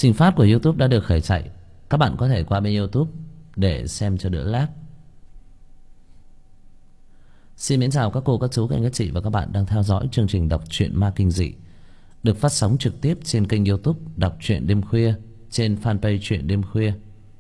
Trình phát của YouTube đã được khởi chạy. Các bạn có thể qua bên YouTube để xem cho đỡ lag. Xin mến chào các cô, các chú, các anh, các chị và các bạn đang theo dõi chương trình đọc truyện ma kinh dị được phát sóng trực tiếp trên kênh YouTube Đọc truyện đêm khuya, trên fanpage Truyện đêm khuya.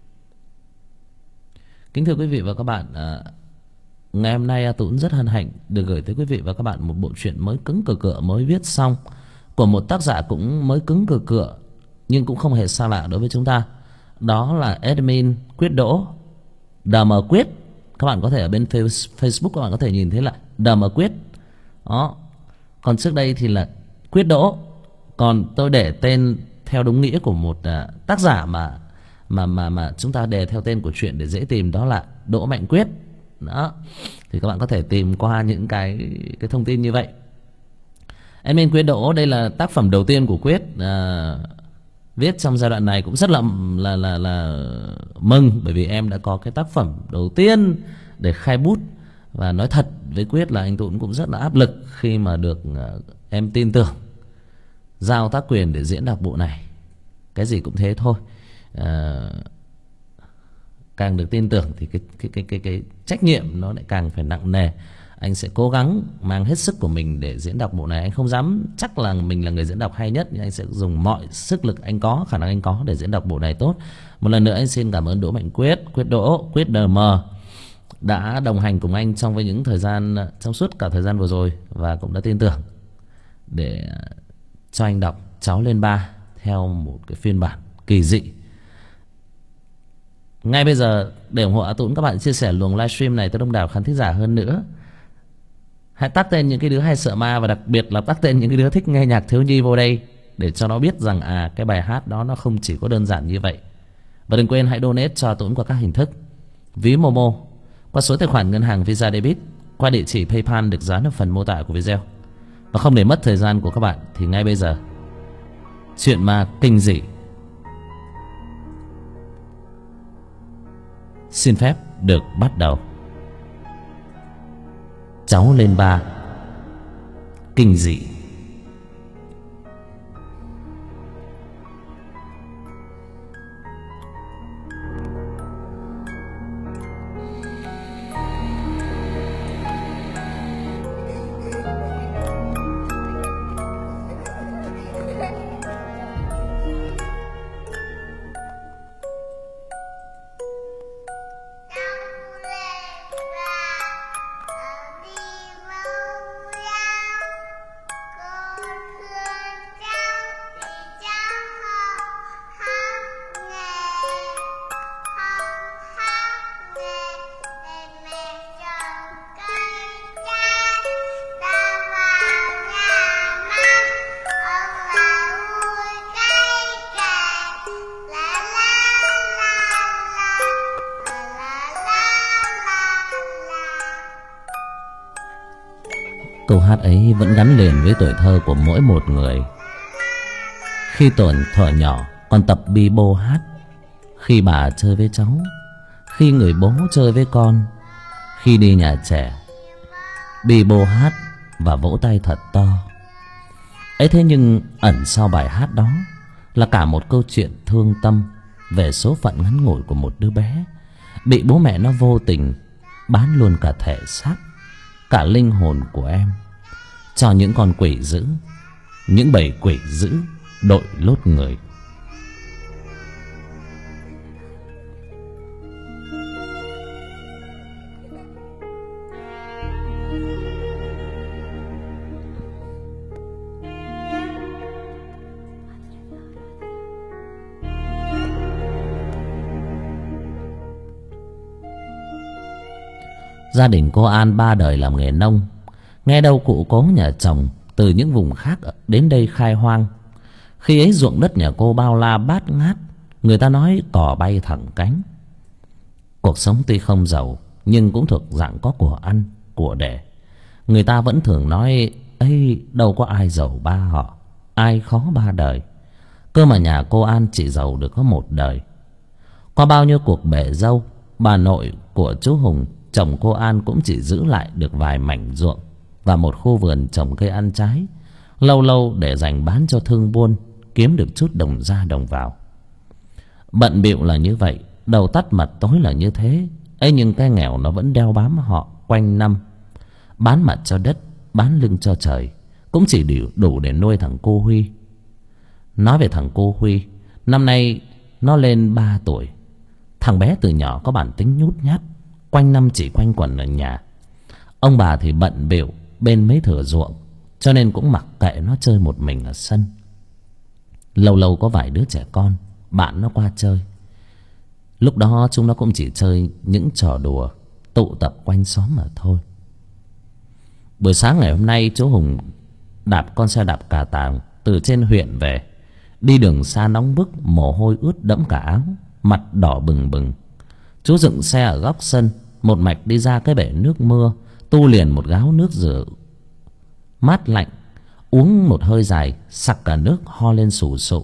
Kính thưa quý vị và các bạn, ngày hôm nay Tuấn rất hân hạnh được gửi tới quý vị và các bạn một bộ truyện mới cứng cựa cựa, mới viết xong, của một tác giả cũng mới cứng cựa cựa nhưng cũng không hề xa lạ đối với chúng ta. Đó là admin Quyết Đỗ, DM Quyết. Các bạn có thể ở bên Facebook các bạn có thể nhìn thấy là DM Quyết đó. Còn trước đây thì là Quyết Đỗ. Còn tôi để tên theo đúng nghĩa của một tác giả mà chúng ta đề theo tên của truyện để dễ tìm, đó là Đỗ Mạnh Quyết đó. Thì các bạn có thể tìm qua những cái thông tin như vậy. Admin Quyết Đỗ, đây là tác phẩm đầu tiên của Quyết viết trong giai đoạn này. Cũng rất là mừng, bởi vì em đã có cái tác phẩm đầu tiên để khai bút. Và nói thật với Quyết là anh Tụng cũng rất là áp lực khi mà được em tin tưởng giao tác quyền để diễn đọc bộ này. Cái gì cũng thế thôi, càng được tin tưởng thì cái trách nhiệm nó lại càng phải nặng nề. Anh sẽ cố gắng mang hết sức của mình để diễn đọc bộ này. Anh không dám chắc là mình là người diễn đọc hay nhất, nhưng anh sẽ dùng mọi sức lực anh có, khả năng anh có để diễn đọc bộ này tốt. Một lần nữa anh xin cảm ơn Đỗ Mạnh Quyết, Quyết Đỗ, Quyết DM đã đồng hành cùng anh trong suốt cả thời gian vừa rồi, và cũng đã tin tưởng để cho anh đọc Cháu Lên Ba theo một cái phiên bản kỳ dị. Ngay bây giờ để ủng hộ A Tũng, các bạn chia sẻ luồng livestream này tới đông đảo khán thính giả hơn nữa. Hãy tắt tên những cái đứa hay sợ ma, và đặc biệt là tắt tên những cái đứa thích nghe nhạc thiếu nhi vô đây, để cho nó biết rằng cái bài hát đó nó không chỉ có đơn giản như vậy. Và đừng quên hãy donate cho Tũng qua các hình thức: ví Momo, qua số tài khoản ngân hàng Visa Debit, qua địa chỉ PayPal được dán ở phần mô tả của video. Và không để mất thời gian của các bạn thì ngay bây giờ chuyện ma kinh dị xin phép được bắt đầu. Cháu Lên Ba kinh dị. Câu hát ấy vẫn gắn liền với tuổi thơ của mỗi một người. Khi Tuấn thuở nhỏ còn tập bi bô hát, khi bà chơi với cháu, khi người bố chơi với con, khi đi nhà trẻ, bi bô hát và vỗ tay thật to. Ấy thế nhưng ẩn sau bài hát đó là cả một câu chuyện thương tâm về số phận ngắn ngủi của một đứa bé bị bố mẹ nó vô tình bán luôn cả thể xác, cả linh hồn của em cho những con quỷ dữ, những bầy quỷ dữ đội lốt người. Gia đình cô An ba đời làm nghề nông. Nghe đâu cụ cố nhà chồng từ những vùng khác đến đây khai hoang. Khi ấy ruộng đất nhà cô bao la bát ngát, người ta nói cỏ bay thẳng cánh. Cuộc sống tuy không giàu nhưng cũng thuộc dạng có của ăn, của để. Người ta vẫn thường nói ấy, đâu có ai giàu ba họ, ai khó ba đời. Cơ mà nhà cô An chỉ giàu được có một đời. Qua bao nhiêu cuộc bể dâu, bà nội của chú Hùng, chồng cô An, cũng chỉ giữ lại được vài mảnh ruộng và một khu vườn trồng cây ăn trái, lâu lâu để dành bán cho thương buôn, kiếm được chút đồng ra đồng vào. Bận bịu là như vậy, đầu tắt mặt tối là như thế ấy, nhưng cái nghèo nó vẫn đeo bám họ quanh năm. Bán mặt cho đất, bán lưng cho trời, cũng chỉ đủ để nuôi thằng cô Huy. Nói về thằng cô Huy, năm nay nó lên 3 tuổi. Thằng bé từ nhỏ có bản tính nhút nhát, quanh năm chỉ quanh quẩn ở nhà. Ông bà thì bận bịu bên mấy thửa ruộng, cho nên cũng mặc kệ nó chơi một mình ở sân. Lâu lâu có vài đứa trẻ con bạn nó qua chơi. Lúc đó chúng nó cũng chỉ chơi những trò đùa, tụ tập quanh xóm mà thôi. Buổi sáng ngày hôm nay, chú Hùng đạp con xe đạp cà tàng từ trên huyện về. Đi đường xa nóng bức, mồ hôi ướt đẫm cả áo, mặt đỏ bừng bừng. Chú dựng xe ở góc sân, một mạch đi ra cái bể nước mưa, tu liền một gáo nước rửa mát lạnh, uống một hơi dài, sặc cả nước ho lên sù sụ.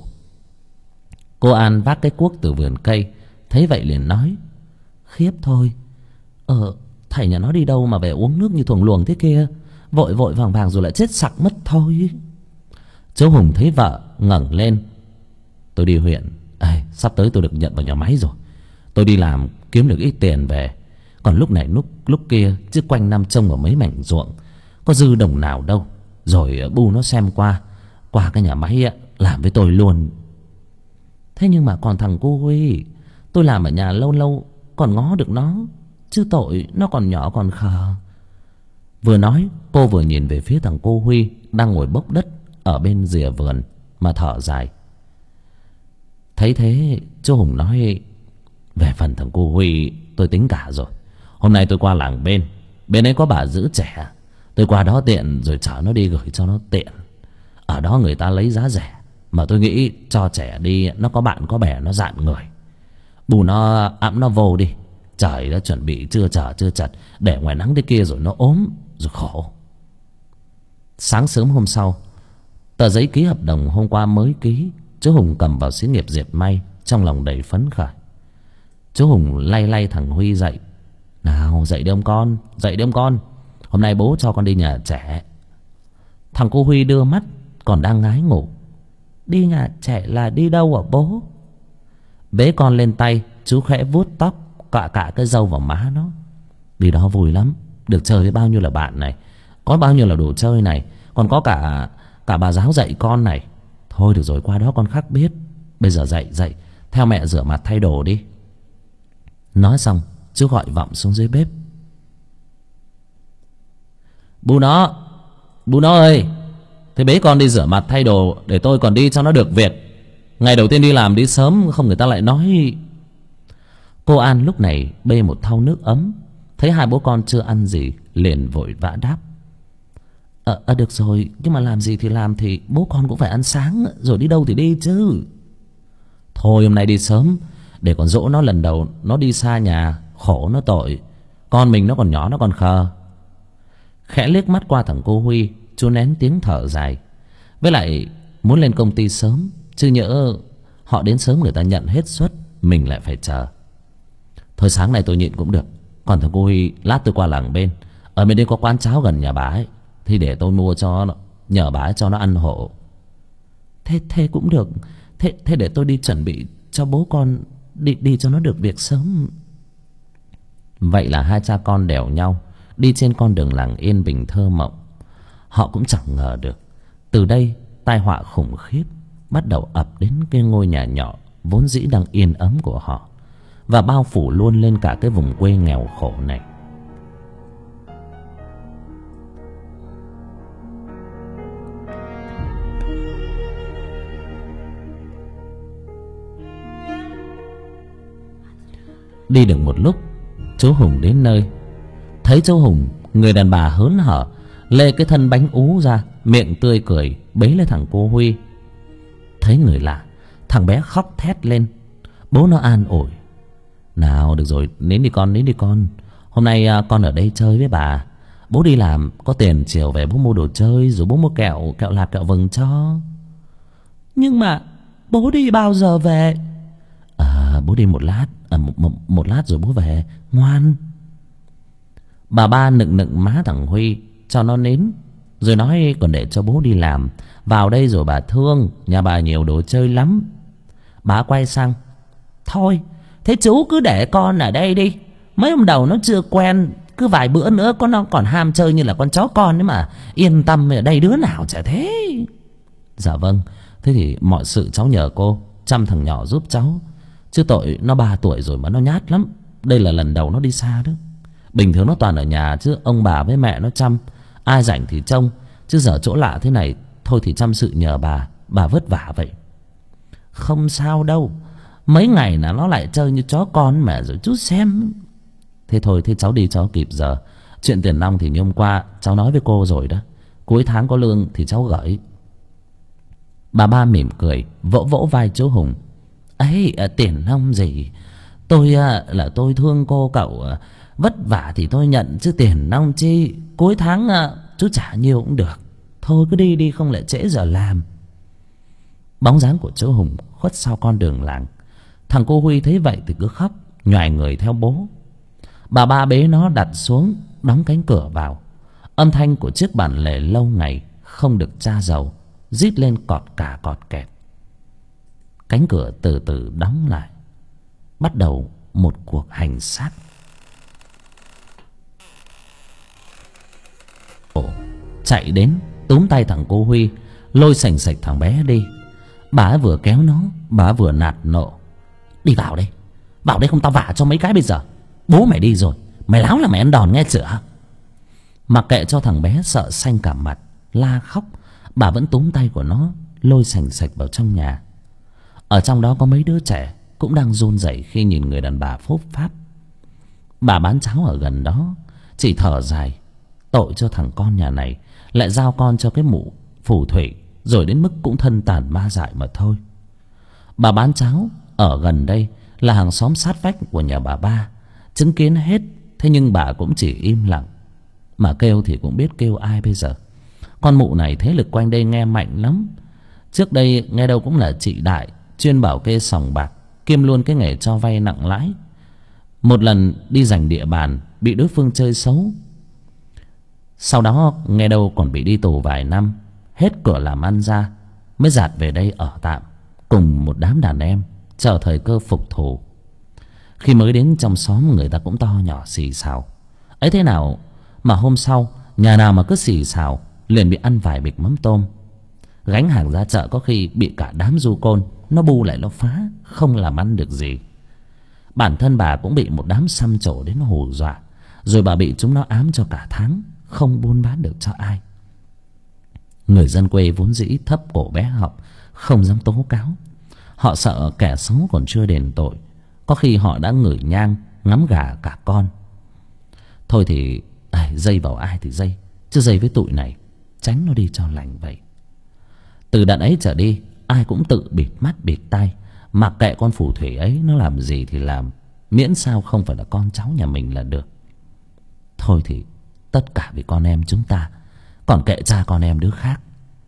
Cô An vác cái cuốc từ vườn cây, thấy vậy liền nói: khiếp thôi, thầy nhà nó đi đâu mà về uống nước như thuồng luồng thế kia, vội vội vàng vàng rồi lại chết sặc mất thôi. Chú Hùng thấy vợ ngẩng lên: tôi đi huyện, sắp tới tôi được nhận vào nhà máy rồi. Tôi đi làm kiếm được ít tiền về, còn lúc này lúc kia chứ quanh năm trông vào mấy mảnh ruộng, có dư đồng nào đâu. Rồi bu nó xem qua cái nhà máy làm với tôi luôn. Thế nhưng mà còn thằng cô Huy, tôi làm ở nhà lâu lâu còn ngó được nó, chứ tội nó còn nhỏ còn khờ. Vừa nói cô vừa nhìn về phía thằng cô Huy đang ngồi bốc đất ở bên rìa vườn mà thở dài. Thấy thế chú Hùng nói: về phần thằng cô Huy tôi tính cả rồi. Hôm nay tôi qua làng bên ấy có bà giữ trẻ, tôi qua đó tiện rồi chở nó đi gửi cho nó tiện. Ở đó người ta lấy giá rẻ, mà tôi nghĩ cho trẻ đi nó có bạn có bè nó dạn người. Bù nó ẵm nó vô đi, trời đã chuẩn bị chưa chật, để ngoài nắng thế kia rồi nó ốm rồi khổ. Sáng sớm hôm sau, tờ giấy ký hợp đồng hôm qua mới ký, chú Hùng cầm vào xí nghiệp dệt may, trong lòng đầy phấn khởi. Chú Hùng lay thằng Huy dậy: nào dậy đi ông con, dậy đi ông con, hôm nay bố cho con đi nhà trẻ. Thằng cô Huy đưa mắt còn đang ngái ngủ: đi nhà trẻ là đi đâu hả bố? Bế con lên tay, chú khẽ vuốt tóc, cạ cái râu vào má nó: đi đó vui lắm, được chơi với bao nhiêu là bạn này, có bao nhiêu là đồ chơi này, còn có cả bà giáo dạy con này. Thôi được rồi, qua đó con khác biết. Bây giờ dậy theo mẹ rửa mặt thay đồ đi. Nói xong chú gọi vọng xuống dưới bếp: Bu nó ơi, thế bế con đi rửa mặt thay đồ để tôi còn đi cho nó được việc. Ngày đầu tiên đi làm đi sớm, không người ta lại nói. Cô An lúc này bê một thau nước ấm, thấy hai bố con chưa ăn gì liền vội vã đáp: được rồi, nhưng mà làm gì thì làm, thì bố con cũng phải ăn sáng rồi đi đâu thì đi chứ. Thôi hôm nay đi sớm để còn dỗ nó lần đầu nó đi xa nhà, khổ nó tội. Con mình nó còn nhỏ, nó còn khờ. Khẽ liếc mắt qua thằng cô Huy, chú nén tiếng thở dài. Với lại muốn lên công ty sớm, chứ nhỡ họ đến sớm người ta nhận hết suất, mình lại phải chờ. Thôi sáng nay tôi nhịn cũng được. Còn thằng cô Huy, lát tôi qua làng bên, ở bên đây có quán cháo gần nhà bà ấy, thì để tôi mua cho nó, nhờ bà ấy cho nó ăn hộ. Thế cũng được. Thế để tôi đi chuẩn bị cho bố con đi cho nó được việc sớm. Vậy là hai cha con đèo nhau đi trên con đường làng yên bình thơ mộng. Họ cũng chẳng ngờ được, từ đây tai họa khủng khiếp bắt đầu ập đến cái ngôi nhà nhỏ vốn dĩ đang yên ấm của họ, và bao phủ luôn lên cả cái vùng quê nghèo khổ này. Đi được một lúc, chú Hùng đến nơi. Thấy chú Hùng, người đàn bà hớn hở lê cái thân bánh ú ra, miệng tươi cười bế lên thằng cô Huy. Thấy người lạ, thằng bé khóc thét lên. Bố nó an ủi: nào được rồi, nín đi con. Hôm nay con ở đây chơi với bà. Bố đi làm có tiền, chiều về bố mua đồ chơi, rồi bố mua kẹo lạc kẹo vừng cho. Nhưng mà bố đi bao giờ về? Bố đi một lát, một lát rồi bố về, ngoan. Bà ba nựng má thằng Huy cho nó nín, rồi nói còn để cho bố đi làm. Vào đây rồi bà thương, nhà bà nhiều đồ chơi lắm. Bà quay sang: Thôi thế chú cứ để con ở đây đi. Mấy hôm đầu nó chưa quen, cứ vài bữa nữa nó còn ham chơi như là con chó con ấy mà. Yên tâm, ở đây đứa nào chả thế. Dạ vâng. Thế thì mọi sự cháu nhờ cô chăm thằng nhỏ giúp cháu. Chứ tội nó 3 tuổi rồi mà nó nhát lắm. Đây là lần đầu nó đi xa đó. Bình thường nó toàn ở nhà chứ ông bà với mẹ nó chăm. Ai rảnh thì trông. Chứ giờ chỗ lạ thế này, thôi thì chăm sự nhờ bà vất vả vậy. Không sao đâu, mấy ngày là nó lại chơi như chó con mà rồi chú xem. Thế thôi, thế cháu đi cho kịp giờ. Chuyện tiền nong thì như hôm qua cháu nói với cô rồi đó. Cuối tháng có lương thì cháu gửi. Bà ba mỉm cười vỗ vỗ vai chú Hùng. Ấy, tiền nong gì, tôi thương cô cậu, vất vả thì tôi nhận, chứ tiền nong chi. Cuối tháng chú trả nhiều cũng được. Thôi cứ đi đi, không lại trễ giờ làm. Bóng dáng của chú Hùng khuất sau con đường làng. Thằng cô Huy thấy vậy thì cứ khóc nhoài người theo bố. Bà ba bế nó đặt xuống, đóng cánh cửa vào. Âm thanh của chiếc bản lề lâu ngày không được tra dầu rít lên cọt cả cọt kẹt. Cánh cửa từ từ đóng lại. Bắt đầu một cuộc hành xác. Chạy đến túm tay thằng cô Huy, lôi sành sạch thằng bé đi. Bà ấy vừa kéo nó, bà ấy vừa nạt nộ. Đi vào đây, vào đây không tao vả cho mấy cái bây giờ. Bố mày đi rồi, mày láo là mày ăn đòn nghe chưa? Mặc kệ cho thằng bé sợ xanh cả mặt, la khóc, bà vẫn túm tay của nó, lôi sành sạch vào trong nhà. Ở trong đó có mấy đứa trẻ cũng đang run rẩy khi nhìn người đàn bà phốp pháp. Bà bán cháo ở gần đó chỉ thở dài, tội cho thằng con nhà này lại giao con cho cái mụ phù thủy, rồi đến mức cũng thân tàn ma dại mà thôi. Bà bán cháo ở gần đây là hàng xóm sát vách của nhà bà ba, chứng kiến hết. Thế nhưng bà cũng chỉ im lặng, mà kêu thì cũng biết kêu ai bây giờ. Con mụ này thế lực quanh đây nghe mạnh lắm. Trước đây nghe đâu cũng là chị đại, chuyên bảo kê sòng bạc, kiêm luôn cái nghề cho vay nặng lãi. Một lần đi giành địa bàn bị đối phương chơi xấu, sau đó nghe đâu còn bị đi tù vài năm. Hết cửa làm ăn ra mới dạt về đây ở tạm cùng một đám đàn em, chờ thời cơ phục thù. Khi mới đến trong xóm, người ta cũng to nhỏ xì xào ấy, thế nào mà hôm sau nhà nào mà cứ xì xào liền bị ăn vài bịch mắm tôm. Gánh hàng ra chợ có khi bị cả đám du côn nó bu lại nó phá, không làm ăn được gì. Bản thân bà cũng bị một đám xăm trổ đến hù dọa, rồi bà bị chúng nó ám cho cả tháng, không buôn bán được cho ai. Người dân quê vốn dĩ thấp cổ bé họng, không dám tố cáo. Họ sợ kẻ xấu còn chưa đền tội, có khi họ đã ngửi nhang ngắm gà cả con. Thôi thì dây vào ai thì dây, chứ dây với tụi này tránh nó đi cho lành vậy. Từ đợt ấy trở đi, ai cũng tự bịt mắt bịt tai, mặc kệ con phù thủy ấy nó làm gì thì làm, miễn sao không phải là con cháu nhà mình là được. Thôi thì tất cả vì con em chúng ta, còn kệ cha con em đứa khác.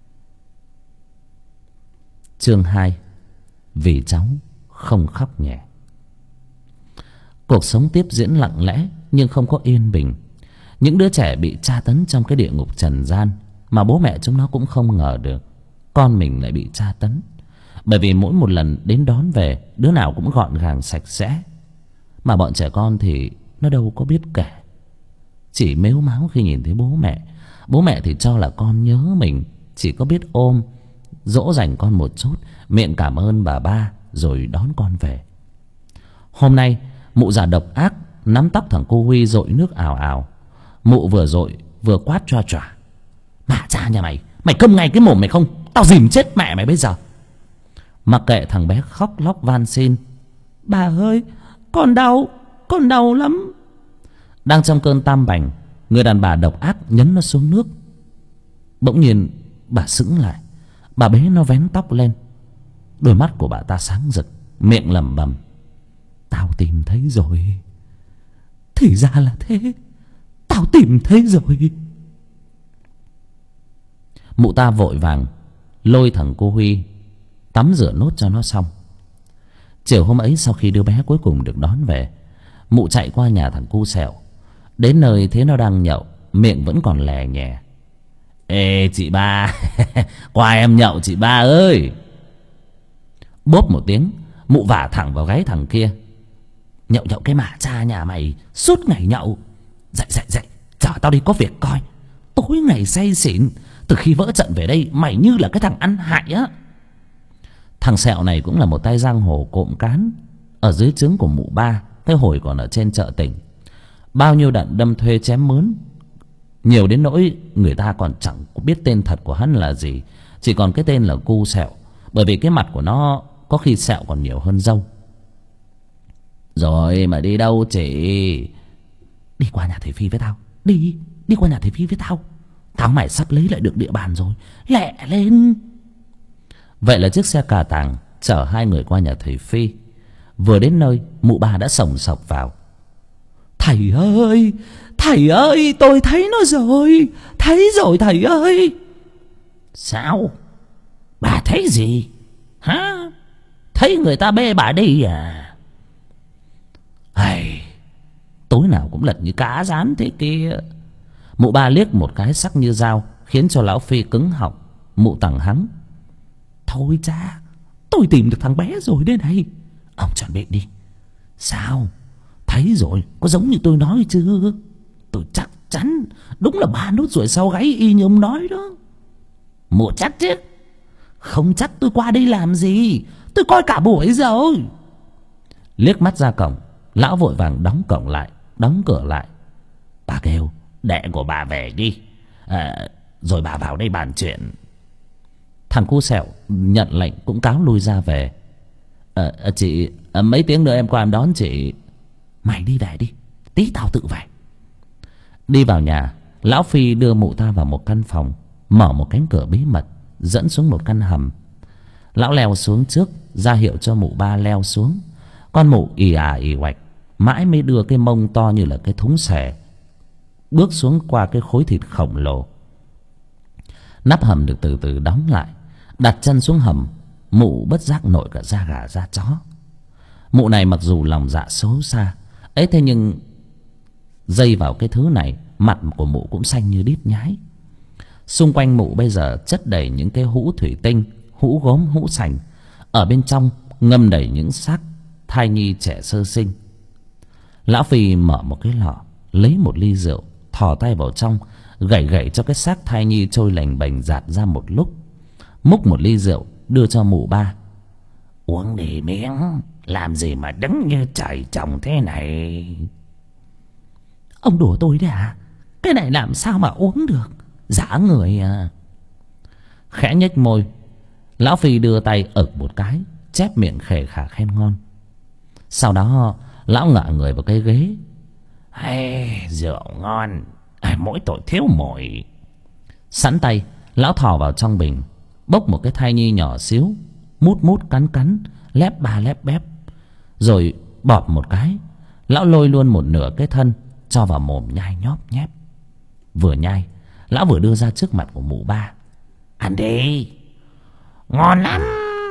Chương 2. Vì cháu không khóc nhẹ. Cuộc sống tiếp diễn lặng lẽ nhưng không có yên bình. Những đứa trẻ bị tra tấn trong cái địa ngục trần gian mà bố mẹ chúng nó cũng không ngờ được con mình lại bị tra tấn. Bởi vì mỗi một lần đến đón về, đứa nào cũng gọn gàng sạch sẽ, mà bọn trẻ con thì nó đâu có biết kể, chỉ mếu máo khi nhìn thấy bố mẹ. Bố mẹ thì cho là con nhớ mình, chỉ có biết ôm dỗ dành con một chút, miệng cảm ơn bà ba rồi đón con về. Hôm nay mụ già độc ác nắm tóc thằng cô Huy dội nước ào ào. Mụ vừa dội vừa quát choa choa: "Mà cha nhà mày, mày câm ngay cái mồm mày không, tao dìm chết mẹ mày bây giờ." Mặc kệ thằng bé khóc lóc van xin: "Bà ơi, con đau lắm." Đang trong cơn tam bành, người đàn bà độc ác nhấn nó xuống nước. Bỗng nhiên bà sững lại, bà bế nó vén tóc lên. Đôi mắt của bà ta sáng rực, miệng lẩm bẩm: "Tao tìm thấy rồi, thì ra là thế, tao tìm thấy rồi." Mụ ta vội vàng lôi thằng cô Huy tắm rửa nốt cho nó xong. Chiều hôm ấy, sau khi đứa bé cuối cùng được đón về, mụ chạy qua nhà thằng cu Sẹo. Đến nơi thấy nó đang nhậu, miệng vẫn còn lè nhè: "Ê chị ba, qua em nhậu chị ba ơi." Bốp một tiếng, Mụ vả thẳng vào gáy thằng kia: nhậu nhậu cái mà cha nhà mày suốt ngày nhậu. Dậy dậy dậy, chở tao đi có việc coi. Tối ngày say xỉn, từ khi vỡ trận về đây mày như là cái thằng ăn hại á. Thằng Sẹo này cũng là một tay giang hồ cộm cán ở dưới trướng của mụ ba, cái hồi còn ở trên chợ tỉnh. Bao nhiêu đận đâm thuê chém mướn, nhiều đến nỗi người ta còn chẳng biết tên thật của hắn là gì, chỉ còn cái tên là Cu Sẹo, bởi vì cái mặt của nó có khi sẹo còn nhiều hơn râu. Rồi mà đi đâu chị? Đi qua nhà thầy Phi với tao. Đi qua nhà thầy Phi với tao. Tao mày sắp lấy lại được địa bàn rồi, lẹ lên. Vậy là chiếc xe cà tàng chở hai người qua nhà thầy Phi. Vừa đến nơi, mụ bà đã sồng sộc vào: thầy ơi, tôi thấy nó rồi, thấy rồi thầy ơi. Sao? Bà thấy gì? Hả? Thấy người ta bê bà đi à? Hay, tối nào cũng lật như cá rán thế kia. Mụ ba liếc một cái sắc như dao, khiến cho lão Phi cứng họng. Mụ Tằng hắng: thôi cha, tôi tìm được thằng bé rồi đây này. Ông chuẩn bị đi. Sao? Thấy rồi, có giống như tôi nói chưa? Tôi chắc chắn đúng là 3 nốt ruồi sau gáy y như ông nói đó. Mụ chắc chứ? Không chắc tôi qua đây làm gì, tôi coi cả buổi rồi. Liếc mắt ra cổng, lão vội vàng đóng cổng lại, đóng cửa lại. Bà kêu đệ của bà về đi, rồi bà vào đây bàn chuyện. Thằng Cu Sẹo nhận lệnh cũng cáo lui ra về. Chị, mấy tiếng nữa em qua em đón chị. Mày đi về đi, tí tao tự về. Đi vào nhà, lão Phi đưa mụ ta vào một căn phòng, mở một cánh cửa bí mật dẫn xuống một căn hầm. Lão leo xuống trước, ra hiệu cho mụ ba leo xuống. Con mụ ì oạch, mãi mới đưa cái mông to như là cái thúng xẻ bước xuống qua cái khối thịt khổng lồ. Nắp hầm được từ từ đóng lại. Đặt chân xuống hầm, mụ bất giác nổi cả da gà da chó. Mụ này mặc dù lòng dạ xấu xa ấy, thế nhưng dây vào cái thứ này, mặt của mụ cũng xanh như đít nhái. Xung quanh mụ bây giờ chất đầy những cái hũ thủy tinh, hũ gốm, hũ sành. Ở bên trong ngâm đầy những xác thai nhi trẻ sơ sinh. Lão Phi mở một cái lọ, lấy một ly rượu, thò tay vào trong, gẩy cho cái xác thai nhi trôi lềnh bềnh giạt ra một lúc. Múc một ly rượu đưa cho mụ ba: uống đi miếng, làm gì mà đứng như trời trồng thế này. Ông đùa tôi đấy à? Cái này làm sao mà uống được, dã người à. Khẽ nhếch môi, lão Phi đưa tay ực một cái, chép miệng khề khà khen ngon. Sau đó lão ngả người vào cái ghế: hey, rượu ngon, mỗi tội thiếu mồi. Sẵn tay, lão thò vào trong bình, bốc một cái thai nhi nhỏ xíu, mút cắn, lép ba lép bép, rồi bọp một cái. Lão lôi luôn một nửa cái thân cho vào mồm nhai nhóp nhép. Vừa nhai, lão vừa đưa ra trước mặt của mụ ba: ăn đi, ngon lắm.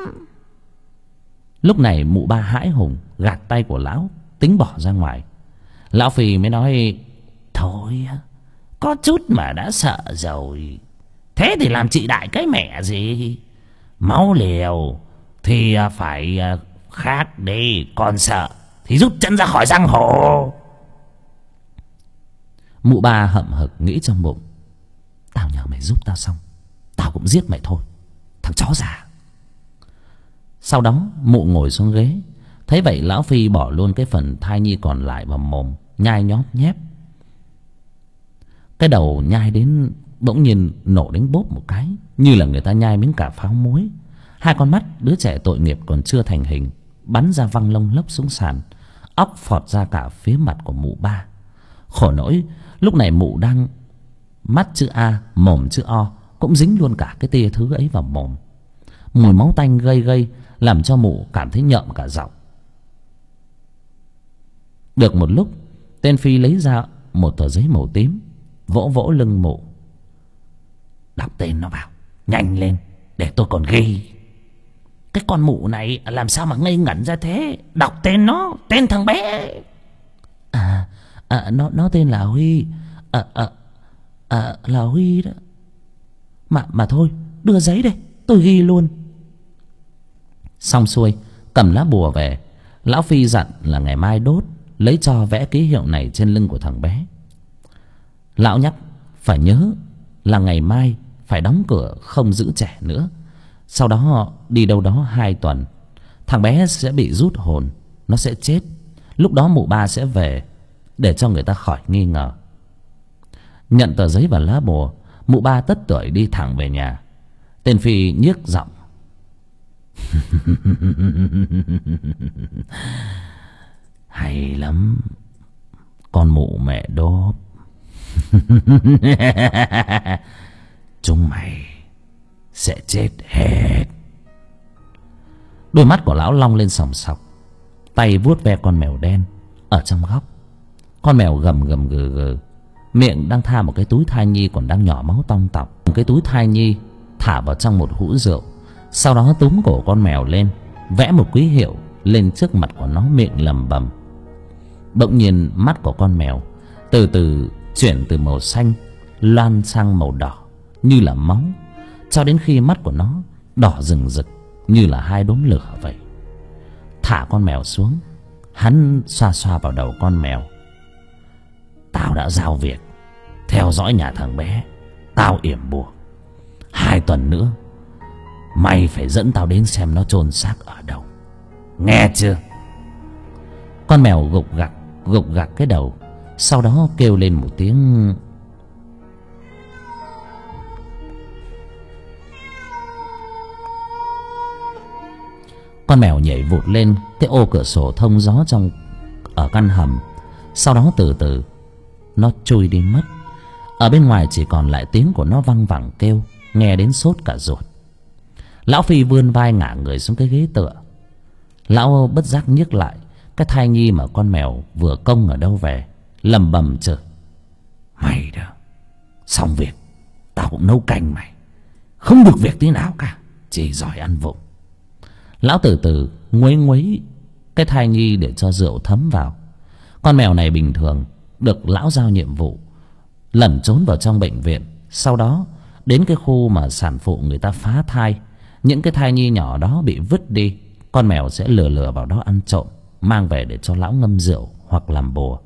Lúc này mụ ba hãi hùng gạt tay của lão, tính bỏ ra ngoài. Lão Phi mới nói: thôi, có chút mà đã sợ rồi, thế thì làm chị đại cái mẹ gì. Máu liều thì phải khác đi, còn sợ thì rút chân ra khỏi giang hồ. Mụ ba hậm hực nghĩ trong bụng: tao nhờ mày giúp tao xong, tao cũng giết mày thôi, thằng chó già. Sau đó mụ ngồi xuống ghế. Thấy vậy, lão Phi bỏ luôn cái phần thai nhi còn lại vào mồm, nhai nhóp nhép. Cái đầu nhai đến bỗng nhiên nổ đến bốp một cái, như là người ta nhai miếng cà pháo muối. Hai con mắt đứa trẻ tội nghiệp còn chưa thành hình bắn ra văng lông lốc xuống sàn, óc phọt ra cả phía mặt của mụ ba. Khổ nỗi lúc này mụ đang mắt chữ A, mồm chữ O, cũng dính luôn cả cái tia thứ ấy vào mồm. Mùi máu tanh gây làm cho mụ cảm thấy nhợm cả giọng. Được một lúc, tên Phi lấy ra một tờ giấy màu tím, vỗ vỗ lưng mụ: đọc tên nó vào, nhanh lên, để tôi còn ghi. Cái con mụ này làm sao mà ngây ngẩn ra thế? Đọc tên nó, tên thằng bé. Nó tên là Huy. Là Huy đó. Mà thôi, đưa giấy đây, tôi ghi luôn. Xong xuôi, Cầm lá bùa về, lão Phi dặn là ngày mai đốt, lấy cho vẽ ký hiệu này trên lưng của thằng bé. Lão nhắc phải nhớ là ngày mai phải đóng cửa, không giữ trẻ nữa. Sau đó đi đâu đó 2 tuần, thằng bé sẽ bị rút hồn, nó sẽ chết. Lúc đó mụ ba sẽ về để cho người ta khỏi nghi ngờ. Nhận tờ giấy và lá bùa, mụ ba tất tưởi đi thẳng về nhà. Tên Phi nhiếc giọng: hay lắm, con mụ mẹ đốp. Chúng mày sẽ chết hết. Đôi mắt của lão long lên sòng sọc, tay vuốt ve con mèo đen ở trong góc. Con mèo gầm gầm gừ gừ, miệng đang tha một cái túi thai nhi còn đang nhỏ máu tong tọc. Một cái túi thai nhi thả vào trong một hũ rượu, sau đó túm cổ con mèo lên, vẽ một ký hiệu lên trước mặt của nó, miệng lẩm bẩm. Bỗng nhiên mắt của con mèo từ từ chuyển từ màu xanh loan sang màu đỏ như là máu, cho đến khi mắt của nó đỏ rừng rực như là 2 đốm lửa vậy. Thả con mèo xuống, hắn xoa xoa vào đầu con mèo. Tao đã giao việc theo dõi nhà thằng bé, tao yểm buộc. 2 tuần nữa mày phải dẫn tao đến xem nó chôn xác ở đâu, nghe chưa? Con mèo gục gặc cái đầu, sau đó kêu lên một tiếng. Con mèo nhảy vụt lên cái ô cửa sổ thông gió ở căn hầm, sau đó từ từ nó trôi đi mất. Ở bên ngoài chỉ còn lại tiếng của nó văng vẳng kêu, nghe đến sốt cả ruột. Lão Phi vươn vai ngả người xuống cái ghế tựa. Lão bất giác nhức lại cái thai nhi mà con mèo vừa công ở đâu về, lầm bầm chửi: mày đó, xong việc tao cũng nấu canh mày, không được việc tí nào cả, chỉ giỏi ăn vụng. Lão từ từ nguấy cái thai nhi để cho rượu thấm vào. Con mèo này bình thường được lão giao nhiệm vụ lẩn trốn vào trong bệnh viện, sau đó đến cái khu mà sản phụ người ta phá thai. Những cái thai nhi nhỏ đó bị vứt đi, con mèo sẽ lừa vào đó ăn trộm, mang về để cho lão ngâm rượu hoặc làm bùa.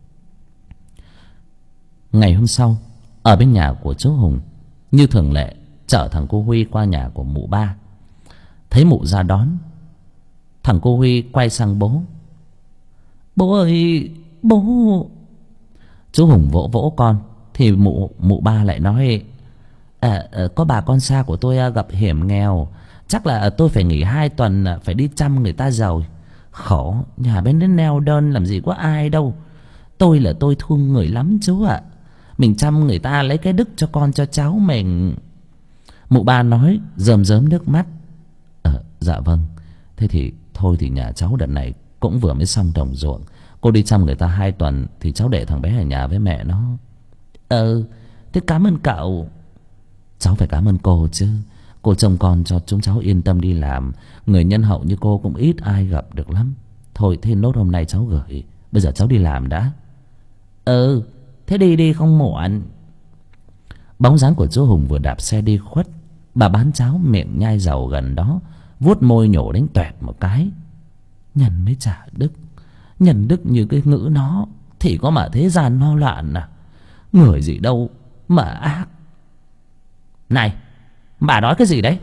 Ngày hôm sau, ở bên nhà của chú Hùng, như thường lệ chở thằng cô Huy qua nhà của mụ ba. Thấy mụ ra đón, thằng cô Huy quay sang bố: bố ơi, bố. Chú Hùng vỗ vỗ con thì mụ ba lại nói: có bà con xa của tôi gặp hiểm nghèo, chắc là tôi phải nghỉ 2 tuần, phải đi chăm người ta rồi. Khổ, nhà bên đến neo đơn làm gì có ai đâu. Tôi thương người lắm chú ạ. Mình chăm người ta lấy cái đức cho con cho cháu mình. Mụ ba nói rơm rớm nước mắt: dạ vâng, thế thì thôi thì nhà cháu đợt này cũng vừa mới xong đồng ruộng, cô đi chăm người ta 2 tuần thì cháu để thằng bé ở nhà với mẹ nó. Thế cảm ơn cậu. Cháu phải cảm ơn cô chứ, cô trông con cho chúng cháu yên tâm đi làm. Người nhân hậu như cô cũng ít ai gặp được lắm. Thôi thế nốt hôm nay cháu gửi, bây giờ cháu đi làm đã. Thế đi không muộn. Bóng dáng của chú Hùng vừa đạp xe đi khuất. Bà bán cháo miệng nhai dầu gần đó vuốt môi nhổ đánh toẹt một cái. Nhân mới trả đức, nhân đức như cái ngữ nó thì có mà thế gian no loạn à. Người gì đâu mà ác. Này, bà nói cái gì đấy?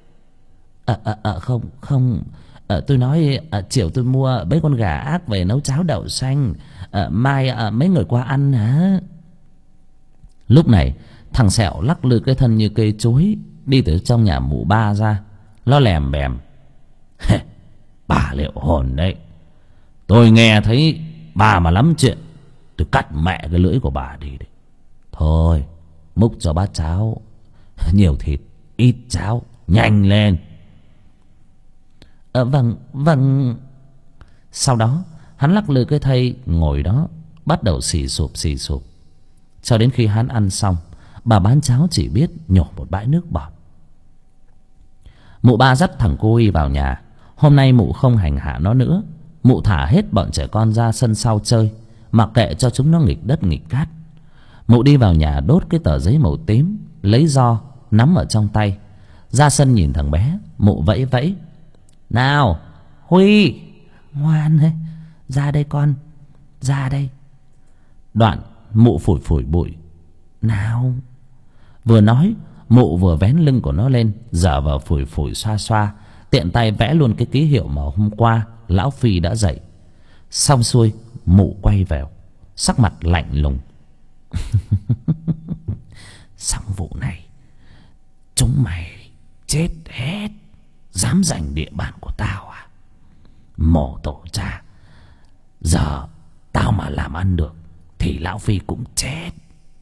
Không, tôi nói chiều tôi mua mấy con gà ác về nấu cháo đậu xanh, mai mấy người qua ăn hả? Lúc này thằng Sẹo lắc lư cái thân như cây chuối đi từ trong nhà mụ ba ra. Nó lèm bèm: bà liệu hồn đấy. Tôi nghe thấy bà mà lắm chuyện, tôi cắt mẹ cái lưỡi của bà đi đấy. Thôi múc cho bát cháo, nhiều thịt ít cháo, nhanh lên. Vâng. Sau đó hắn lắc lư cái thây ngồi đó bắt đầu xì sụp. Cho đến khi hắn ăn xong, bà bán cháo chỉ biết nhổ một bãi nước bọt. Mụ ba dắt thằng cô Y vào nhà. Hôm nay mụ không hành hạ nó nữa. Mụ thả hết bọn trẻ con ra sân sau chơi, mặc kệ cho chúng nó nghịch đất nghịch cát. Mụ đi vào nhà đốt cái tờ giấy màu tím, lấy ro nắm ở trong tay, ra sân nhìn thằng bé. Mụ vẫy: nào, Huy, ngoan đấy, ra đây con, ra đây. Đoạn mụ phủi phủi bụi. Nào. Vừa nói mụ vừa vén lưng của nó lên, giả vờ phủi phủi xoa xoa, tiện tay vẽ luôn cái ký hiệu mà hôm qua lão Phi đã dạy. Xong xuôi mụ quay vào, sắc mặt lạnh lùng. Xong vụ này chúng mày chết hết. Dám giành địa bàn của tao à? Mổ tổ cha. Giờ tao mà làm ăn được thì lão Phi cũng chết.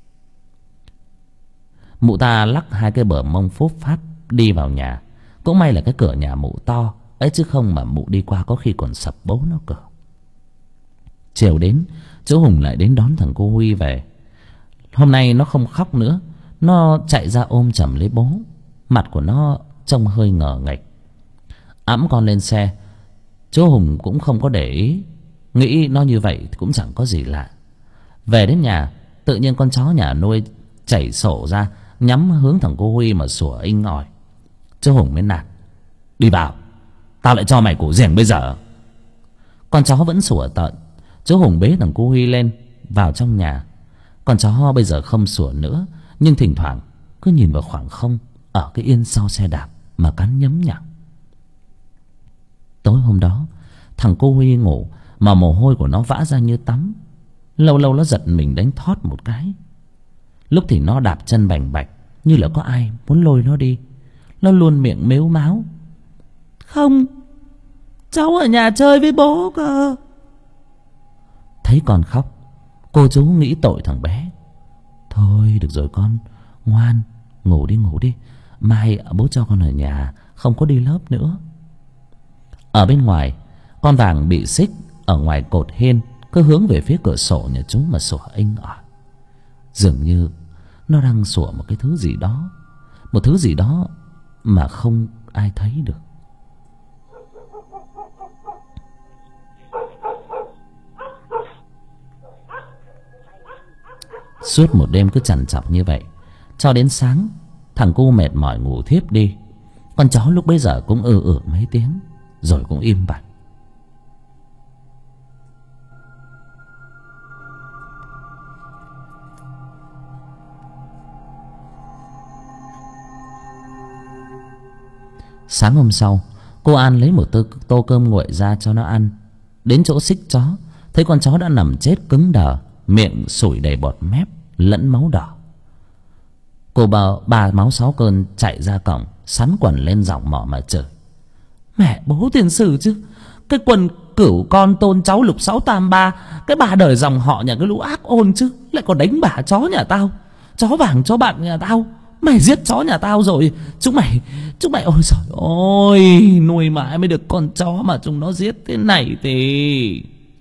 Mụ ta lắc hai cái bờ mông phốp phát đi vào nhà. Cũng may là cái cửa nhà mụ to ấy, chứ không mà mụ đi qua có khi còn sập bố nó cửa. Chiều đến, chú Hùng lại đến đón thằng cô Huy về. Hôm nay nó không khóc nữa, nó chạy ra ôm chầm lấy bố. Mặt của nó trông hơi ngờ nghệch. Ẵm con lên xe, chú Hùng cũng không có để ý, nghĩ nó như vậy thì cũng chẳng có gì lạ. Về đến nhà, tự nhiên con chó nhà nuôi chảy sổ ra, nhắm hướng thằng cô Huy mà sủa inh ỏi. Chú Hùng mới nạt: Đi vào, tao lại cho mày củ riềng bây giờ. Con chó vẫn sủa tợn. Chú Hùng bế thằng cô Huy lên vào trong nhà. Con chó bây giờ không sủa nữa, nhưng thỉnh thoảng cứ nhìn vào khoảng không ở cái yên sau xe đạp mà cắn nhấm nhặng. Tối hôm đó, thằng cô Huy ngủ mà mồ hôi của nó vã ra như tắm. Lâu lâu nó giật mình đánh thót một cái. Lúc thì nó đạp chân bành bạch như là có ai muốn lôi nó đi. Nó luôn miệng mếu máo: Không, cháu ở nhà chơi với bố cơ. Thấy con khóc, cô chú nghĩ tội thằng bé. Thôi được rồi con, ngoan, ngủ đi. Mai bố cho con ở nhà, không có đi lớp nữa. Ở bên ngoài, con Vàng bị xích ở ngoài cột hiên, cứ hướng về phía cửa sổ nhà chú mà sủa inh ỏi. Dường như nó đang sủa một cái thứ gì đó, một thứ gì đó mà không ai thấy được. Suốt một đêm cứ trằn trọc như vậy, cho đến sáng thằng cu mệt mỏi ngủ thiếp đi. Con chó lúc bấy giờ cũng mấy tiếng rồi cũng im bặt. Sáng hôm sau, cô An lấy một tô cơm nguội ra cho nó ăn. Đến chỗ xích chó, thấy con chó đã nằm chết cứng đờ, miệng sủi đầy bọt mép lẫn máu đỏ. Cô bà máu sáu cơn chạy ra cổng, sắn quần lên giọng mỏ mà chửi: Mẹ bố tiền sử chứ, cái quần cửu con tôn cháu lục sáu tam ba, cái bà đời dòng họ nhà cái lũ ác ôn chứ, lại còn đánh bả chó nhà tao, chó Vàng chó bạn nhà tao. Mày giết chó nhà tao rồi. Chúng mày ôi giời ôi, nuôi mãi mới được con chó mà chúng nó giết thế này thì.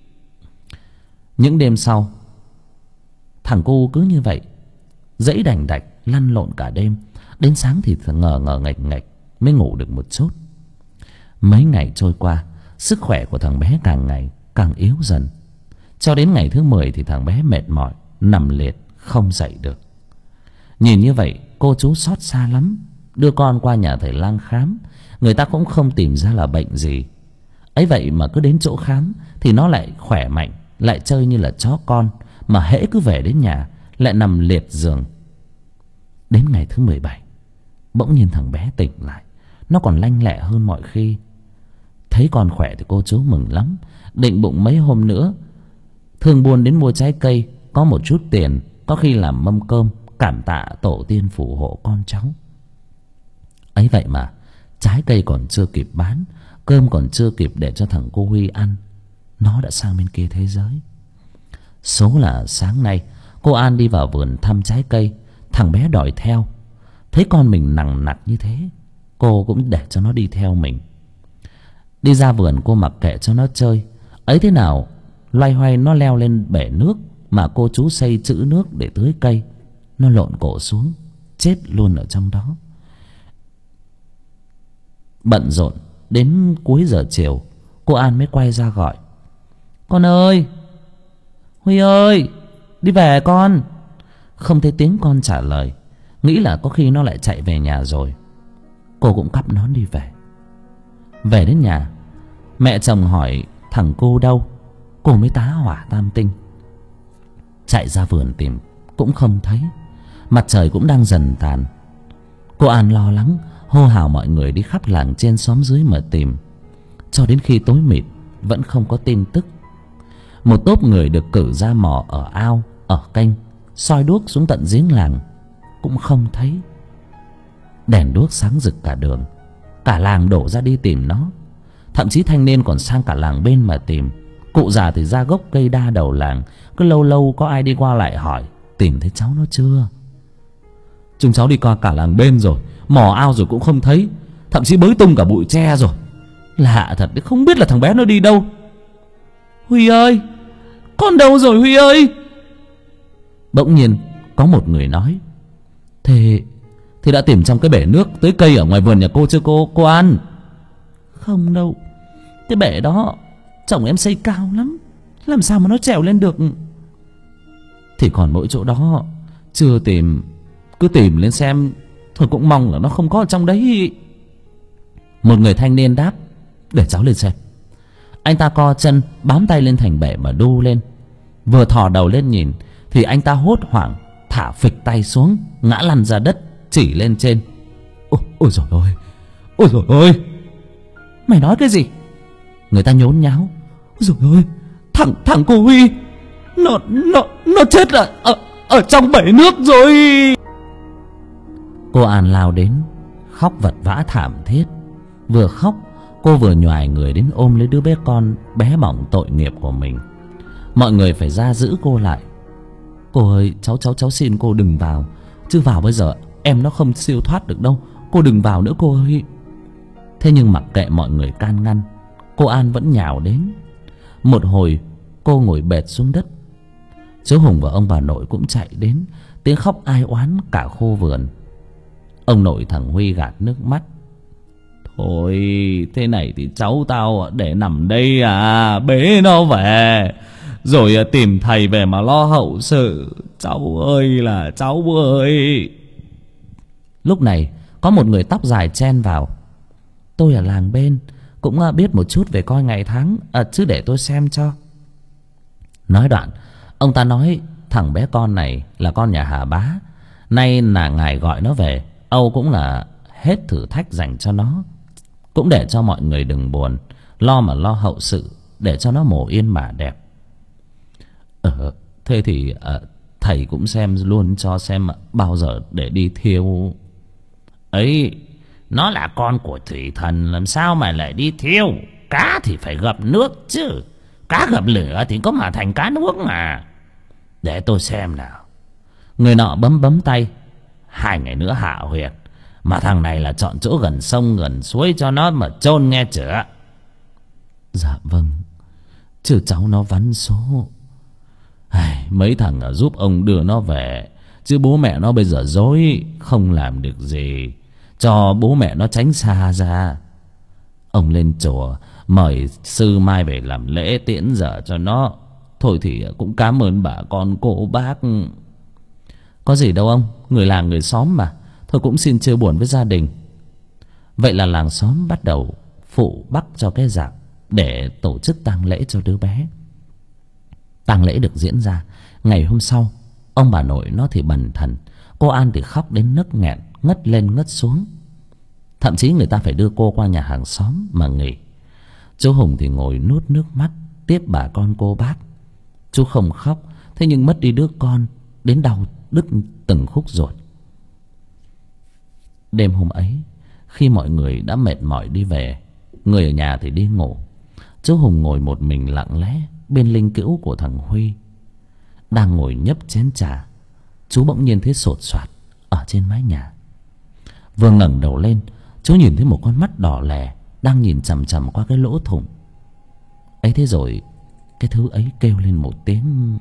Những đêm sau, thằng cu cứ như vậy dẫy đành đạch lăn lộn cả đêm. Đến sáng thì ngờ nghệch mới ngủ được một chút. Mấy ngày trôi qua, sức khỏe của thằng bé càng ngày càng yếu dần. Cho đến ngày thứ 10 thì thằng bé mệt mỏi nằm liệt không dậy được. Nhìn như vậy cô chú xót xa lắm, đưa con qua nhà thầy lang khám. Người ta cũng không tìm ra là bệnh gì. Ấy vậy mà cứ đến chỗ khám thì nó lại khỏe mạnh, lại chơi như là chó con. Mà hễ cứ về đến nhà lại nằm liệt giường. Đến ngày thứ 17, bỗng nhiên thằng bé tỉnh lại. Nó còn lanh lẹ hơn mọi khi. Thấy con khỏe thì cô chú mừng lắm, định bụng mấy hôm nữa thường buôn đến mua trái cây, có một chút tiền, có khi làm mâm cơm cảm tạ tổ tiên phù hộ con cháu. Ấy vậy mà trái cây còn chưa kịp bán, cơm còn chưa kịp để cho thằng cô Huy ăn, nó đã sang bên kia thế giới. Số là sáng nay cô An đi vào vườn thăm trái cây. Thằng bé đòi theo. Thấy con mình nằng nặc như thế, cô cũng để cho nó đi theo mình. Đi ra vườn cô mặc kệ cho nó chơi. Ấy thế nào loay hoay nó leo lên bể nước mà cô chú xây trữ nước để tưới cây. Nó lộn cổ xuống, chết luôn ở trong đó. Bận rộn đến cuối giờ chiều, cô An mới quay ra gọi: Con ơi, Huy ơi, đi về con. Không thấy tiếng con trả lời, nghĩ là có khi nó lại chạy về nhà rồi. Cô cũng cắp nón đi về. Về đến nhà, Mẹ chồng hỏi thằng cô đâu, cô mới tá hỏa tam tinh. Chạy ra vườn tìm cũng không thấy, mặt trời cũng đang dần tàn. Cô An lo lắng hô hào mọi người đi khắp làng trên xóm dưới mà tìm, cho đến khi tối mịt vẫn không có tin tức. Một tốp người được cử ra mò ở ao, ở kênh, soi đuốc xuống tận giếng làng cũng không thấy. Đèn đuốc sáng rực cả đường, cả làng đổ ra đi tìm nó. Thậm chí thanh niên còn sang cả làng bên mà tìm. Cụ già thì ra gốc cây đa đầu làng, cứ lâu lâu có ai đi qua lại hỏi tìm thấy cháu nó chưa. Chúng cháu đi qua cả làng bên rồi, mò ao rồi cũng không thấy, thậm chí bới tung cả bụi tre rồi. Lạ thật đấy, không biết là thằng bé nó đi đâu. Huy ơi, con đâu rồi Huy ơi? Bỗng nhiên có một người nói: Thế đã tìm trong cái bể nước tưới cây ở ngoài vườn nhà cô chưa cô An? Không đâu, cái bể đó chồng em xây cao lắm, làm sao mà nó trèo lên được. Thì còn mỗi chỗ đó chưa tìm, cứ tìm lên xem thôi, cũng mong là nó không có ở trong đấy. Một người thanh niên đáp: Để cháu lên xem. Anh ta co chân bám tay lên thành bể mà đu lên. Vừa thò đầu lên nhìn thì anh ta hốt hoảng thả phịch tay xuống, ngã lăn ra đất, chỉ lên trên. Ôi dồi ôi, ôi dồi ôi! Mày nói cái gì? Người ta nhốn nháo: Ôi dồi ôi, thằng cô Huy nó chết ở trong bể nước rồi. Cô An lao đến khóc vật vã thảm thiết. Vừa khóc cô vừa nhoài người đến ôm lấy đứa bé con bé bỏng tội nghiệp của mình. Mọi người phải ra giữ cô lại. Cô ơi, cháu xin cô đừng vào, chứ vào bây giờ em nó không siêu thoát được đâu, cô đừng vào nữa cô ơi. Thế nhưng mặc kệ mọi người can ngăn, cô An vẫn nhào đến. Một hồi cô ngồi bệt xuống đất. Chú Hùng và ông bà nội cũng chạy đến, tiếng khóc ai oán cả khu vườn. Ông nội thằng Huy gạt nước mắt: Thôi thế này thì cháu tao để nằm đây à, bế nó về rồi tìm thầy về mà lo hậu sự. Cháu ơi là cháu ơi. Lúc này có một người tóc dài chen vào: Tôi ở làng bên cũng biết một chút về coi ngày tháng, chứ để tôi xem cho. Nói đoạn ông ta nói thằng bé con này là con nhà Hà Bá, nay là ngài gọi nó về, âu cũng là hết thử thách dành cho nó, cũng để cho mọi người đừng buồn, lo hậu sự để cho nó mồ yên mà đẹp. Thế thì thầy cũng xem luôn cho xem bao giờ để đi thiêu. Ấy, nó là con của thủy thần, làm sao mà lại đi thiêu? Cá thì phải gặp nước chứ, cá gặp lửa thì có mà thành cá nước mà. Để tôi xem nào. Người nọ bấm tay: 2 ngày nữa hạ huyệt, mà thằng này là chọn chỗ gần sông gần suối cho nó mà chôn nghe chưa? Dạ vâng, chứ cháu nó vắn số. Mấy thằng giúp ông đưa nó về, chứ bố mẹ nó bây giờ dối không làm được gì, cho bố mẹ nó tránh xa ra. Ông lên chùa mời sư mai về làm lễ tiễn giờ cho nó. Thôi thì cũng cảm ơn bà con cô bác. Có gì đâu ông, người làng người xóm mà, thôi cũng xin chia buồn với gia đình. Vậy là làng xóm bắt đầu phụ bắc cho cái dạp để tổ chức tang lễ cho đứa bé. Tang lễ được diễn ra ngày hôm sau, ông bà nội nó thì bần thần, cô An thì khóc đến nấc nghẹn, ngất lên ngất xuống. Thậm chí người ta phải đưa cô qua nhà hàng xóm mà nghỉ. Chú Hùng thì ngồi nuốt nước mắt tiếp bà con cô bác. Chú không khóc, thế nhưng mất đi đứa con đến đau đứt từng khúc ruột. Đêm hôm ấy, khi mọi người đã mệt mỏi đi về, người ở nhà thì đi ngủ, chú Hùng ngồi một mình lặng lẽ bên linh cữu của thằng Huy. Đang ngồi nhấp chén trà, chú bỗng nhiên thấy sột soạt ở trên mái nhà. Vừa ngẩng đầu lên, chú nhìn thấy một con mắt đỏ lè đang nhìn chằm chằm qua cái lỗ thủng ấy. Thế rồi cái thứ ấy kêu lên một tiếng.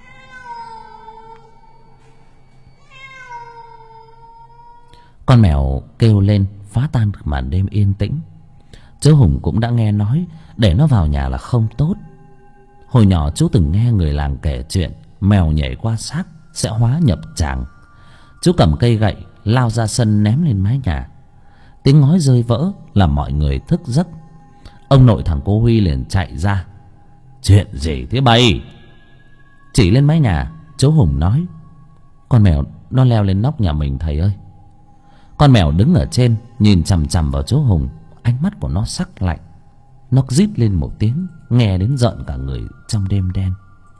Con mèo kêu lên phá tan màn đêm yên tĩnh. Chú Hùng cũng đã nghe nói để nó vào nhà là không tốt. Hồi nhỏ chú từng nghe người làng kể chuyện mèo nhảy qua xác sẽ hóa nhập tràng. Chú cầm cây gậy lao ra sân ném lên mái nhà. Tiếng ngói rơi vỡ làm mọi người thức giấc. Ông nội thằng cô Huy liền chạy ra. Chuyện gì thế bay? Chỉ lên mái nhà, chú Hùng nói: con mèo nó leo lên nóc nhà mình thầy ơi. Con mèo đứng ở trên nhìn chằm chằm vào chú Hùng. Ánh mắt của nó sắc lạnh. Nó rít lên một tiếng nghe đến rợn cả người trong đêm đen.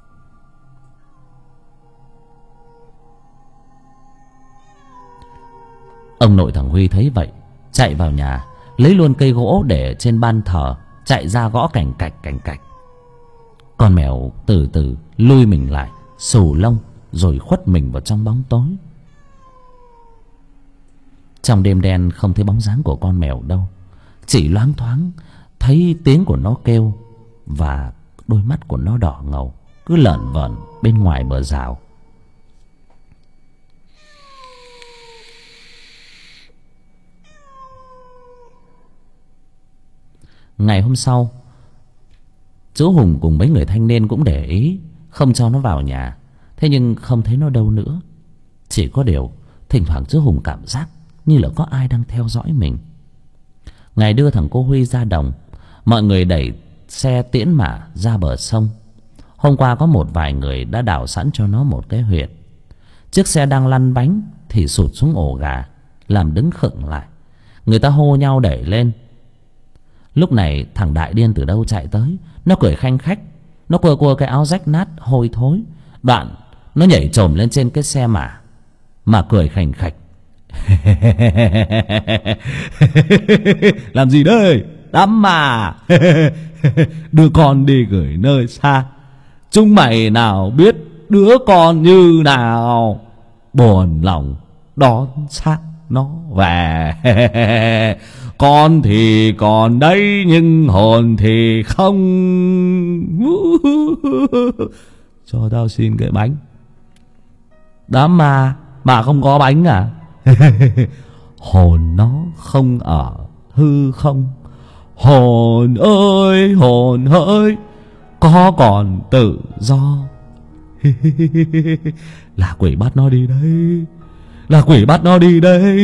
Ông nội thằng Huy thấy vậy, chạy vào nhà, lấy luôn cây gỗ để trên ban thờ, chạy ra gõ cành cạch cành cạch. Con mèo từ từ lui mình lại, xù lông rồi khuất mình vào trong bóng tối. Trong đêm đen không thấy bóng dáng của con mèo đâu, chỉ loáng thoáng thấy tiếng của nó kêu và đôi mắt của nó đỏ ngầu cứ lởn vởn bên ngoài bờ rào. Ngày hôm sau, chú Hùng cùng mấy người thanh niên cũng để ý không cho nó vào nhà. Thế nhưng không thấy nó đâu nữa. Chỉ có điều thỉnh thoảng chú Hùng cảm giác như là có ai đang theo dõi mình. Ngày đưa thằng cô Huy ra đồng, mọi người đẩy xe tiễn mả ra bờ sông. Hôm qua có một vài người đã đào sẵn cho nó một cái huyệt. Chiếc xe đang lăn bánh thì sụt xuống ổ gà, làm đứng khựng lại. Người ta hô nhau đẩy lên. Lúc này thằng Đại Điên từ đâu chạy tới. Nó cười khanh khách. Nó cua cua cái áo rách nát hôi thối. Đoạn nó nhảy chồm lên trên cái xe mà cười khành khạch. Làm gì đây đám mà. Đưa con đi gửi nơi xa. Chúng mày nào biết đứa con như nào. Buồn lòng đón xác nó về. Con thì còn đấy nhưng hồn thì không. Cho tao xin cái bánh. Đám mà không có bánh à? Hồn nó không ở hư không. Hồn ơi có còn tự do. Là quỷ bắt nó đi đây. Là quỷ bắt nó đi đây.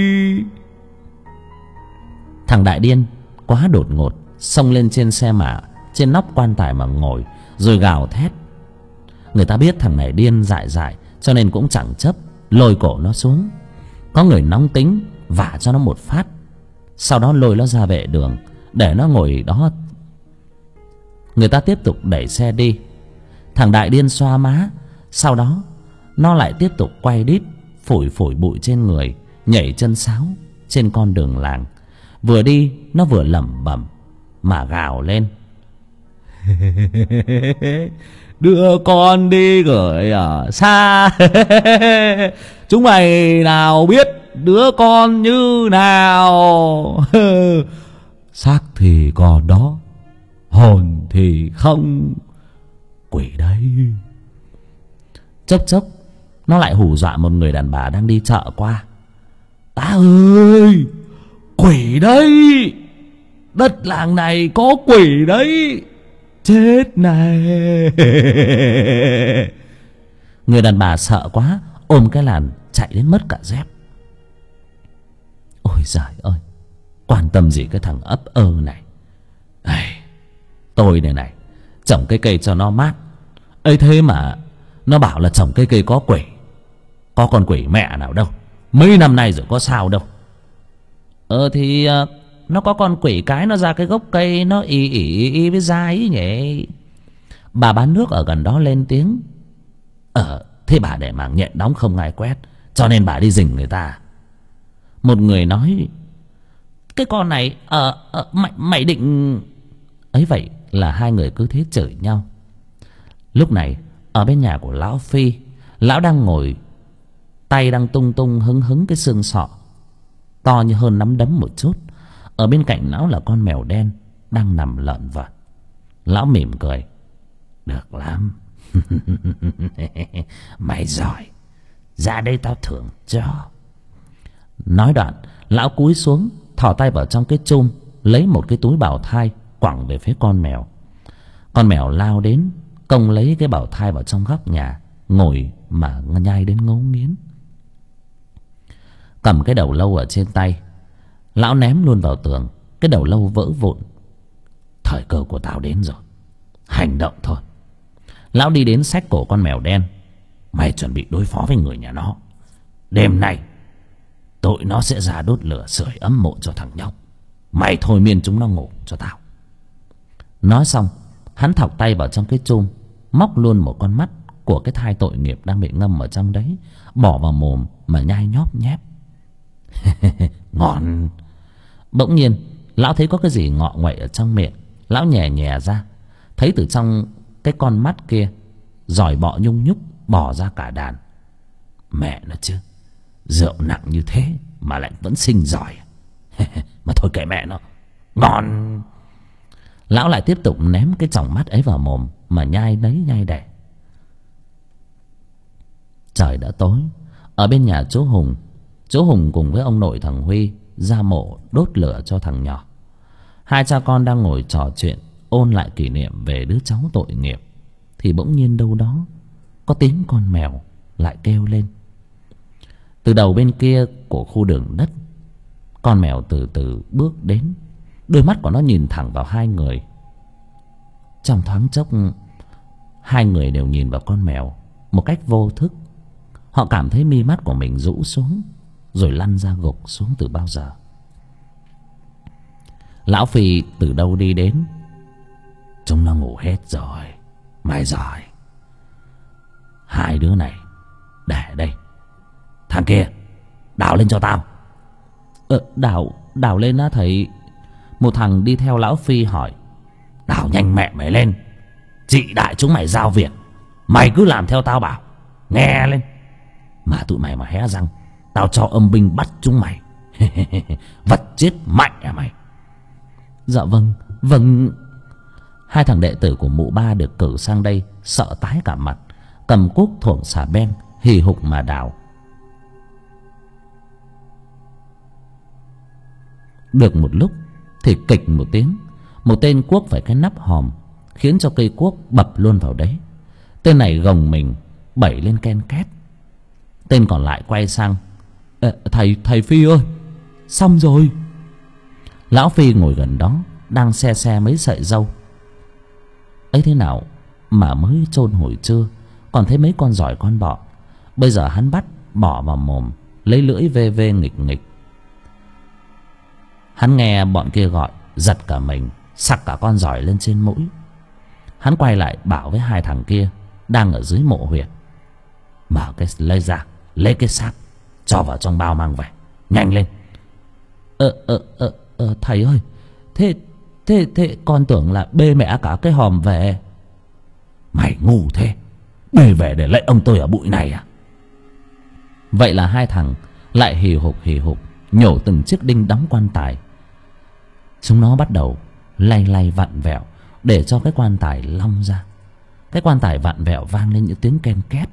Thằng Đại Điên quá đột ngột xông lên trên xe mả, trên nóc quan tài mà ngồi, rồi gào thét. Người ta biết thằng này điên dại dại cho nên cũng chẳng chấp, lôi cổ nó xuống. Có người nóng tính vả cho nó một phát, sau đó lôi nó ra vệ đường để nó ngồi đó. Người ta tiếp tục đẩy xe đi. Thằng Đại Điên xoa má, sau đó nó lại tiếp tục quay đít, phủi phủi bụi trên người, nhảy chân sáo trên con đường làng. Vừa đi nó vừa lẩm bẩm mà gào lên. Đưa con đi gửi ở xa. Chúng mày nào biết đứa con như nào. Xác thì còn đó, hồn thì không. Quỷ đấy. Chốc chốc nó lại hù dọa một người đàn bà đang đi chợ qua. Ta ơi, quỷ đấy. Đất làng này có quỷ đấy. Chết này. Người đàn bà sợ quá, ôm cái làn chạy đến mất cả dép. Ôi giời ơi, quan tâm gì cái thằng ấp ơ này. Tôi này trồng cái cây cho nó mát ấy, thế mà nó bảo là trồng cái cây có quỷ. Có con quỷ mẹ nào đâu, mấy năm nay rồi có sao đâu. Thì nó có con quỷ cái nó ra cái gốc cây, nó ì với dai ấy nhỉ. Bà bán nước ở gần đó lên tiếng. Thế bà để mảng nhện đóng không ai quét, cho nên bà đi rình người ta. Một người nói: cái con này mày định ấy. Vậy là hai người cứ thế chửi nhau. Lúc này ở bên nhà của lão Phi, lão đang ngồi, tay đang tung tung hứng hứng cái xương sọ to như hơn nắm đấm một chút. Ở bên cạnh lão là con mèo đen đang nằm lợn vợn. Lão mỉm cười: được lắm. Mày giỏi, ra đây tao thưởng cho. Nói đoạn lão cúi xuống, thò tay vào trong cái chum, lấy một cái túi bào thai quẳng về phía con mèo. Con mèo lao đến, cong lấy cái bào thai vào trong góc nhà, ngồi mà nhai đến ngấu nghiến. Cầm cái đầu lâu ở trên tay, lão ném luôn vào tường. Cái đầu lâu vỡ vụn, Thời cơ của tao đến rồi, hành động thôi. Lão đi đến xách cổ con mèo đen. Mày chuẩn bị đối phó với người nhà nó. Đêm nay tụi nó sẽ ra đốt lửa sưởi ấm mộ cho thằng nhóc. Mày thôi miên chúng nó ngủ cho tao. Nói xong, hắn thọc tay vào trong cái chum, móc luôn một con mắt của cái thai tội nghiệp đang bị ngâm ở trong đấy, bỏ vào mồm mà nhai nhóp nhép. Ngon. Bỗng nhiên lão thấy có cái gì ngọ nguậy ở trong miệng. Lão nhè nhè ra, thấy từ trong cái con mắt kia giỏi bọ nhung nhúc bỏ ra cả đàn. Mẹ nó chứ, rượu nặng như thế mà lại vẫn sinh giỏi. Mà thôi kệ mẹ nó, ngon. Lão lại tiếp tục ném cái tròng mắt ấy vào mồm mà nhai đấy nhai đẻ. Trời đã tối. Ở bên nhà chú Hùng cùng với ông nội thằng Huy ra mộ đốt lửa cho thằng nhỏ. Hai cha con đang ngồi trò chuyện ôn lại kỷ niệm về đứa cháu tội nghiệp, thì bỗng nhiên đâu đó có tiếng con mèo lại kêu lên. Từ đầu bên kia của khu đường đất, con mèo từ từ bước đến. Đôi mắt của nó nhìn thẳng vào hai người. Trong thoáng chốc, hai người đều nhìn vào con mèo một cách vô thức. Họ cảm thấy mi mắt của mình rũ xuống, rồi lăn ra gục xuống từ bao giờ. Lão Phi từ đâu đi đến. Chúng nó ngủ hết rồi. Mày giỏi. Hai đứa này để đây. Thằng kia đào lên cho tao. Đào lên á thầy? Một thằng đi theo lão Phi hỏi. Đào nhanh mẹ mày lên. Chị đại chúng mày giao việc, mày cứ làm theo tao bảo. Nghe lên. Mà tụi mày mà hé răng, tao cho âm binh bắt chúng mày. Vật chết mạnh à mày? Dạ vâng. Hai thằng đệ tử của mụ Ba được cử sang đây sợ tái cả mặt, cầm cuốc thổn xà beng hì hục mà đào. Được một lúc thì kịch một tiếng, một tên cuốc phải cái nắp hòm, khiến cho cây cuốc bập luôn vào đấy. Tên này gồng mình bẩy lên ken két. Tên còn lại quay sang. Thầy Phi ơi, xong rồi. Lão Phi ngồi gần đó đang xe mấy sợi râu. Ấy thế nào mà mới chôn hồi trưa còn thấy mấy con giỏi con bọ. Bây giờ hắn bắt bỏ vào mồm, lấy lưỡi vê nghịch nghịch. Hắn nghe bọn kia gọi, giật cả mình, sặc cả con giỏi lên trên mũi. Hắn quay lại bảo với hai thằng kia đang ở dưới mộ huyệt. Mở cái lấy ra, lấy cái xác, cho vào trong bao mang về, nhanh lên. Thầy ơi, thế con tưởng là bê mẹ cả cái hòm về. Mày ngu thế, bê về để lạy ông tôi ở bụi này à? Vậy là hai thằng lại hì hục nhổ từng chiếc đinh đóng quan tài. Chúng nó bắt đầu lay vặn vẹo để cho cái quan tài long ra. Cái quan tài vặn vẹo vang lên những tiếng ken két.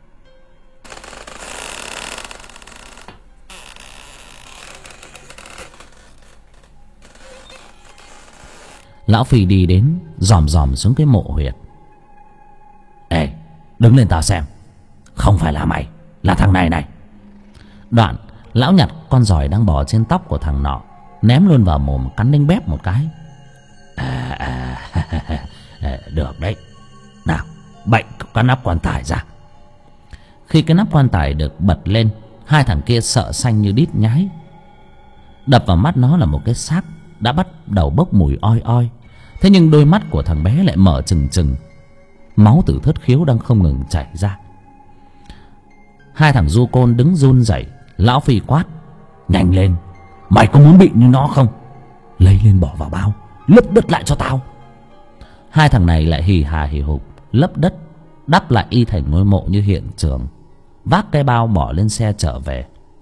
Lão Phi đi đến, dòm xuống cái mộ huyệt. Ê, đứng lên tao xem. Không phải là mày, là thằng này này. Đoạn lão nhặt con giỏi đang bò trên tóc của thằng nọ, ném luôn vào mồm cắn đinh bép một cái. Được đấy. Nào, bệnh cái nắp quan tài ra. Khi cái nắp quan tài được bật lên, hai thằng kia sợ xanh như đít nhái. Đập vào mắt nó là một cái xác đã bắt đầu bốc mùi oi oi. Thế nhưng đôi mắt của thằng bé lại mở trừng trừng, máu từ thất khiếu đang không ngừng chảy ra. Hai thằng du côn đứng run rẩy. Lão Phi quát. Nhanh lên, mày có muốn bị như nó không? Lấy lên bỏ vào bao, lấp đất lại cho tao. Hai thằng này lại hì hà hì hục lấp đất, đắp lại y thành ngôi mộ như hiện trường, vác cái bao bỏ lên xe trở về.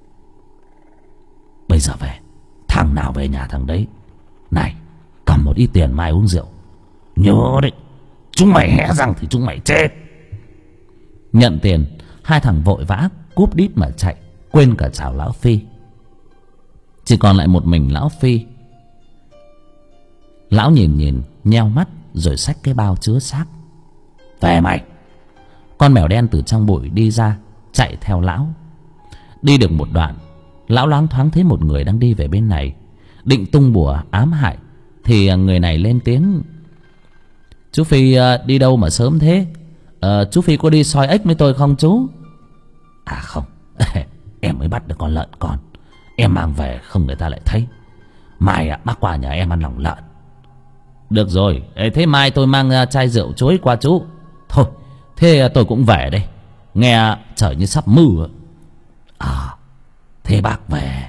Bây giờ về, thằng nào về nhà thằng đấy. Này, cầm một ít tiền mai uống rượu. Nhớ đấy, chúng mày hé răng thì chúng mày chết. Nhận tiền, hai thằng vội vã cúp đít mà chạy, quên cả chào lão Phi. Chỉ còn lại một mình lão Phi. Lão nhìn nheo mắt rồi xách cái bao chứa xác. Về mày. Con mèo đen từ trong bụi đi ra, chạy theo lão. Đi được một đoạn, lão loáng thoáng thấy một người đang đi về bên này, định tung bùa ám hại. thì người này lên tiếng: chú Phi đi đâu mà sớm thế? Chú Phi có đi soi ếch với tôi không chú? À không, em mới bắt được con lợn con, em mang về không người ta lại thấy. Mai bác qua nhà em ăn lòng lợn. Được rồi, thế mai tôi mang chai rượu chuối qua chú. Thôi, thế tôi cũng về đây, nghe trời như sắp mưa. Thế bác về.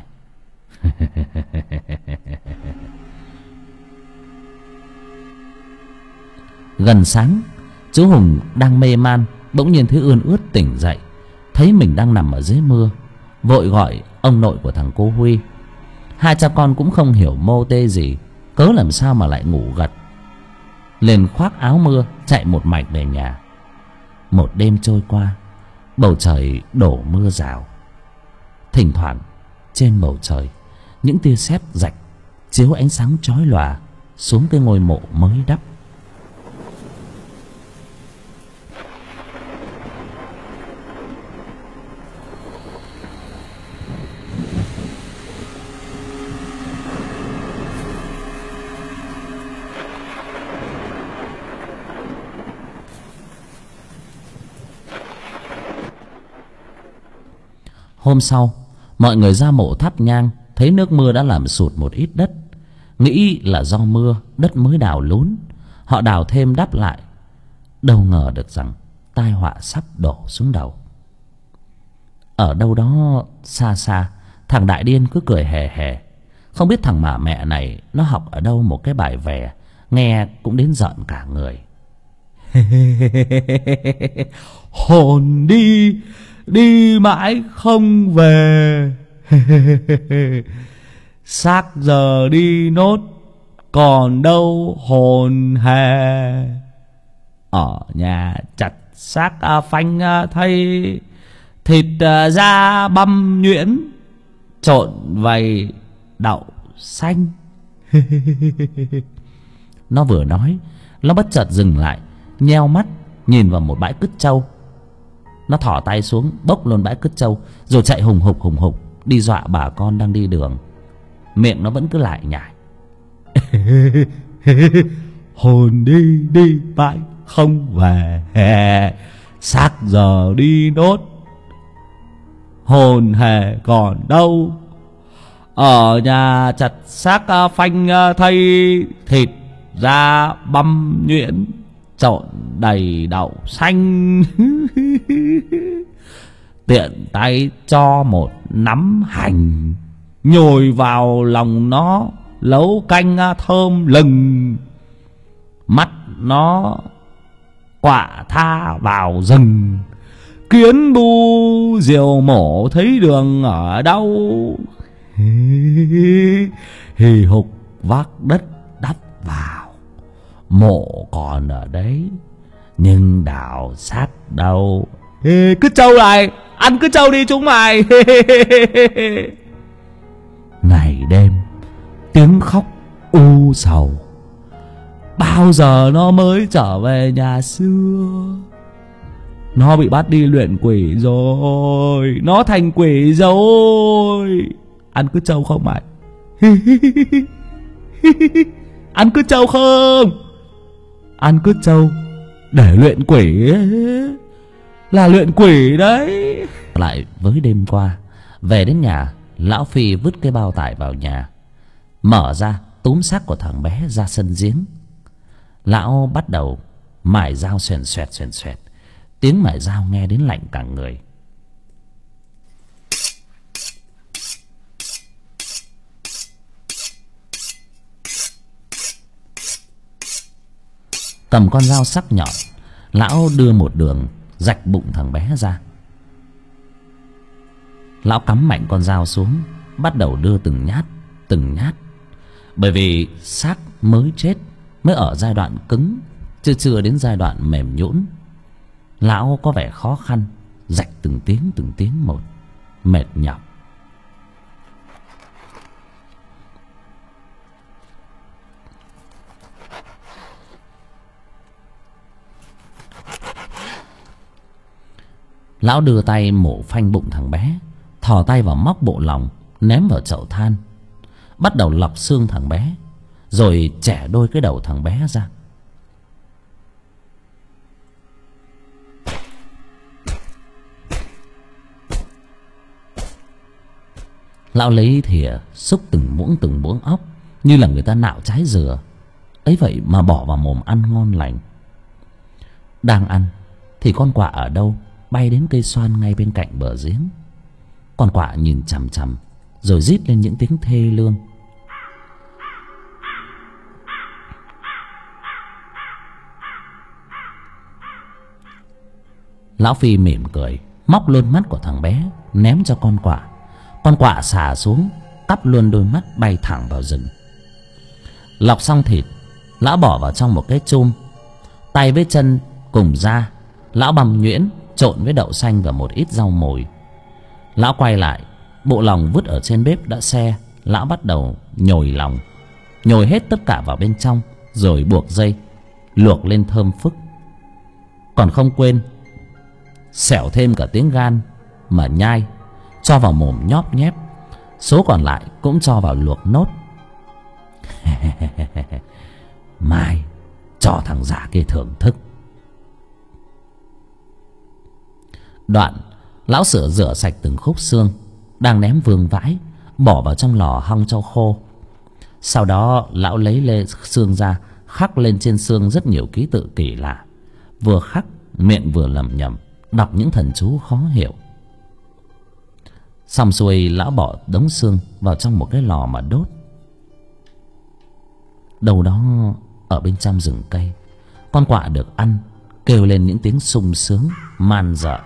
Gần sáng, chú Hùng đang mê man bỗng nhiên thấy ươn ướt tỉnh dậy, thấy mình đang nằm ở dưới mưa, vội gọi ông nội của thằng cô Huy. Hai cha con cũng không hiểu mô tê gì, cớ làm sao mà lại ngủ gật, liền khoác áo mưa chạy một mạch về nhà. Một đêm trôi qua, bầu trời đổ mưa rào. Thỉnh thoảng trên bầu trời những tia sét rạch chiếu ánh sáng chói lòa xuống cái ngôi mộ mới đắp. Hôm sau, mọi người ra mộ thắp nhang, thấy nước mưa đã làm sụt một ít đất, nghĩ là do mưa đất mới đào lún. Họ đào thêm đắp lại, đâu ngờ được rằng tai họa sắp đổ xuống đầu. Ở đâu đó xa xa, thằng Đại Điên cứ cười hề hề. Không biết thằng mà mẹ này nó học ở đâu một cái bài vè, nghe cũng đến giận cả người. Hồn đi, đi mãi không về. Xác giờ đi nốt, còn đâu hồn hề. Ở nhà chặt xác phanh thay, thịt da băm nhuyễn, trộn vầy đậu xanh. Nó vừa nói, nó bất chợt dừng lại, nheo mắt nhìn vào một bãi cứt trâu. Nó thỏ tay xuống bốc luôn bãi cứt trâu, rồi chạy hùng hục đi dọa bà con đang đi đường. Miệng nó vẫn cứ lại nhải. Hồn đi, đi mãi không về. Xác giờ đi nốt, hồn hề còn đâu. Ở nhà chặt xác phanh thay, thịt da băm nhuyễn, trộn đầy đậu xanh. Tiện tay cho một nắm hành, nhồi vào lòng nó nấu canh thơm lừng. Mắt nó quạ tha vào rừng, kiến bu diều mổ thấy đường ở đâu. Hì hục vác đất đắp vào, mộ còn ở đấy nhưng đào xác đâu. Cứ trâu này, ăn cứ trâu đi chúng mày. Ngày đêm tiếng khóc u sầu, bao giờ nó mới trở về nhà xưa. Nó bị bắt đi luyện quỷ rồi, nó thành quỷ rồi. Ăn cứ trâu không mày? Ăn cứ trâu không? Ăn cứ trâu để luyện quỷ ấy, là luyện quỷ đấy. Lại với đêm qua, về đến nhà, lão Phi vứt cái bao tải vào nhà, mở ra túm xác của thằng bé ra sân giếng. Lão bắt đầu mài dao xoèn xoẹt. Tiếng mài dao nghe đến lạnh cả người. Cầm con dao sắc nhọn, lão đưa một đường rạch bụng thằng bé ra. Lão cắm mạnh con dao xuống, bắt đầu đưa từng nhát. Bởi vì xác mới chết, mới ở giai đoạn cứng, chưa đến giai đoạn mềm nhũn. Lão có vẻ khó khăn, rạch từng tiếng một, mệt nhọc. Lão đưa tay mổ phanh bụng thằng bé, thò tay vào móc bộ lòng ném vào chậu than, bắt đầu lọc xương thằng bé. rồi chẻ đôi cái đầu thằng bé ra. Lão lấy thìa xúc từng muỗng óc như là người ta nạo trái dừa ấy vậy mà bỏ vào mồm ăn ngon lành. Đang ăn thì con quạ ở đâu bay đến cây xoan ngay bên cạnh bờ giếng. Con quạ nhìn chằm chằm rồi rít lên những tiếng thê lương. Lão Phi mỉm cười móc luôn mắt của thằng bé ném cho con quạ. Con quạ xà xuống cắp luôn đôi mắt bay thẳng vào rừng. Lọc xong thịt, lão bỏ vào trong một cái chum. Tay với chân cùng da lão băm nhuyễn trộn với đậu xanh và một ít rau mồi. Lão quay lại, bộ lòng vứt ở trên bếp đã se. Lão bắt đầu nhồi lòng, nhồi hết tất cả vào bên trong rồi buộc dây luộc lên thơm phức. Còn không quên xẻo thêm cả tiếng gan mà nhai cho vào mồm nhóp nhép. Số còn lại cũng cho vào luộc nốt. Mai cho thằng già kia thưởng thức. Đoạn lão rửa sạch từng khúc xương đang ném vương vãi, bỏ vào trong lò hong cho khô. Sau đó lão lấy xương ra, khắc lên trên xương rất nhiều ký tự kỳ lạ. Vừa khắc miệng vừa lẩm nhẩm đọc những thần chú khó hiểu. Xong xuôi lão bỏ đống xương vào trong một cái lò mà đốt. Đâu đó ở bên trong rừng cây, con quạ được ăn kêu lên những tiếng sung sướng man dợ.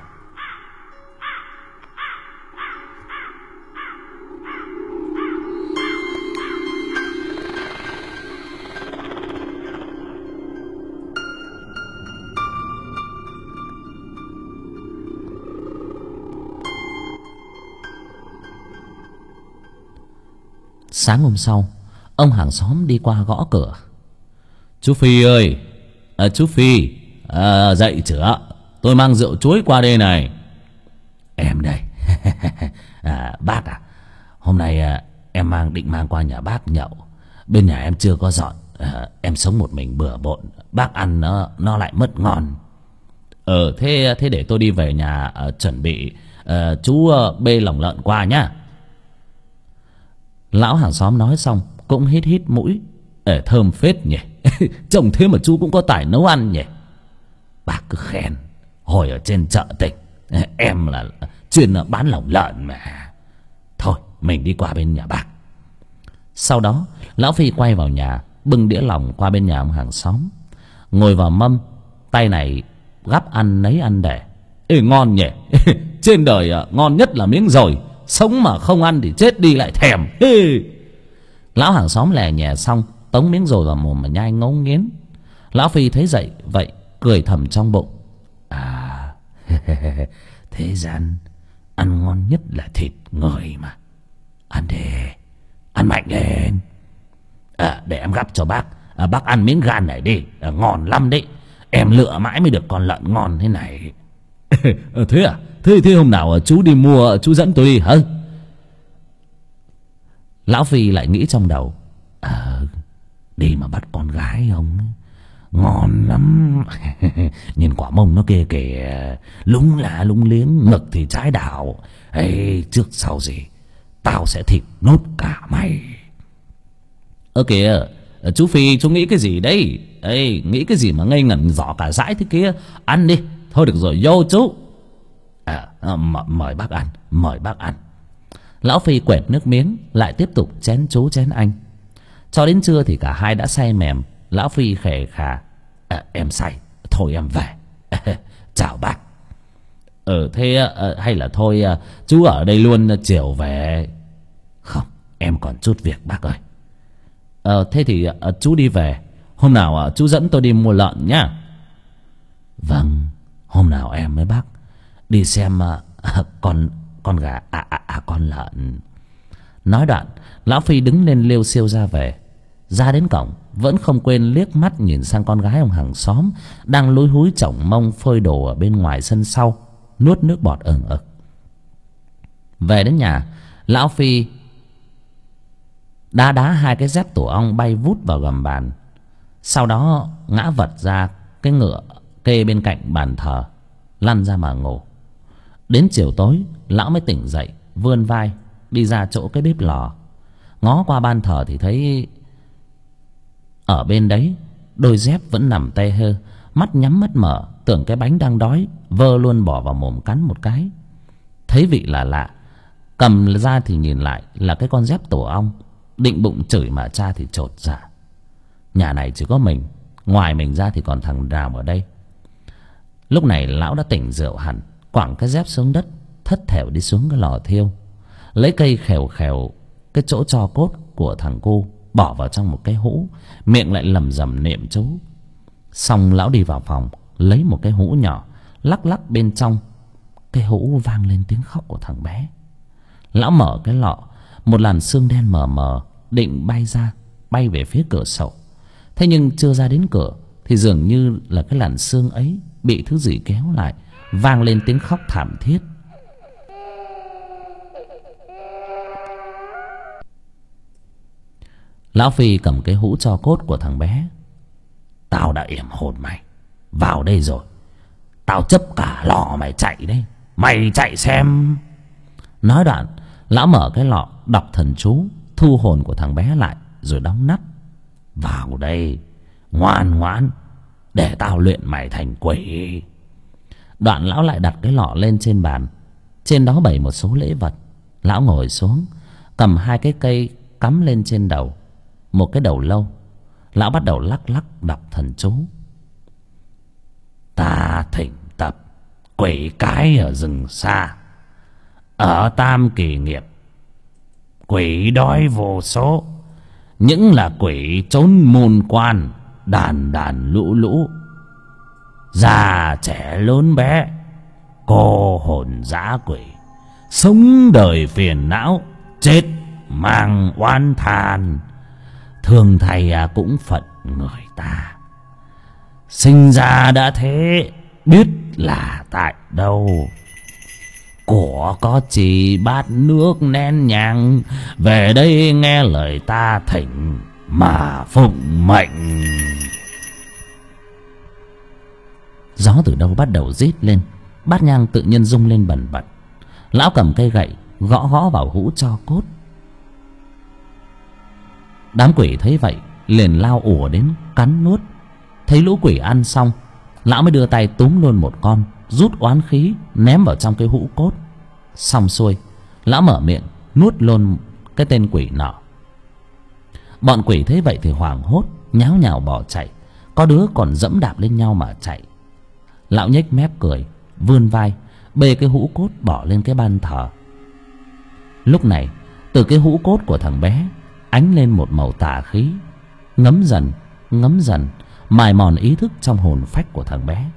Sáng hôm sau, ông hàng xóm đi qua gõ cửa. Chú Phi ơi, chú Phi, dậy chưa? Tôi mang rượu chuối qua đây này. Em đây. Bác à, hôm nay em định mang qua nhà bác nhậu. Bên nhà em chưa có dọn. Em sống một mình bừa bộn, bác ăn nó lại mất ngon. Thế để tôi đi về nhà chuẩn bị chú bê lòng lợn qua nhá. Lão hàng xóm nói xong cũng hít hít mũi. Thơm phết nhỉ. Trông thế mà chú cũng có tài nấu ăn nhỉ. Bác cứ khen. Hồi ở trên chợ Tịch em là chuyên bán lòng lợn mà. Thôi mình đi qua bên nhà bác. Sau đó lão Phi quay vào nhà, bưng đĩa lòng qua bên nhà ông hàng xóm, ngồi vào mâm, tay này gắp ăn nấy ăn để. Ngon nhỉ. Trên đời ngon nhất là miếng dồi, sống mà không ăn thì chết đi lại thèm. Lão hàng xóm lè nhè xong tống miếng dồi vào mồm mà nhai ngấu nghiến. Lão Phi thấy vậy cười thầm trong bụng. Thế gian ăn ngon nhất là thịt người mà. Ăn đi, ăn mạnh lên. Để em gắp cho bác. Bác ăn miếng gan này đi, ngon lắm đấy. Em lựa mãi mới được con lợn ngon thế này. Thế à? Thế hôm nào chú đi mua, chú dẫn tôi đi hả? Lão Phi lại nghĩ trong đầu. Đi mà bắt con gái không ngon lắm. Nhìn quả mông nó kia kìa, lúng lá lúng liếng, ngực thì trái đào. Trước sau gì tao sẽ thịt nốt cả mày. Kìa, chú Phi chú nghĩ cái gì đấy? Nghĩ cái gì mà ngây ngẩn giỏ cả dãi thế kia? Ăn đi. Thôi được rồi, vô chú. Mời bác ăn, mời bác ăn. Lão Phi quệt nước miếng, lại tiếp tục chén chú chén anh. Cho đến trưa thì cả hai đã say mềm. Lão Phi khề khà. Em say, thôi em về. Chào bác. Thế hay là thôi chú ở đây luôn, chiều về. Không, em còn chút việc bác ơi. Thế thì chú đi về. Hôm nào chú dẫn tôi đi mua lợn nhá. Vâng, hôm nào em với bác đi xem con gà con lợn. Nói đoạn lão Phi đứng lên liêu xiêu ra về. Ra đến cổng vẫn không quên liếc mắt nhìn sang con gái ông hàng xóm đang lúi húi chổng mông phơi đồ ở bên ngoài sân sau, nuốt nước bọt ừng ực. Về đến nhà, lão Phi Đá đá hai cái dép tổ ong bay vút vào gầm bàn. Sau đó ngã vật ra cái ngựa kê bên cạnh bàn thờ, lăn ra mà ngủ. Đến chiều tối lão mới tỉnh dậy, vươn vai đi ra chỗ cái bếp lò. Ngó qua ban thờ thì thấy ở bên đấy đôi dép vẫn nằm tê hơ, mắt nhắm mắt mở, tưởng cái bánh đang đói, vơ luôn bỏ vào mồm cắn một cái. Thấy vị là lạ, cầm ra thì nhìn lại là cái con dép tổ ong. Định bụng chửi mà cha thì chột dạ. Nhà này chỉ có mình, ngoài mình ra thì còn thằng nào ở đây. Lúc này lão đã tỉnh rượu hẳn, quẳng cái dép xuống đất, thất thểu đi xuống cái lò thiêu, lấy cây khèo khèo cái chỗ tro cốt của thằng cu, bỏ vào trong một cái hũ, miệng lại lầm rầm niệm chú. Xong lão đi vào phòng, lấy một cái hũ nhỏ, lắc lắc bên trong cái hũ vang lên tiếng khóc của thằng bé. Lão mở cái lọ, một làn sương đen mờ mờ định bay ra, bay về phía cửa sổ. Thế nhưng chưa ra đến cửa thì dường như là cái làn sương ấy bị thứ gì kéo lại, vang lên tiếng khóc thảm thiết. Lão Phi cầm cái hũ tro cốt của thằng bé. Tao đã yểm hồn mày vào đây rồi, tao chấp cả lò mày chạy đấy, mày chạy xem. Nói đoạn lão mở cái lọ, đọc thần chú, thu hồn của thằng bé lại rồi đóng nắp. Vào đây, ngoan ngoãn, để tao luyện mày thành quỷ. Đoạn lão lại đặt cái lọ lên trên bàn, trên đó bày một số lễ vật. Lão ngồi xuống, cầm hai cái cây cắm lên trên đầu, một cái đầu lâu. Lão bắt đầu lắc lắc đọc thần chú. Ta thỉnh tập quỷ cái ở rừng xa, ở tam kỳ nghiệp, quỷ đói vô số, những là quỷ trốn môn quan, đàn đàn lũ lũ, già trẻ lớn bé, cô hồn dã quỷ, sống đời phiền não, chết mang oán than. Thường thầy cũng phận người ta, sinh ra đã thế, biết là tại đâu. Của có chỉ bát nước nén nhang, về đây nghe lời ta thỉnh mà phụng mệnh. Gió từ đâu bắt đầu rít lên, bát nhang tự nhiên rung lên bần bật. Lão cầm cây gậy gõ gõ vào hũ tro cốt. Đám quỷ thấy vậy liền lao ùa đến cắn nuốt. Thấy lũ quỷ ăn xong, lão mới đưa tay túm luôn một con, rút oán khí ném vào trong cái hũ cốt. Xong xuôi, lão mở miệng nuốt luôn cái tên quỷ nọ. Bọn quỷ thấy vậy thì hoảng hốt, nháo nhào bỏ chạy, có đứa còn dẫm đạp lên nhau mà chạy. Lão nhếch mép cười, vươn vai bê cái hũ cốt bỏ lên cái ban thờ. Lúc này từ cái hũ cốt của thằng bé ánh lên một màu tà khí, ngấm dần mài mòn ý thức trong hồn phách của thằng bé.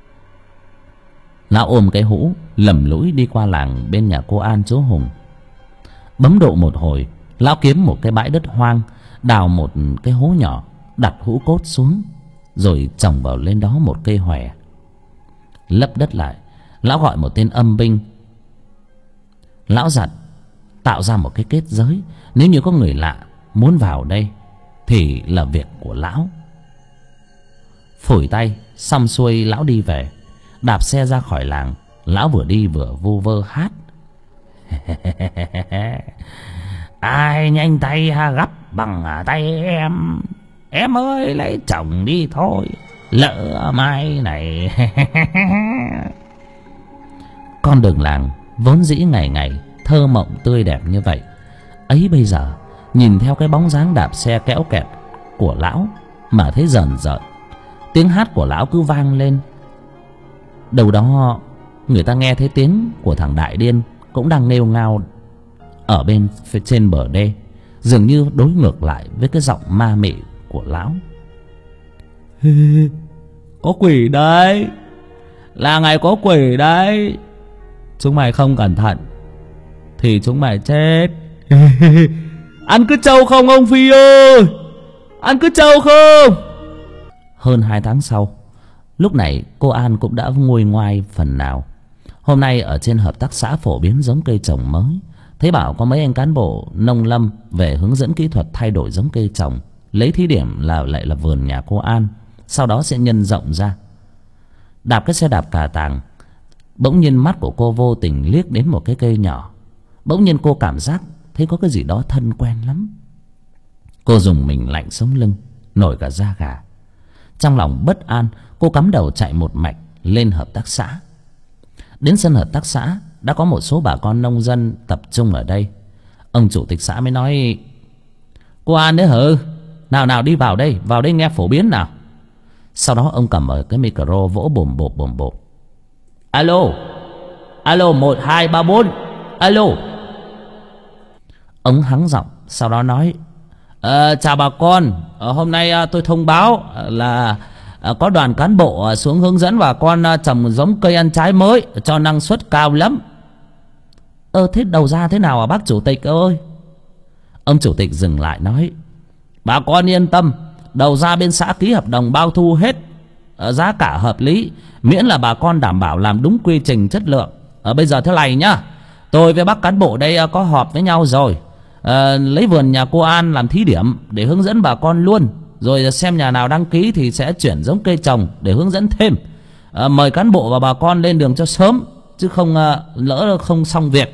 Lão ôm cái hũ lầm lũi đi qua làng bên nhà cô An chú Hùng. Bấm độ một hồi, lão kiếm một cái bãi đất hoang, đào một cái hố nhỏ, đặt hũ cốt xuống, rồi trồng vào lên đó một cây hòe. Lấp đất lại, lão gọi một tên âm binh. Lão dặn tạo ra một cái kết giới, nếu như có người lạ muốn vào đây thì là việc của lão. Phủi tay xong xuôi, lão đi về, đạp xe ra khỏi làng. Lão vừa đi vừa vu vơ hát. Ai nhanh tay gấp bằng tay em ơi lấy chồng đi thôi, lỡ mai này. Con đường làng vốn dĩ ngày ngày thơ mộng tươi đẹp như vậy ấy, bây giờ nhìn theo cái bóng dáng đạp xe kéo kẹt của lão mà thấy rờn rợn. Tiếng hát của lão cứ vang lên. Đâu đó người ta nghe thấy tiếng của thằng đại điên cũng đang nghêu ngao ở bên trên bờ đê, dường như đối ngược lại với cái giọng ma mị của lão. Có quỷ đấy, là ngày có quỷ đấy, chúng mày không cẩn thận thì chúng mày chết. Ăn cứ trâu không ông Phi ơi, ăn cứ trâu không. Hơn 2 tháng sau, lúc này cô An cũng đã nguôi ngoai phần nào. Hôm nay ở trên hợp tác xã phổ biến giống cây trồng mới, Thấy bảo có mấy anh cán bộ nông lâm về hướng dẫn kỹ thuật thay đổi giống cây trồng, lấy thí điểm là lại là vườn nhà cô An, sau đó sẽ nhân rộng ra. Đạp cái xe đạp cà tàng, bỗng nhiên mắt của cô vô tình liếc đến một cái cây nhỏ. Bỗng nhiên cô cảm giác thấy có cái gì đó thân quen lắm. Cô dùng mình lạnh sống lưng, nổi cả da gà. Trong lòng bất an, cô cắm đầu chạy một mạch lên hợp tác xã. Đến sân hợp tác xã, đã có một số bà con nông dân tập trung ở đây. Ông chủ tịch xã mới nói: "Cô An đấy hả? Nào đi vào đây nghe phổ biến nào." Sau đó ông cầm ở cái micro vỗ bồm bộp. Alo 1 2 3 4. Alo. Ông hắng giọng, sau đó nói: "Chào bà con, hôm nay tôi thông báo là có đoàn cán bộ xuống hướng dẫn bà con trồng giống cây ăn trái mới cho năng suất cao lắm." Thế đầu ra thế nào bác chủ tịch ơi? Ông chủ tịch dừng lại nói: "Bà con yên tâm, đầu ra bên xã ký hợp đồng bao thu hết, giá cả hợp lý, miễn là bà con đảm bảo làm đúng quy trình chất lượng. Bây giờ thế này nhá, tôi với bác cán bộ đây có họp với nhau rồi, lấy vườn nhà cô An làm thí điểm để hướng dẫn bà con luôn, rồi xem nhà nào đăng ký thì sẽ chuyển giống cây trồng để hướng dẫn thêm. Mời cán bộ và bà con lên đường cho sớm, chứ không lỡ không xong việc."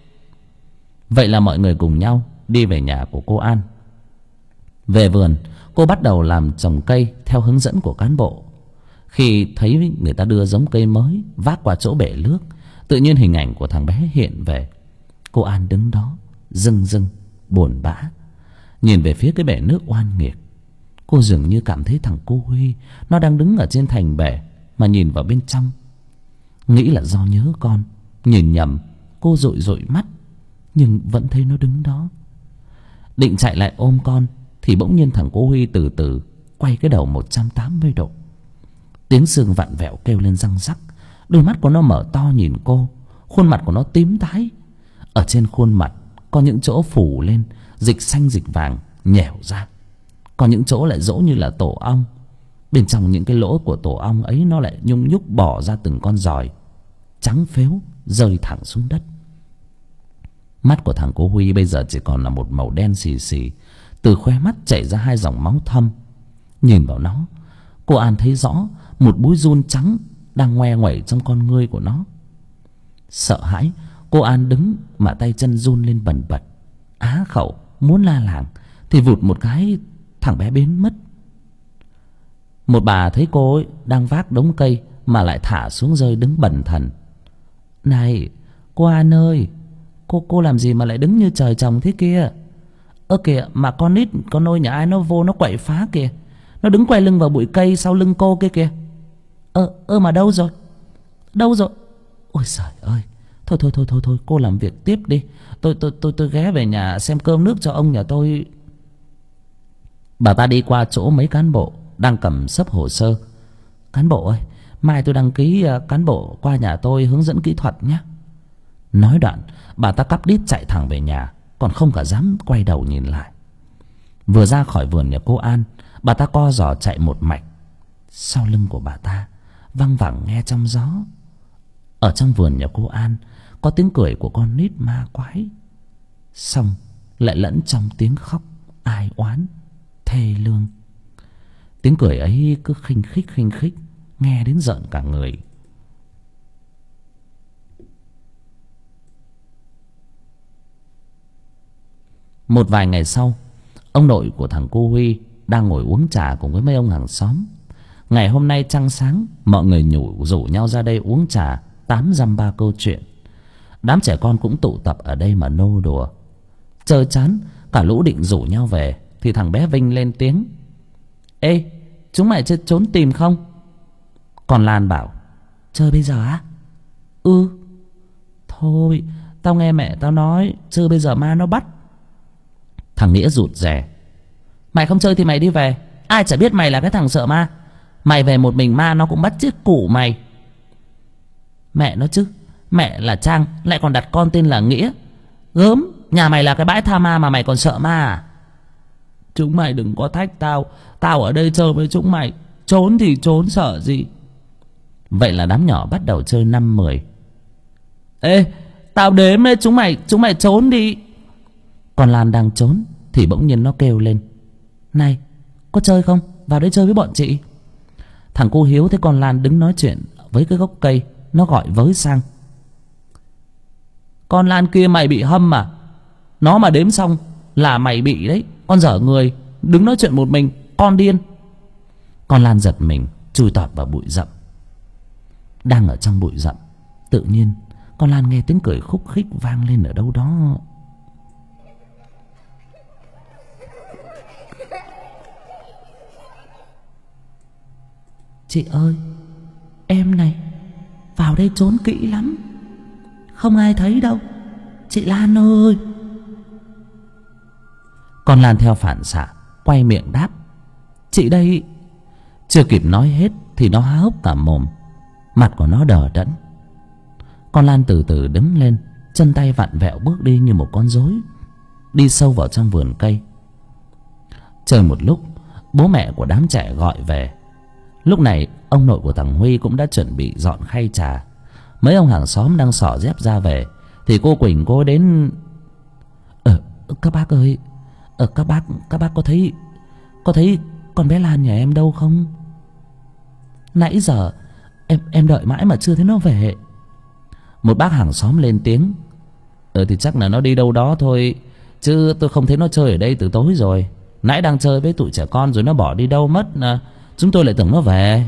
Vậy là mọi người cùng nhau đi về nhà của cô An. Về vườn, cô bắt đầu làm trồng cây theo hướng dẫn của cán bộ. Khi thấy người ta đưa giống cây mới vác qua chỗ bể nước, tự nhiên hình ảnh của thằng bé hiện về. Cô An đứng đó rưng rưng buồn bã, nhìn về phía cái bể nước oan nghiệt. Cô dường như cảm thấy thằng cô Huy nó đang đứng ở trên thành bể mà nhìn vào bên trong. Nghĩ là do nhớ con, nhìn nhầm, cô dụi mắt, nhưng vẫn thấy nó đứng đó. Định chạy lại ôm con thì bỗng nhiên thằng cô Huy từ từ quay cái đầu 180 độ. Tiếng xương vặn vẹo kêu lên răng rắc. Đôi mắt của nó mở to nhìn cô. Khuôn mặt của nó tím tái. Ở trên khuôn mặt có những chỗ phủ lên dịch xanh dịch vàng nhẻo ra. Có những chỗ lại dỗ như là tổ ong. Bên trong những cái lỗ của tổ ong ấy nó lại nhung nhúc bỏ ra từng con giòi trắng phếu rơi thẳng xuống đất. Mắt của thằng cô Huy bây giờ chỉ còn là một màu đen xì xì. Từ khóe mắt chảy ra 2 dòng máu thâm. Nhìn vào nó, cô An thấy rõ một búi giun trắng đang ngoe nguẩy trong con ngươi của nó. Sợ hãi, cô An đứng mà tay chân run lên bần bật, á khẩu muốn la làng thì vụt một cái thằng bé biến mất. Một bà thấy cô ấy đang vác đống cây mà lại thả xuống rơi đứng bần thần. "Này cô An ơi, cô làm gì mà lại đứng như trời trồng thế kia? Kìa, mà con nít con nôi nhà ai nó vô nó quậy phá kìa. Nó đứng quay lưng vào bụi cây sau lưng cô kia kìa. Mà đâu rồi? Ôi trời ơi. Thôi cô làm việc tiếp đi. Tôi ghé về nhà xem cơm nước cho ông nhà tôi." Bà ta đi qua chỗ mấy cán bộ đang cầm xấp hồ sơ. "Cán bộ ơi, mai tôi đăng ký cán bộ qua nhà tôi hướng dẫn kỹ thuật nhé." Nói đoạn, bà ta cắp đít chạy thẳng về nhà, còn không cả dám quay đầu nhìn lại. Vừa ra khỏi vườn nhà cô An, bà ta co giò chạy một mạch. Sau lưng của bà ta văng vẳng nghe trong gió. Ở trong vườn nhà cô An có tiếng cười của con nít ma quái, xong lại lẫn trong tiếng khóc ai oán thê lương. Tiếng cười ấy cứ khinh khích nghe đến rợn cả người. Một vài ngày sau, ông nội của thằng cô Huy đang ngồi uống trà cùng với mấy ông hàng xóm. Ngày hôm nay trăng sáng, mọi người rủ nhau ra đây uống trà, tám dăm ba câu chuyện. Đám trẻ con cũng tụ tập ở đây mà nô đùa. Chơi chán, cả lũ định rủ nhau về thì thằng bé Vinh lên tiếng: "Ê, chúng mày trốn tìm không?" Còn Lan bảo: "Chơi bây giờ á?" "Ừ." "Thôi, tao nghe mẹ tao nói chơi bây giờ ma nó bắt." Thằng Nghĩa rụt rè: "Mày không chơi thì mày đi về. Ai chả biết mày là cái thằng sợ ma. Mày về một mình ma nó cũng bắt chiếc củ mày." "Mẹ nó chứ, mẹ là Trang lại còn đặt con tên là Nghĩa. Gớm, nhà mày là cái bãi tha ma mà mày còn sợ ma à?" "Chúng mày đừng có thách tao. Tao ở đây chơi với chúng mày. Trốn thì trốn sợ gì." Vậy là đám nhỏ bắt đầu chơi 5-10. "Ê, Tao đếm đấy, chúng mày trốn đi. Con Lan đang trốn thì bỗng nhiên nó kêu lên: Này, có chơi không? Vào đây chơi với bọn chị. Thằng cu Hiếu thấy con Lan đứng nói chuyện với cái gốc cây, nó gọi với sang: Con Lan kia mày bị hâm à? Nó mà đếm xong là mày bị đấy. Con dở người, đứng nói chuyện một mình, con điên. Con Lan giật mình chui tọt vào bụi rậm. Đang ở trong bụi rậm, tự nhiên con Lan nghe tiếng cười khúc khích vang lên ở đâu đó. Chị ơi, em này, vào đây trốn kỹ lắm, không ai thấy đâu, chị Lan ơi. Con Lan theo phản xạ quay miệng đáp: Chị đây. Chưa kịp nói hết thì nó há hốc cả mồm, mặt của nó đờ đẫn. Con Lan từ từ đứng lên, chân tay vặn vẹo bước đi như một con rối, đi sâu vào trong vườn cây. Chờ một lúc, bố mẹ của đám trẻ gọi về. Lúc này ông nội của thằng Huy cũng đã chuẩn bị dọn khay trà. Mấy ông hàng xóm đang xỏ dép ra về thì cô Quỳnh cô đến: Các bác ơi, các bác có thấy con bé Lan nhà em đâu không? Nãy giờ em đợi mãi mà chưa thấy nó về. Một bác hàng xóm lên tiếng: Thì chắc là nó đi đâu đó thôi, chứ tôi không thấy nó chơi ở đây từ tối rồi. Nãy đang chơi với tụi trẻ con rồi nó bỏ đi đâu mất, chúng tôi lại tưởng nó về.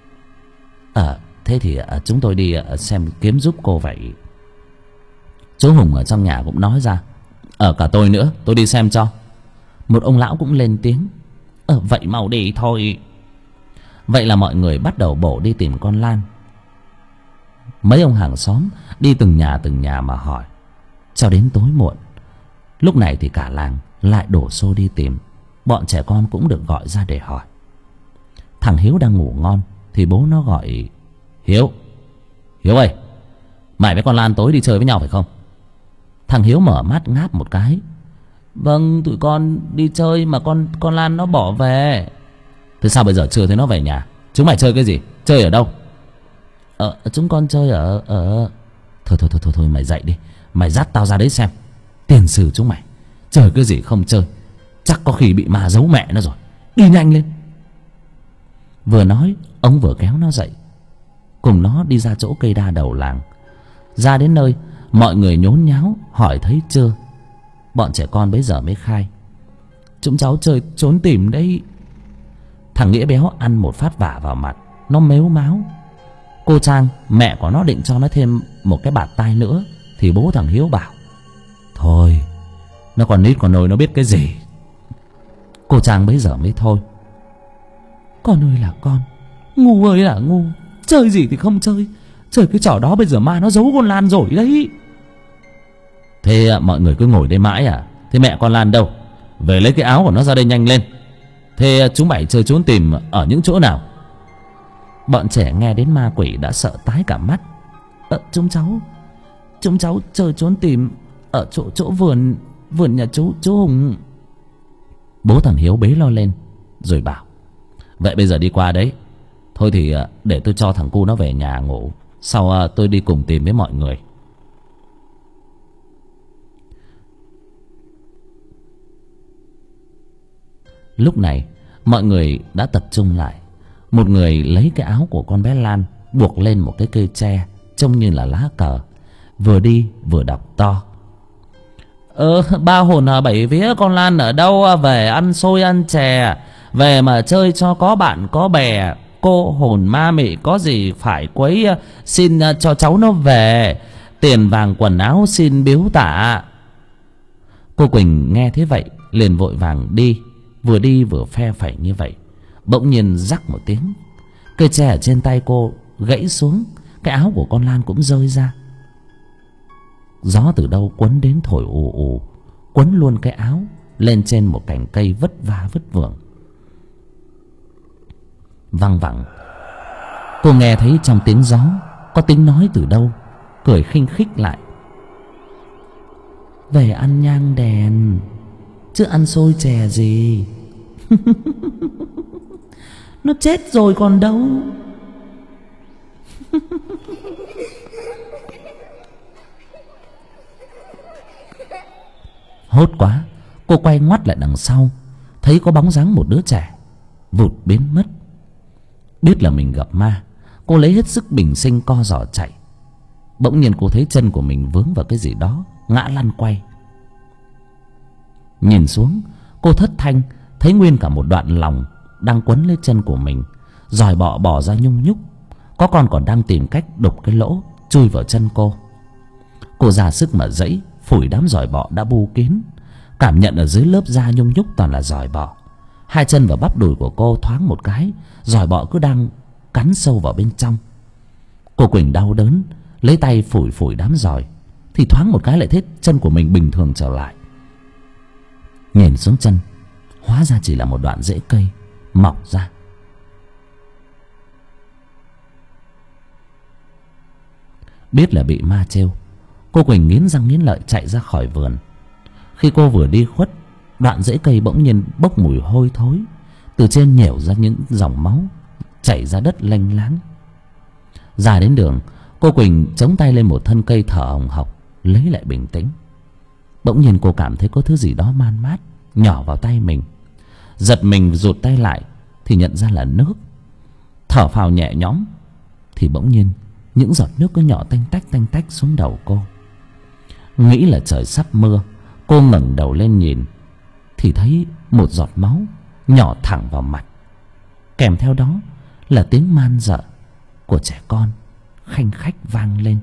Thế thì chúng tôi đi xem kiếm giúp cô vậy. Chú Hùng ở trong nhà cũng nói ra: Cả tôi nữa, tôi đi xem cho. Một ông lão cũng lên tiếng: Vậy mau đi thôi. Vậy là mọi người bắt đầu bổ đi tìm con Lan. Mấy ông hàng xóm đi từng nhà mà hỏi, cho đến tối muộn. Lúc này thì cả làng lại đổ xô đi tìm. Bọn trẻ con cũng được gọi ra để hỏi. Thằng Hiếu đang ngủ ngon thì bố nó gọi: Hiếu ơi, mày với con Lan tối đi chơi với nhau phải không? Thằng Hiếu mở mắt ngáp một cái: Vâng, tụi con đi chơi mà con Lan nó bỏ về. Thế sao bây giờ chưa thấy nó về nhà? Chúng mày chơi cái gì? Chơi ở đâu? Chúng con chơi ở... Thôi mày dậy đi, mày dắt tao ra đấy xem. Tiền sử chúng mày chơi cái gì không chơi, chắc có khi bị ma giấu mẹ nó rồi. Đi nhanh lên. Vừa nói ông vừa kéo nó dậy, cùng nó đi ra chỗ cây đa đầu làng. Ra đến nơi, mọi người nhốn nháo hỏi thấy chưa. Bọn trẻ con bấy giờ mới khai: Chúng cháu chơi trốn tìm đấy. Thằng Nghĩa béo ăn một phát vả vào mặt, nó mếu máo. Cô Trang, mẹ của nó định cho nó thêm một cái bạt tai nữa thì bố thằng Hiếu bảo: Thôi, nó còn nít còn nồi, nó biết cái gì. Cô Trang bấy giờ mới thôi: Con ơi là con, ngu ơi là ngu, chơi gì thì không chơi. Chơi cái trò đó bây giờ ma nó giấu con Lan rồi đấy. Thế mọi người cứ ngồi đây mãi à? Thế mẹ con Lan đâu? Về lấy cái áo của nó ra đây nhanh lên. Thế chúng mày chơi trốn tìm ở những chỗ nào? Bọn trẻ nghe đến ma quỷ đã sợ tái cả mắt. Chúng cháu chơi trốn tìm ở chỗ vườn nhà chú Hùng. Bố thằng Hiếu bế lo lên rồi bảo: Vậy bây giờ đi qua đấy. Thôi thì để tôi cho thằng cu nó về nhà ngủ, sau tôi đi cùng tìm với mọi người. Lúc này mọi người đã tập trung lại. Một người lấy cái áo của con bé Lan buộc lên một cái cây tre trông như là lá cờ, vừa đi vừa đọc to: Ba hồn bảy vía con Lan ở đâu về ăn xôi ăn chè, về mà chơi cho có bạn có bè. Cô hồn ma mị có gì phải quấy, xin cho cháu nó về. Tiền vàng quần áo xin biếu tạ. Cô Quỳnh nghe thế vậy liền vội vàng đi vừa phe phẩy như vậy. Bỗng nhiên rắc một tiếng, cây tre ở trên tay cô gãy xuống, cái áo của con Lan cũng rơi ra. Gió từ đâu quấn đến thổi ù ù, quấn luôn cái áo lên trên một cành cây vất vả vất vưởng. Văng vẳng, cô nghe thấy trong tiếng gió có tiếng nói từ đâu, cười khinh khích lại: Về ăn nhang đèn, chứ ăn xôi chè gì. Nó chết rồi còn đâu. Hốt quá, cô quay ngoắt lại đằng sau, thấy có bóng dáng một đứa trẻ vụt biến mất. Biết là mình gặp ma, cô lấy hết sức bình sinh co giò chạy. Bỗng nhiên cô thấy chân của mình vướng vào cái gì đó, ngã lăn quay. Nhìn xuống, cô thất thanh thấy nguyên cả một đoạn lòng đang quấn lấy chân của mình. Giòi bọ bò ra nhung nhúc, có con còn đang tìm cách đục cái lỗ chui vào chân cô. Cô ra sức mà giãy, phủi đám giòi bọ đã bu kín, cảm nhận ở dưới lớp da nhung nhúc toàn là giòi bọ. Hai chân và bắp đùi của cô thoáng một cái, giòi bọ cứ đang cắn sâu vào bên trong. Cô Quỳnh đau đớn lấy tay phủi phủi đám giòi, thì thoáng một cái lại thấy chân của mình bình thường trở lại. Nhìn xuống chân, hóa ra chỉ là một đoạn rễ cây mọc ra. Biết là bị ma trêu, cô Quỳnh nghiến răng nghiến lợi chạy ra khỏi vườn. Khi cô vừa đi khuất, đoạn rễ cây bỗng nhiên bốc mùi hôi thối, từ trên nhểu ra những dòng máu chảy ra đất lênh láng. Ra đến đường, cô Quỳnh chống tay lên một thân cây thở hồng hộc lấy lại bình tĩnh. Bỗng nhiên cô cảm thấy có thứ gì đó man mát nhỏ vào tay mình. Giật mình rụt tay lại thì nhận ra là nước. Thở phào nhẹ nhõm thì bỗng nhiên những giọt nước cứ nhỏ tanh tách xuống đầu cô. Nghĩ là trời sắp mưa, cô ngẩng đầu lên nhìn thì thấy một giọt máu nhỏ thẳng vào mặt. Kèm theo đó là tiếng man dợ của trẻ con khanh khách vang lên.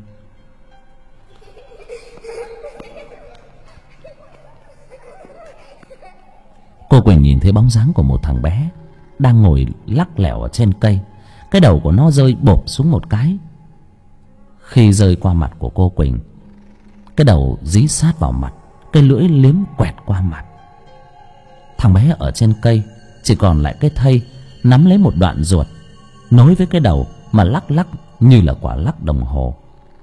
Cô Quỳnh nhìn thấy bóng dáng của một thằng bé đang ngồi lắc lẻo ở trên cây. Cái đầu của nó rơi bộp xuống một cái. Khi rơi qua mặt của cô Quỳnh, cái đầu dí sát vào mặt, cái lưỡi liếm quẹt qua mặt. Thằng bé ở trên cây chỉ còn lại cái thây nắm lấy một đoạn ruột nối với cái đầu mà lắc lắc như là quả lắc đồng hồ.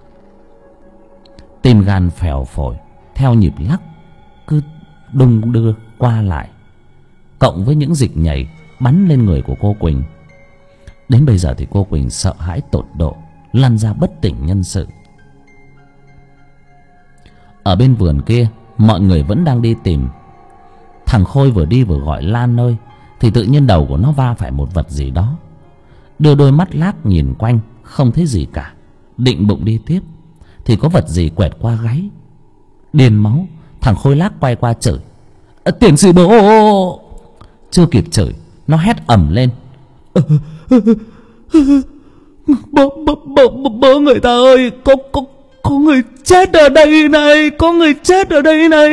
Tim gan phèo phổi theo nhịp lắc cứ đung đưa qua lại, cộng với những dịch nhảy bắn lên người của cô Quỳnh. Đến bây giờ thì cô Quỳnh sợ hãi tột độ, lăn ra bất tỉnh nhân sự. Ở bên vườn kia, mọi người vẫn đang đi tìm. Thằng Khôi vừa đi vừa gọi Lan ơi, thì tự nhiên đầu của nó va phải một vật gì đó. Đưa đôi mắt lác nhìn quanh, không thấy gì cả. Định bụng đi tiếp thì có vật gì quẹt qua gáy. Điên máu, thằng Khôi lác quay qua chửi: "Tiền sư bố!" Chưa kịp chửi, nó hét ầm lên: Bố người ta ơi, có người chết ở đây này, có người chết ở đây này.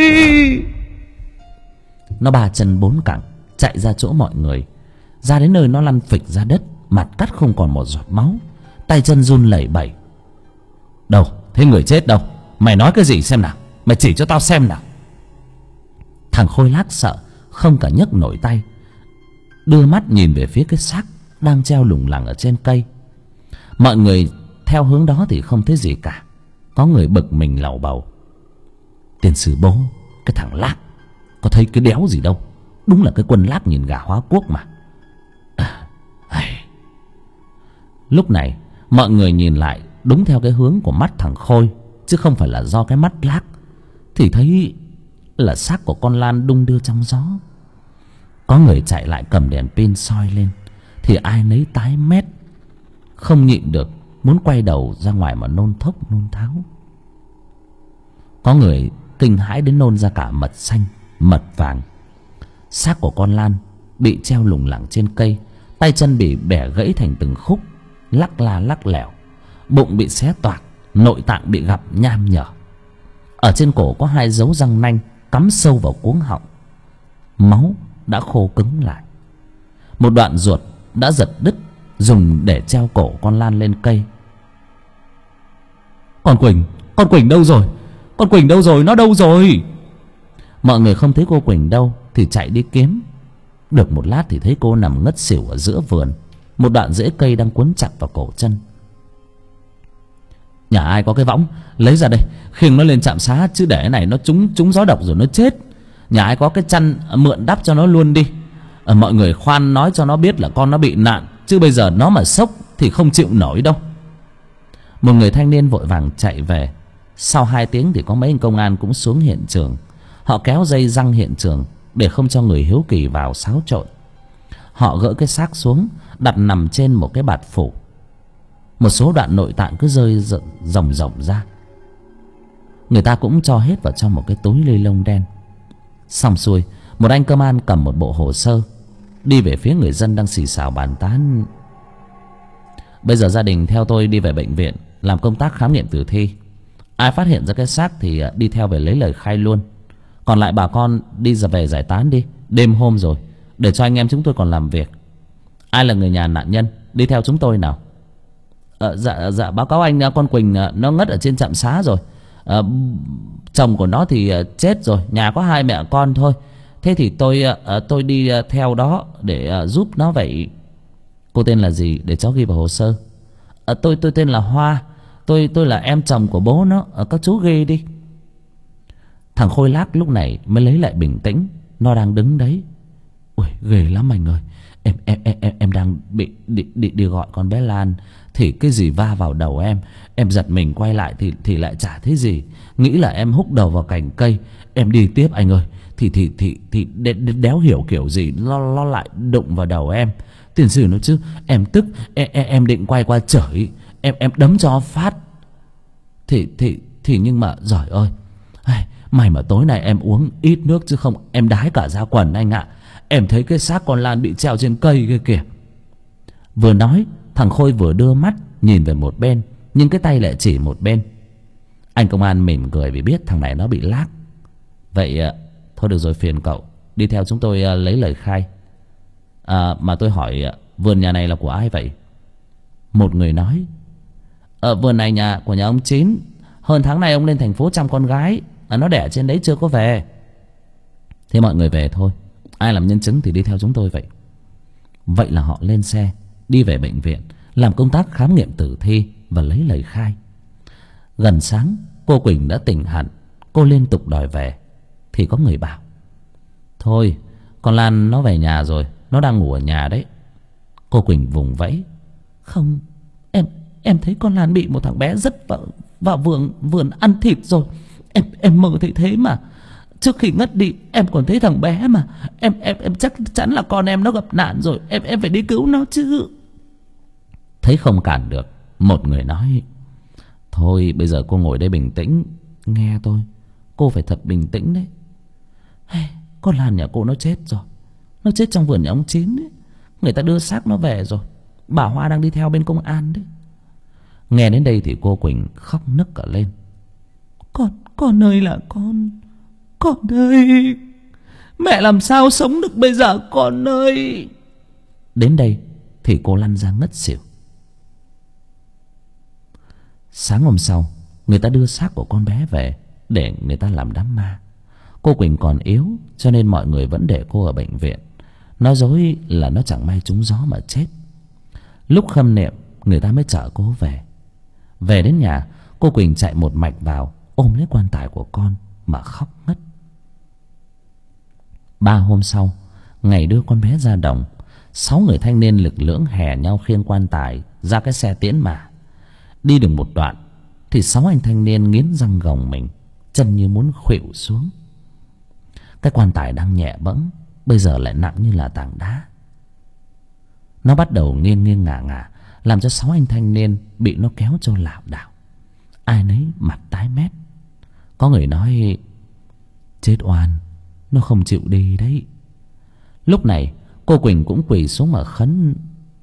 Nó ba chân bốn cẳng chạy ra chỗ mọi người. Ra đến nơi nó lăn phịch ra đất, mặt cắt không còn một giọt máu, tay chân run lẩy bẩy. "Đâu, thế người chết đâu? Mày nói cái gì xem nào, mày chỉ cho tao xem nào." Thằng Khôi lác sợ không cả nhấc nổi tay, đưa mắt nhìn về phía cái xác đang treo lủng lẳng ở trên cây. Mọi người theo hướng đó thì không thấy gì cả. Có người bực mình lầu bầu: "Tiền sư bố, cái thằng lác có thấy cái đéo gì đâu, đúng là cái quân lác nhìn gà hóa quốc mà." Lúc này mọi người nhìn lại đúng theo cái hướng của mắt thằng Khôi, chứ không phải là do cái mắt lác, thì thấy là xác của con Lan đung đưa trong gió. Có người chạy lại cầm đèn pin soi lên thì ai nấy tái mét, không nhịn được muốn quay đầu ra ngoài mà nôn thốc nôn tháo. Có người kinh hãi đến nôn ra cả mật xanh mật vàng. Xác của con Lan bị treo lủng lẳng trên cây, tay chân bị bẻ gãy thành từng khúc, lắc la lắc lẻo, bụng bị xé toạc, nội tạng bị gặm nham nhở. Ở trên cổ có hai dấu răng nanh cắm sâu vào cuống họng, máu đã khô cứng lại. Một đoạn ruột đã giật đứt dùng để treo cổ con Lan lên cây. Con Quỳnh đâu rồi? Con Quỳnh đâu rồi? Nó đâu rồi? Mọi người không thấy cô Quỳnh đâu thì chạy đi kiếm. Được một lát thì thấy cô nằm ngất xỉu ở giữa vườn, một đoạn rễ cây đang quấn chặt vào cổ chân. "Nhà ai có cái võng lấy ra đây, khiêng nó lên trạm xá, chứ để cái này nó trúng gió độc rồi nó chết. Nhà ai có cái chăn mượn đắp cho nó luôn đi. Mọi người khoan nói cho nó biết là con nó bị nạn, chứ bây giờ nó mà sốc thì không chịu nổi đâu." Một người thanh niên vội vàng chạy về. Sau 2 tiếng thì có mấy anh công an cũng xuống hiện trường. Họ kéo dây giăng hiện trường để không cho người hiếu kỳ vào xáo trộn. Họ gỡ cái xác xuống, đặt nằm trên một cái bạt phủ. Một số đoạn nội tạng cứ rơi ròng ròng ra. Người ta cũng cho hết vào trong một cái túi ni lông đen. Xong xuôi, một anh công an cầm một bộ hồ sơ đi về phía người dân đang xì xào bàn tán. Bây giờ gia đình theo tôi đi về bệnh viện làm công tác khám nghiệm tử thi. Ai phát hiện ra cái xác thì đi theo về lấy lời khai luôn. Còn lại bà con đi về giải tán đi. Đêm hôm rồi, để cho anh em chúng tôi còn làm việc. Ai là người nhà nạn nhân đi theo chúng tôi nào. Dạ báo cáo anh, con Quỳnh nó ngất ở trên trạm xá rồi. Chồng của nó thì chết rồi, nhà có 2 mẹ con thôi. Thế thì tôi đi theo đó để giúp nó vậy. Cô tên là gì để cháu ghi vào hồ sơ? Tôi tên là Hoa. Tôi là em chồng của bố nó. Các chú ghi đi. Thằng Khôi Lác lúc này mới lấy lại bình tĩnh. Nó đang đứng đấy. Ui ghê lắm anh ơi. Em đang đi gọi con bé Lan thì cái gì va vào đầu em. Em giật mình quay lại thì lại chả thấy gì. Nghĩ là em húc đầu vào cành cây. Em đi tiếp anh ơi. Thì đéo hiểu kiểu gì nó lại đụng vào đầu em. Tiền sử nó chứ. Em tức em định quay qua chửi. Em đấm cho phát. Thì nhưng mà giời ơi, may mà tối nay em uống ít nước chứ không em đái cả da quần anh ạ. Em thấy cái xác con Lan bị treo trên cây kia kìa. Vừa nói thằng Khôi vừa đưa mắt nhìn về một bên, nhưng cái tay lại chỉ một bên. Anh công an mỉm cười vì biết thằng này nó bị lác. Vậy thôi được rồi, phiền cậu đi theo chúng tôi lấy lời khai. Mà tôi hỏi vườn nhà này là của ai vậy? Một người nói, vườn này của nhà ông Chín. Hơn tháng này ông lên thành phố chăm con gái, nó đẻ trên đấy chưa có về. Thế mọi người về thôi, ai làm nhân chứng thì đi theo chúng tôi vậy. Vậy là họ lên xe đi về bệnh viện làm công tác khám nghiệm tử thi và lấy lời khai. Gần sáng cô Quỳnh đã tỉnh hẳn. Cô liên tục đòi về thì có người bảo, thôi con Lan nó về nhà rồi, nó đang ngủ ở nhà đấy. Cô Quỳnh vùng vẫy, không, em thấy con Lan bị một thằng bé dứt vào vườn ăn thịt rồi. Em mơ thấy thế mà. Trước khi ngất đi em còn thấy thằng bé mà. Em chắc chắn là con em nó gặp nạn rồi. Em phải đi cứu nó chứ. Thấy không cản được, một người nói, thôi bây giờ cô ngồi đây bình tĩnh nghe tôi. Cô phải thật bình tĩnh đấy. Con Lan nhà cô nó chết rồi. Nó chết trong vườn nhà ông Chín ấy. Người ta đưa xác nó về rồi. Bà Hoa đang đi theo bên công an đấy. Nghe đến đây thì cô Quỳnh khóc nức cả lên. Con ơi là con ơi, mẹ làm sao sống được bây giờ con ơi. Đến đây thì cô lăn ra ngất xỉu. Sáng hôm sau, người ta đưa xác của con bé về để người ta làm đám ma. Cô Quỳnh còn yếu cho nên mọi người vẫn để cô ở bệnh viện, nói dối là nó chẳng may trúng gió mà chết. Lúc khâm niệm người ta mới chở cô về. Về đến nhà, cô Quỳnh chạy một mạch vào ôm lấy quan tài của con mà khóc ngất. 3 hôm sau, ngày đưa con bé ra đồng, 6 người thanh niên lực lưỡng hè nhau khiêng quan tài ra cái xe tiễn mà. Đi được một đoạn thì 6 anh thanh niên nghiến răng gồng mình, chân như muốn khuỵu xuống. Cái quan tài đang nhẹ bẫng bây giờ lại nặng như là tảng đá. Nó bắt đầu nghiêng nghiêng ngả ngả, làm cho 6 anh thanh niên bị nó kéo cho lảo đảo. Ai nấy mặt tái mét. Có người nói, chết oan, nó không chịu đi đấy. Lúc này cô Quỳnh cũng quỳ xuống mà khấn,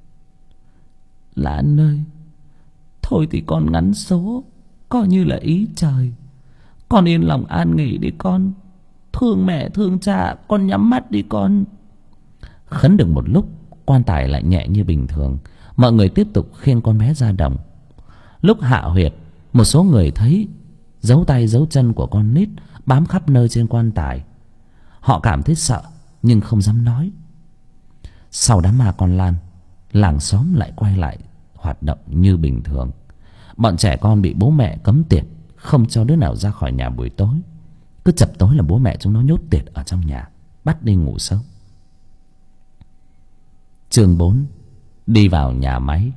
Lan ơi, thôi thì con ngắn số, coi như là ý trời. Con yên lòng an nghỉ đi con. Thương mẹ thương cha, con nhắm mắt đi con. Khấn được một lúc, quan tài lại nhẹ như bình thường. Mọi người tiếp tục khiêng con bé ra đồng. Lúc hạ huyệt, một số người thấy dấu tay dấu chân của con nít bám khắp nơi trên quan tài. Họ cảm thấy sợ nhưng không dám nói. Sau đám ma con Lan, làng xóm lại quay lại hoạt động như bình thường. Bọn trẻ con bị bố mẹ cấm tiệt, không cho đứa nào ra khỏi nhà buổi tối. Cứ chập tối là bố mẹ chúng nó nhốt tiệt ở trong nhà, bắt đi ngủ sớm. Chương 4. Đi vào nhà máy.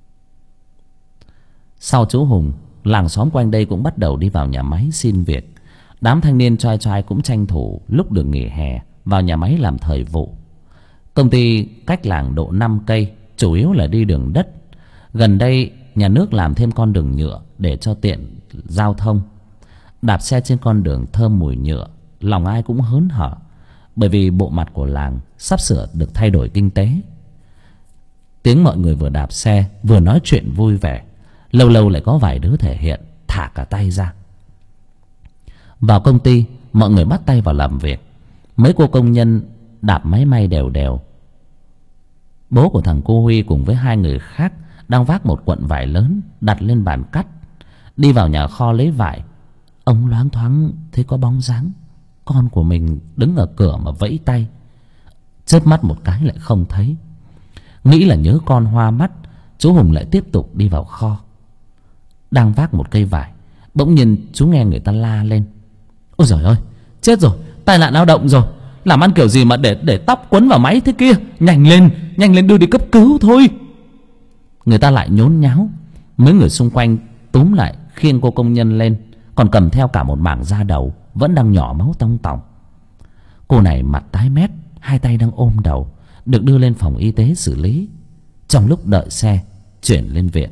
Sau chú Hùng, làng xóm quanh đây cũng bắt đầu đi vào nhà máy xin việc. Đám thanh niên trai trai cũng tranh thủ lúc được nghỉ hè vào nhà máy làm thời vụ. Công ty cách làng độ 5 cây, chủ yếu là đi đường đất. Gần đây nhà nước làm thêm con đường nhựa để cho tiện giao thông. Đạp xe trên con đường thơm mùi nhựa, lòng ai cũng hớn hở, bởi vì bộ mặt của làng sắp sửa được thay đổi kinh tế. Tiếng mọi người vừa đạp xe vừa nói chuyện vui vẻ. Lâu lâu lại có vài đứa thể hiện thả cả tay ra. Vào công ty, mọi người bắt tay vào làm việc. Mấy cô công nhân đạp máy may đều đều. Bố của thằng cô Huy cùng với hai người khác đang vác một cuộn vải lớn đặt lên bàn cắt. Đi vào nhà kho lấy vải, ông loáng thoáng thấy có bóng dáng con của mình đứng ở cửa mà vẫy tay. Chớp mắt một cái lại không thấy. Nghĩ là nhớ con hoa mắt, chú Hùng lại tiếp tục đi vào kho. Đang vác một cây vải, bỗng nhiên chú nghe người ta la lên: ôi giời ơi, chết rồi, tai nạn lao động rồi. Làm ăn kiểu gì mà để tóc quấn vào máy thế kia. Nhanh lên đưa đi cấp cứu thôi. Người ta lại nhốn nháo. Mấy người xung quanh túm lại khiêng cô công nhân lên, còn cầm theo cả một mảng da đầu vẫn đang nhỏ máu tong tòng. Cô này mặt tái mét, hai tay đang ôm đầu, được đưa lên phòng y tế xử lý. Trong lúc đợi xe chuyển lên viện,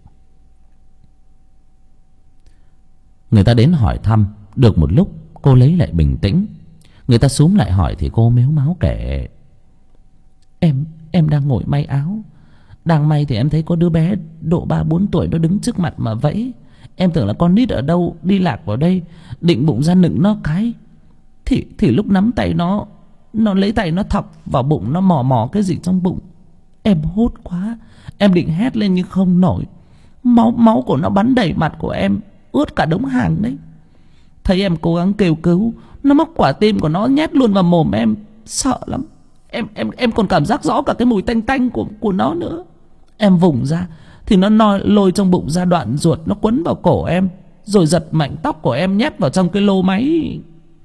người ta đến hỏi thăm. Được một lúc cô lấy lại bình tĩnh. Người ta xúm lại hỏi thì cô mếu máo kể: Em đang ngồi may áo. Đang may thì em thấy có đứa bé độ 3-4 tuổi nó đứng trước mặt mà vẫy. Em tưởng là con nít ở đâu đi lạc vào đây, định bụng ra nựng nó cái. Thì lúc nắm tay nó lấy tay nó thọc vào bụng, nó mò mò cái gì trong bụng. Em hốt quá, em định hét lên nhưng không nổi. Máu của nó bắn đầy mặt của em, ướt cả đống hàng đấy. Thấy em cố gắng kêu cứu, nó móc quả tim của nó nhét luôn vào mồm em. Sợ lắm. Em còn cảm giác rõ cả cái mùi tanh tanh của nó nữa. Em vùng ra thì nó lôi trong bụng ra đoạn ruột, nó quấn vào cổ em, rồi giật mạnh tóc của em nhét vào trong cái lô máy.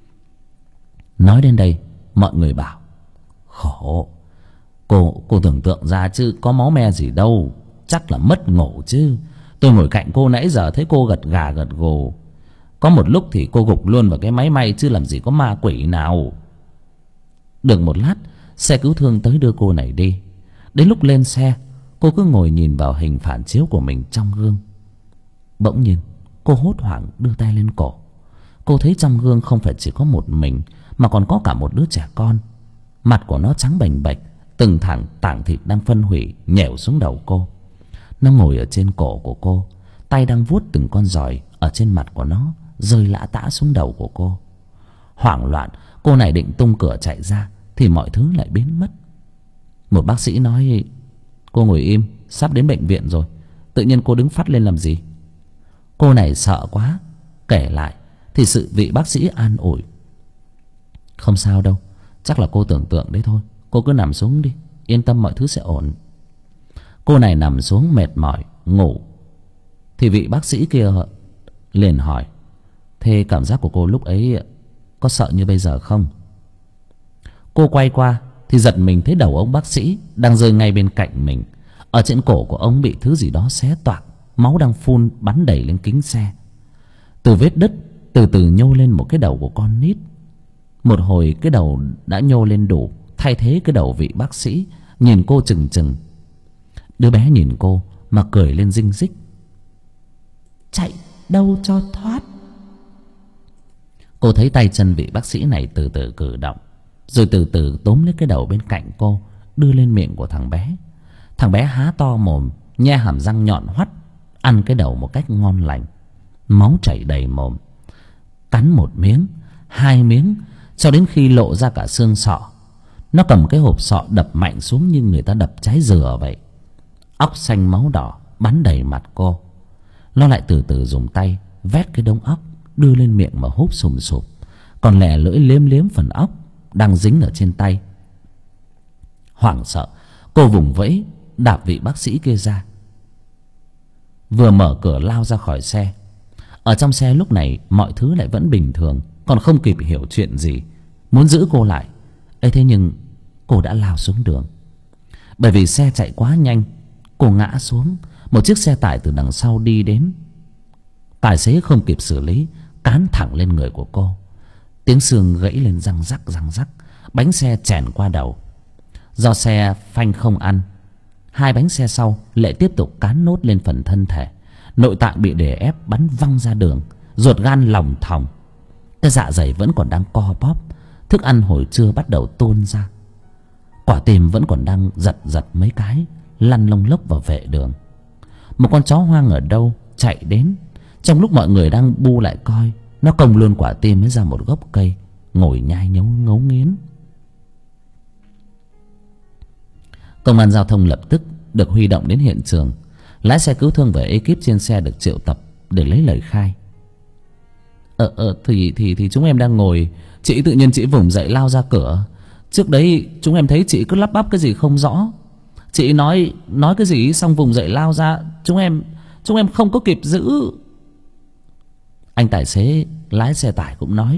Nói đến đây mọi người bảo: khổ. Cô tưởng tượng ra chứ có máu me gì đâu. Chắc là mất ngủ chứ. Tôi ngồi cạnh cô nãy giờ thấy cô gật gà gật gù. Có một lúc thì cô gục luôn vào cái máy may chứ làm gì có ma quỷ nào. Được một lát, xe cứu thương tới đưa cô này đi. Đến lúc lên xe, cô cứ ngồi nhìn vào hình phản chiếu của mình trong gương. Bỗng nhiên cô hốt hoảng đưa tay lên cổ. Cô thấy trong gương không phải chỉ có một mình, mà còn có cả một đứa trẻ con. Mặt của nó trắng bềnh bệch, từng tảng thịt đang phân hủy nhẻo xuống đầu cô. Nó ngồi ở trên cổ của cô, tay đang vuốt từng con giòi ở trên mặt của nó, rơi lã tã xuống đầu của cô. Hoảng loạn, cô này định tung cửa chạy ra thì mọi thứ lại biến mất. Một bác sĩ nói: cô ngồi im, sắp đến bệnh viện rồi. Tự nhiên cô đứng phắt lên làm gì? Cô này sợ quá, kể lại thì sự vị bác sĩ an ủi: không sao đâu, chắc là cô tưởng tượng đấy thôi. Cô cứ nằm xuống đi, yên tâm mọi thứ sẽ ổn. Cô này nằm xuống mệt mỏi ngủ. Thì vị bác sĩ kia liền hỏi: thế cảm giác của cô lúc ấy có sợ như bây giờ không? Cô quay qua thì giật mình thấy đầu ông bác sĩ đang rơi ngay bên cạnh mình. Ở trên cổ của ông bị thứ gì đó xé toạc, máu đang phun bắn đầy lên kính xe. Từ vết đứt từ từ nhô lên một cái đầu của con nít. Một hồi cái đầu đã nhô lên đủ thay thế cái đầu vị bác sĩ, nhìn cô chừng chừng. Đứa bé nhìn cô mà cười lên rinh rích: chạy đâu cho thoát. Cô thấy tay chân vị bác sĩ này từ từ cử động, rồi từ từ túm lấy cái đầu bên cạnh cô, đưa lên miệng của thằng bé. Thằng bé há to mồm, nhe hàm răng nhọn hoắt, ăn cái đầu một cách ngon lành. Máu chảy đầy mồm. Cắn một miếng, hai miếng, cho đến khi lộ ra cả xương sọ. Nó cầm cái hộp sọ đập mạnh xuống như người ta đập trái dừa vậy. Óc xanh máu đỏ bắn đầy mặt cô. Nó lại từ từ dùng tay vét cái đống óc, đưa lên miệng mà húp sùm sụp, còn lè lưỡi liếm liếm phần óc đang dính ở trên tay. Hoảng sợ, cô vùng vẫy đạp vị bác sĩ kia ra, vừa mở cửa lao ra khỏi xe. Ở trong xe lúc này mọi thứ lại vẫn bình thường, còn không kịp hiểu chuyện gì, muốn giữ cô lại. ấy thế nhưng cô đã lao xuống đường. Bởi vì xe chạy quá nhanh, cô ngã xuống. Một chiếc xe tải từ đằng sau đi đến. Tài xế không kịp xử lý, cán thẳng lên người của cô. Tiếng xương gãy lên răng rắc răng rắc. Bánh xe chèn qua đầu. Do xe phanh không ăn, hai bánh xe sau lại tiếp tục cán nốt lên phần thân thể. Nội tạng bị đè ép bắn văng ra đường. Ruột gan lòng thòng. Cái dạ dày vẫn còn đang co bóp. Thức ăn hồi trưa bắt đầu tuôn ra. Quả tim vẫn còn đang giật giật mấy cái, lăn lông lốc vào vệ đường. Một con chó hoang ở đâu chạy đến. Trong lúc mọi người đang bu lại coi, nó còng luôn quả tim mới ra một gốc cây, ngồi nhai ngấu nghiến. Công an giao thông lập tức được huy động đến hiện trường. Lái xe cứu thương và ekip trên xe được triệu tập để lấy lời khai. Thì chúng em đang ngồi, chị tự nhiên chị vùng dậy lao ra cửa. Trước đấy chúng em thấy chị cứ lắp bắp cái gì không rõ. Chị nói cái gì xong vùng dậy lao ra. Chúng em không có kịp giữ. Anh tài xế lái xe tải cũng nói,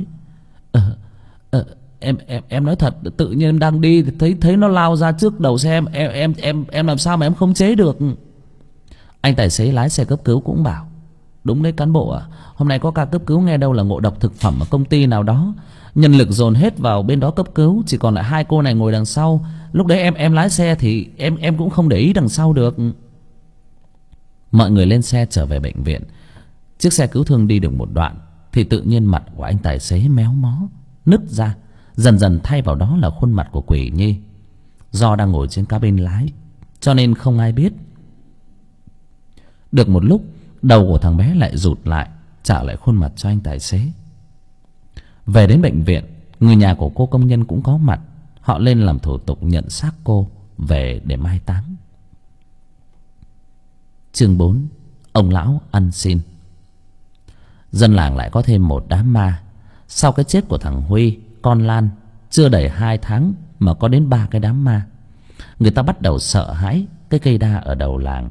em nói thật, tự nhiên em đang đi thấy nó lao ra trước đầu xe em làm sao mà em khống chế được. Anh tài xế lái xe cấp cứu cũng bảo, đúng đấy cán bộ ạ, hôm nay có ca cấp cứu nghe đâu là ngộ độc thực phẩm ở công ty nào đó, nhân lực dồn hết vào bên đó cấp cứu, chỉ còn lại hai cô này ngồi đằng sau. Lúc đấy em lái xe thì em cũng không để ý đằng sau được. Mọi người lên xe trở về bệnh viện. Chiếc xe cứu thương đi được một đoạn thì tự nhiên mặt của anh tài xế méo mó, nứt ra. Dần dần thay vào đó là khuôn mặt của Quỷ Nhi. Do đang ngồi trên cabin lái cho nên không ai biết. Được một lúc, đầu của thằng bé lại rụt lại, trả lại khuôn mặt cho anh tài xế. Về đến bệnh viện, người nhà của cô công nhân cũng có mặt. Họ lên làm thủ tục nhận xác cô về để mai táng. Chương 4. Ông lão ăn xin. Dân làng lại có thêm một đám ma. Sau cái chết của thằng Huy, con Lan, chưa đầy 2 tháng mà có đến 3 cái đám ma. Người ta bắt đầu sợ hãi cái cây đa ở đầu làng.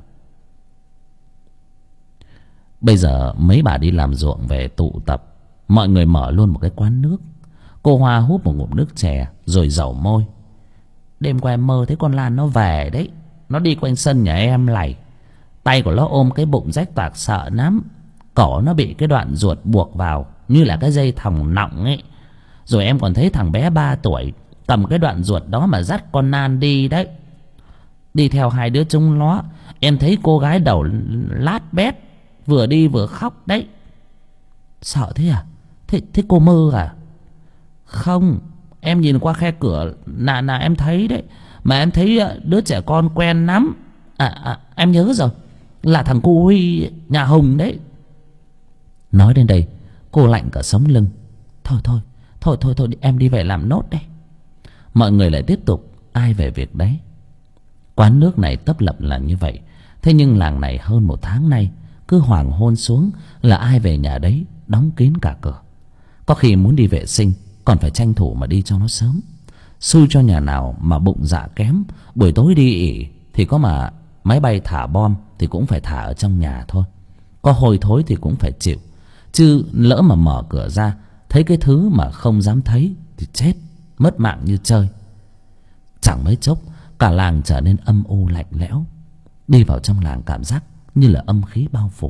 Bây giờ mấy bà đi làm ruộng về tụ tập. Mọi người mở luôn một cái quán nước. Cô Hoa húp một ngụm nước chè rồi dẩu môi. Đêm qua em mơ thấy con Lan nó về đấy. Nó đi quanh sân nhà em lày. Tay của nó ôm cái bụng rách toạc sợ lắm. Cổ nó bị cái đoạn ruột buộc vào như là cái dây thòng nọng ấy. Rồi em còn thấy thằng bé 3 tuổi cầm cái đoạn ruột đó mà dắt con Nan đi đấy. Đi theo hai đứa chúng nó. Em thấy cô gái đầu lát bét vừa đi vừa khóc đấy. Sợ thế à? Thế cô mơ à? Không, em nhìn qua khe cửa là em thấy đấy. Mà em thấy đứa trẻ con quen lắm. Em nhớ rồi, là thằng cô Huy nhà Hùng đấy. Nói đến đây cô lạnh cả sống lưng. Thôi em đi về làm nốt đây. Mọi người lại tiếp tục ai về việc đấy. Quán nước này tấp lập là như vậy. Thế nhưng làng này hơn 1 tháng nay cứ hoàng hôn xuống là ai về nhà đấy, đóng kín cả cửa. Có khi muốn đi vệ sinh còn phải tranh thủ mà đi cho nó sớm. Xui cho nhà nào mà bụng dạ kém, buổi tối đi ỉ thì có mà máy bay thả bom thì cũng phải thả ở trong nhà thôi. Có hôi thối thì cũng phải chịu. Chứ lỡ mà mở cửa ra thấy cái thứ mà không dám thấy thì chết, mất mạng như chơi. Chẳng mấy chốc cả làng trở nên âm u lạnh lẽo. Đi vào trong làng cảm giác như là âm khí bao phủ.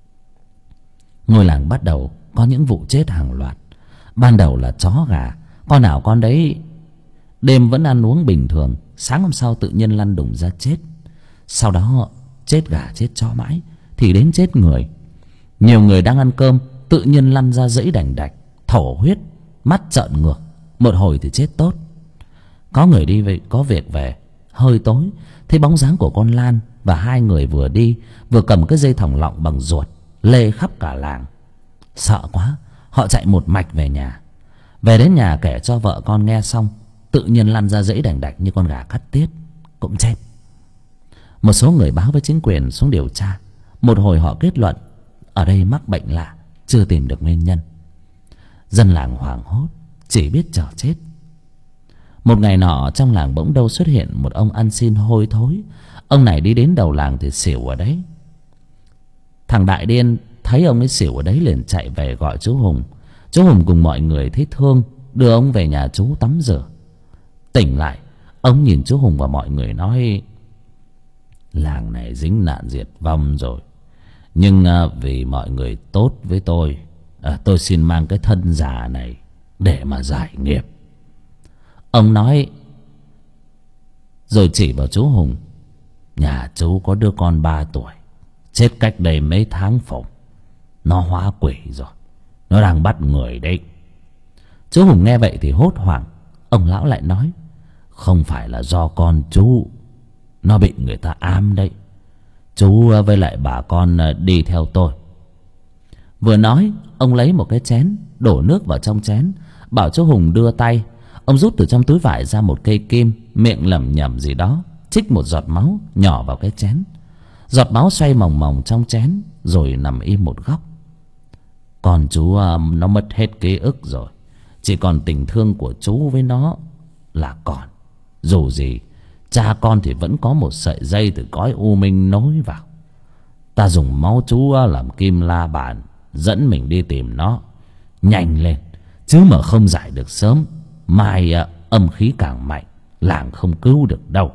Ngôi làng bắt đầu có những vụ chết hàng loạt. Ban đầu là chó gà, con nào con đấy. Đêm vẫn ăn uống bình thường, sáng hôm sau tự nhiên lăn đùng ra chết. Sau đó chết gà chết chó mãi thì đến chết người. Nhiều người đang ăn cơm tự nhiên lăn ra dẫy đành đạch, thổ huyết, mắt trợn ngược. Một hồi thì chết tốt. Có người đi về, có việc về, hơi tối thấy bóng dáng của con Lan và hai người vừa đi vừa cầm cái dây thòng lọng bằng ruột lê khắp cả làng. Sợ quá, họ chạy một mạch về nhà. Về đến nhà kể cho vợ con nghe xong, tự nhiên lăn ra dẫy đành đạch như con gà cắt tiết, cũng chết. Một số người báo với chính quyền xuống điều tra. Một hồi họ kết luận ở đây mắc bệnh lạ, chưa tìm được nguyên nhân. Dân làng hoảng hốt, chỉ biết chờ chết. Một ngày nọ trong làng bỗng đâu xuất hiện một ông ăn xin hôi thối. Ông này đi đến đầu làng thì xỉu ở đấy. Thằng Đại Điên thấy ông ấy xỉu ở đấy liền chạy về gọi chú Hùng. Chú Hùng cùng mọi người thấy thương đưa ông về nhà chú tắm rửa. Tỉnh lại, ông nhìn chú Hùng và mọi người nói: làng này dính nạn diệt vong rồi, nhưng vì mọi người tốt với tôi tôi xin mang cái thân già này để mà giải nghiệp. Ông nói rồi chỉ vào chú Hùng. Nhà chú có đứa con 3 tuổi chết cách đây mấy tháng phụng. Nó hóa quỷ rồi, nó đang bắt người đấy. Chú Hùng nghe vậy thì hốt hoảng. Ông lão lại nói: Không phải là do con chú, nó bị người ta ám đấy. Chú với lại bà con đi theo tôi. Vừa nói, ông lấy một cái chén, đổ nước vào trong chén, bảo chú Hùng đưa tay. Ông rút từ trong túi vải ra một cây kim, miệng lẩm nhẩm gì đó, trích một giọt máu nhỏ vào cái chén. Giọt máu xoay mòng mòng trong chén rồi nằm im một góc. Con chú nó mất hết ký ức rồi, chỉ còn tình thương của chú với nó là còn. Dù gì cha con thì vẫn có một sợi dây từ cõi u minh nối vào. Ta dùng máu chú làm kim la bàn, dẫn mình đi tìm nó. Nhanh lên, chứ mà không giải được sớm, mai âm khí càng mạnh, làng không cứu được đâu.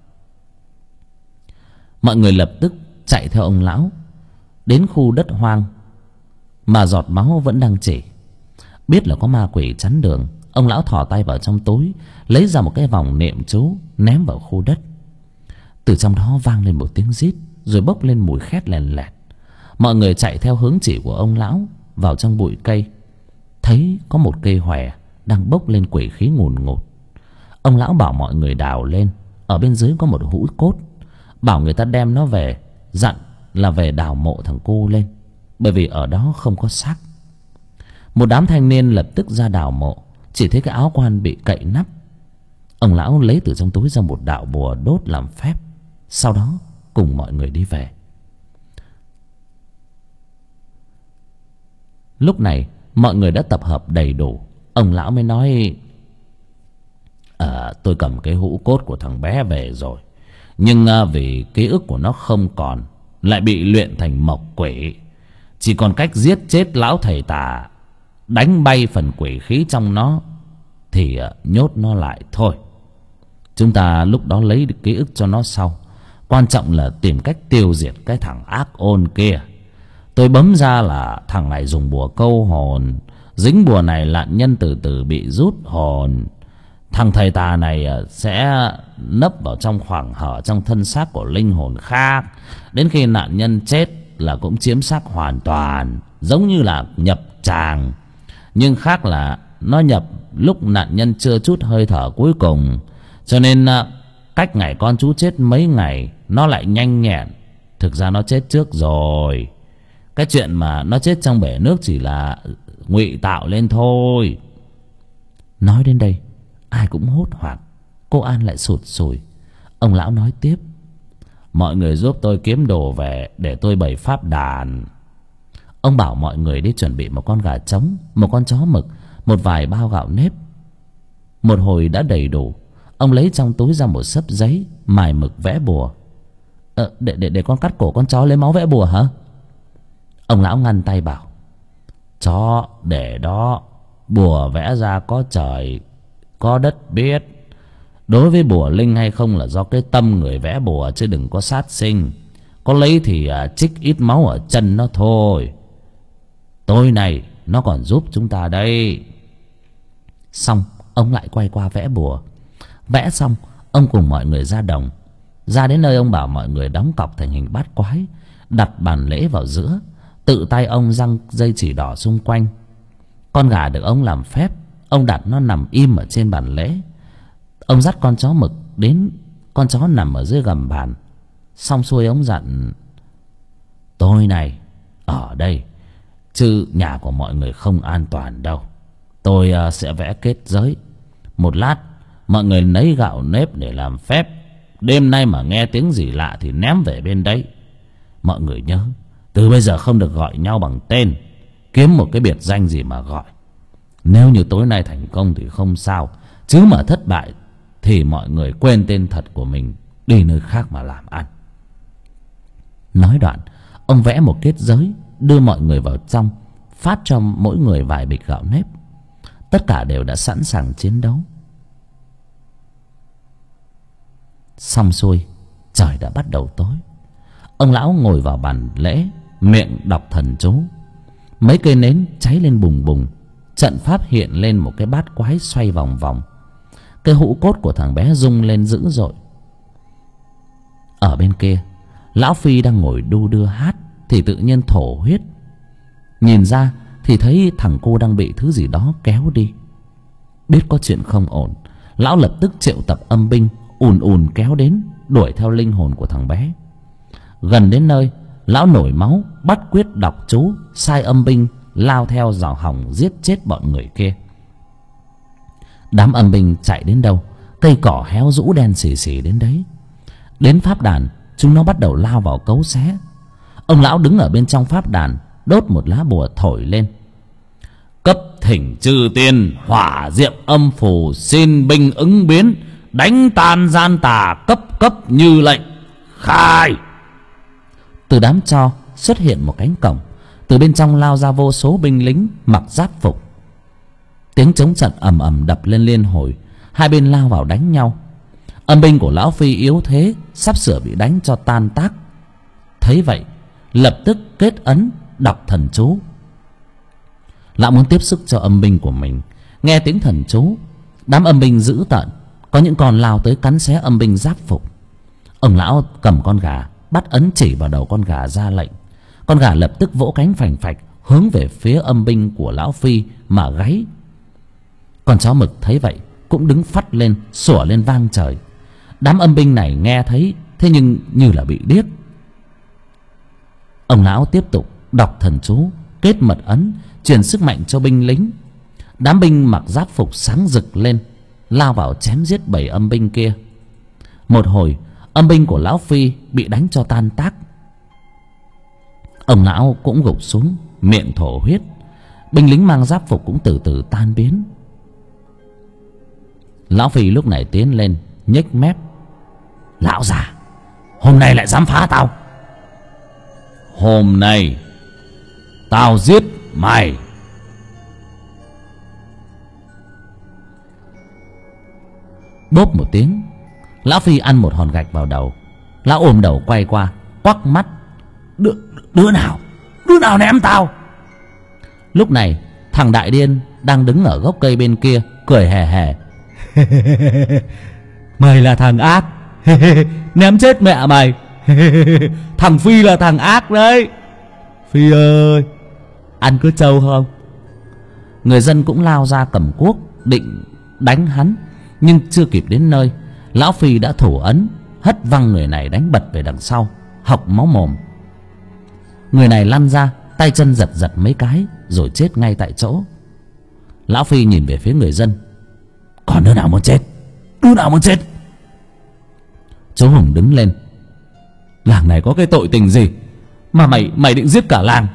Mọi người lập tức chạy theo ông lão đến khu đất hoang mà giọt máu vẫn đang chỉ. Biết là có ma quỷ chắn đường, ông lão thò tay vào trong túi, lấy ra một cái vòng niệm chú, ném vào khu đất. Từ trong đó vang lên một tiếng rít, rồi bốc lên mùi khét lèn lẹt. Mọi người chạy theo hướng chỉ của ông lão vào trong bụi cây, thấy có một cây hòe đang bốc lên quỷ khí ngùn ngụt. Ông lão bảo mọi người đào lên, ở bên dưới có một hũ cốt, bảo người ta đem nó về, dặn là về đào mộ thằng cu lên, bởi vì ở đó không có xác. Một đám thanh niên lập tức ra đào mộ, chỉ thấy cái áo quan bị cậy nắp. Ông lão lấy từ trong túi ra một đạo bùa đốt làm phép, sau đó cùng mọi người đi về. Lúc này mọi người đã tập hợp đầy đủ. Ông lão mới nói: tôi cầm cái hũ cốt của thằng bé về rồi, nhưng vì ký ức của nó không còn, lại bị luyện thành mộc quỷ, chỉ còn cách giết chết lão thầy tà, đánh bay phần quỷ khí trong nó, thì nhốt nó lại thôi. Chúng ta lúc đó lấy được ký ức cho nó sau, quan trọng là tìm cách tiêu diệt cái thằng ác ôn kia. Tôi bấm ra là thằng này dùng bùa câu hồn, dính bùa này nạn nhân từ từ bị rút hồn. Thằng thầy tà này sẽ nấp vào trong khoảng hở trong thân xác của linh hồn khác, đến khi nạn nhân chết là cũng chiếm xác hoàn toàn, giống như là nhập tràng. Nhưng khác là nó nhập lúc nạn nhân chưa chút hơi thở cuối cùng, cho nên cách ngày con chú chết mấy ngày nó lại nhanh nhẹn. Thực ra nó chết trước rồi. Cái chuyện mà nó chết trong bể nước chỉ là ngụy tạo lên thôi. Nói đến đây ai cũng hốt hoảng. Cô An lại sụt sùi. Ông lão nói tiếp: Mọi người giúp tôi kiếm đồ về để tôi bày pháp đàn. Ông bảo mọi người đi chuẩn bị một con gà trống, một con chó mực, một vài bao gạo nếp. Một hồi đã đầy đủ, ông lấy trong túi ra một xấp giấy, mài mực vẽ bùa. Để con cắt cổ con chó lấy máu vẽ bùa hả? Ông lão ngăn tay bảo: Chó để đó, bùa vẽ ra có trời có đất biết. Đối với bùa linh hay không là do cái tâm người vẽ bùa, chứ đừng có sát sinh. Có lấy thì trích ít máu ở chân nó thôi. Tối nay nó còn giúp chúng ta đây. Xong ông lại quay qua vẽ bùa. Vẽ xong ông cùng mọi người ra đồng. Ra đến nơi ông bảo mọi người đóng cọc thành hình bát quái, đặt bàn lễ vào giữa, tự tay ông giăng dây chỉ đỏ xung quanh. Con gà được ông làm phép, ông đặt nó nằm im ở trên bàn lễ. Ông dắt con chó mực đến, con chó nằm ở dưới gầm bàn. Xong xuôi ông dặn: Tối nay ở đây, chứ nhà của mọi người không an toàn đâu. Tôi sẽ vẽ kết giới. Một lát mọi người lấy gạo nếp để làm phép. Đêm nay mà nghe tiếng gì lạ thì ném về bên đấy. Mọi người nhớ, từ bây giờ không được gọi nhau bằng tên, kiếm một cái biệt danh gì mà gọi. Nếu như tối nay thành công thì không sao, chứ mà thất bại thì mọi người quên tên thật của mình, đi nơi khác mà làm ăn. Nói đoạn ông vẽ một kết giới, đưa mọi người vào trong, phát cho mỗi người vài bịch gạo nếp. Tất cả đều đã sẵn sàng chiến đấu. Xong xuôi, trời đã bắt đầu tối. Ông lão ngồi vào bàn lễ, miệng đọc thần chú. Mấy cây nến cháy lên bùng bùng. Trận pháp hiện lên một cái bát quái xoay vòng vòng. Cái hũ cốt của thằng bé rung lên dữ dội. Ở bên kia, lão Phi đang ngồi đu đưa hát thì tự nhiên thổ huyết. Nhìn ra thì thấy thằng cô đang bị thứ gì đó kéo đi. Biết có chuyện không ổn, lão lập tức triệu tập âm binh ùn ùn kéo đến, đuổi theo linh hồn của thằng bé. Gần đến nơi, lão nổi máu, bắt quyết đọc chú, sai âm binh lao theo dò hỏng giết chết bọn người kia. Đám âm binh chạy đến đâu, cây cỏ héo rũ đen xì xì đến đấy. Đến pháp đàn, chúng nó bắt đầu lao vào cấu xé. Ông lão đứng ở bên trong pháp đàn, đốt một lá bùa thổi lên. Cấp thỉnh chư tiên, hỏa diệm âm phù, xin binh ứng biến, đánh tan gian tà, cấp cấp như lệnh, khai. Từ đám tro xuất hiện một cánh cổng, từ bên trong lao ra vô số binh lính mặc giáp phục. Tiếng trống trận ầm ầm đập lên liên hồi, hai bên lao vào đánh nhau. Âm binh của lão Phi yếu thế, sắp sửa bị đánh cho tan tác. Thấy vậy, lập tức kết ấn đọc thần chú. Lão muốn tiếp sức cho âm binh của mình. Nghe tiếng thần chú, đám âm binh dữ tợn, có những con lao tới cắn xé âm binh giáp phục. Ông lão cầm con gà, bắt ấn chỉ vào đầu con gà ra lệnh. Con gà lập tức vỗ cánh phành phạch hướng về phía âm binh của lão Phi mà gáy. Con chó mực thấy vậy cũng đứng phắt lên, sủa lên vang trời. Đám âm binh này nghe thấy, thế nhưng như là bị điếc. Ông lão tiếp tục đọc thần chú, kết mật ấn, truyền sức mạnh cho binh lính. Đám binh mặc giáp phục sáng rực lên, lao vào chém giết bầy âm binh kia. Một hồi, âm binh của lão Phi bị đánh cho tan tác. Ông lão cũng gục xuống, miệng thổ huyết. Binh lính mang giáp phục cũng từ từ tan biến. Lão Phi lúc này tiến lên, nhếch mép. Lão già, hôm nay lại dám phá tao? Hôm nay tao giết mày. Bốp một tiếng, lão Phi ăn một hòn gạch vào đầu. Lão ôm đầu quay qua, quắc mắt. Đứa nào ném tao? Lúc này thằng đại điên đang đứng ở gốc cây bên kia, cười hề hề. Mày là thằng ác. Ném chết mẹ mày. Thằng Phi là thằng ác đấy. Phi ơi, ăn cứ trâu không? Người dân cũng lao ra cầm cuốc định đánh hắn, nhưng chưa kịp đến nơi, lão Phi đã thủ ấn, hất văng người này đánh bật về đằng sau, hộc máu mồm. Người này lăn ra, tay chân giật giật mấy cái rồi chết ngay tại chỗ. Lão Phi nhìn về phía người dân. Còn đứa nào muốn chết? Đứa nào muốn chết? Chú Hùng đứng lên. Làng này có cái tội tình gì mà mày định giết cả làng?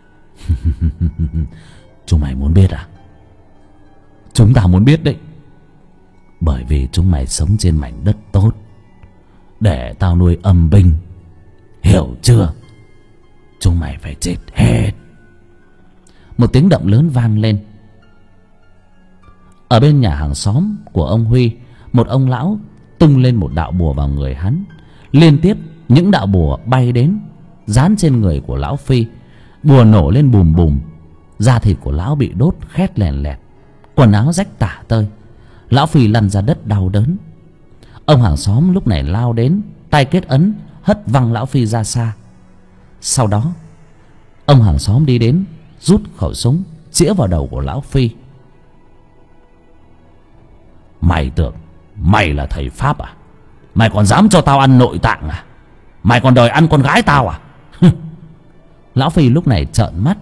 Chúng mày muốn biết à? Chúng ta muốn biết đấy. Bởi vì chúng mày sống trên mảnh đất tốt, để tao nuôi âm binh, hiểu chưa? Chúng mày phải chết hết. Một tiếng động lớn vang lên. Ở bên nhà hàng xóm của ông Huy, một ông lão tung lên một đạo bùa vào người hắn. Liên tiếp những đạo bùa bay đến, dán trên người của lão Phi. Bùa nổ lên bùm bùm. Da thịt của lão bị đốt khét lèn lẹt, quần áo rách tả tơi. Lão Phi lăn ra đất đau đớn. Ông hàng xóm lúc này lao đến, tay kết ấn, hất văng lão Phi ra xa. Sau đó ông hàng xóm đi đến, rút khẩu súng chĩa vào đầu của lão Phi. Mày tưởng mày là thầy Pháp à? Mày còn dám cho tao ăn nội tạng à? Mày còn đòi ăn con gái tao à? Lão Phi lúc này trợn mắt.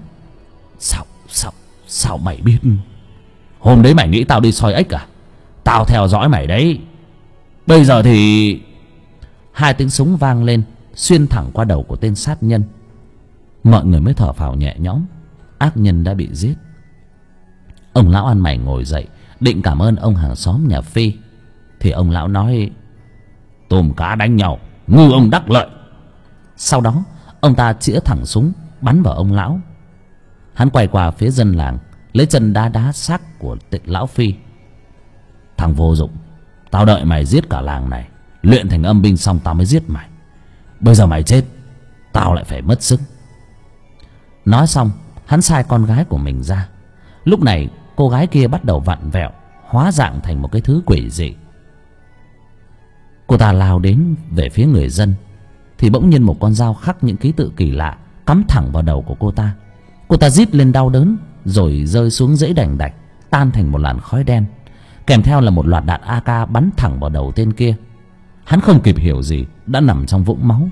Sao mày biết? Hôm đấy mày nghĩ tao đi soi ếch à? Tao theo dõi mày đấy. Bây giờ thì... Hai tiếng súng vang lên, xuyên thẳng qua đầu của tên sát nhân. Mọi người mới thở phào nhẹ nhõm. Ác nhân đã bị giết. Ông lão ăn mày ngồi dậy, định cảm ơn ông hàng xóm nhà Phi, thì ông lão nói: tôm cá đánh nhau, ngư ông đắc lợi. Sau đó ông ta chĩa thẳng súng bắn vào ông lão. Hắn quay qua phía dân làng, lấy chân đá đá xác của lão Phi. Thằng vô dụng, tao đợi mày giết cả làng này, luyện thành âm binh xong tao mới giết mày. Bây giờ mày chết, tao lại phải mất sức. Nói xong hắn sai con gái của mình ra. Lúc này cô gái kia bắt đầu vặn vẹo, hóa dạng thành một cái thứ quỷ dị. Cô ta lao đến về phía người dân thì bỗng nhiên một con dao khắc những ký tự kỳ lạ cắm thẳng vào đầu của cô ta. Cô ta rít lên đau đớn rồi rơi xuống dãy đành đạch, tan thành một làn khói đen, kèm theo là một loạt đạn AK bắn thẳng vào đầu tên kia. Hắn không kịp hiểu gì đã nằm trong vũng máu.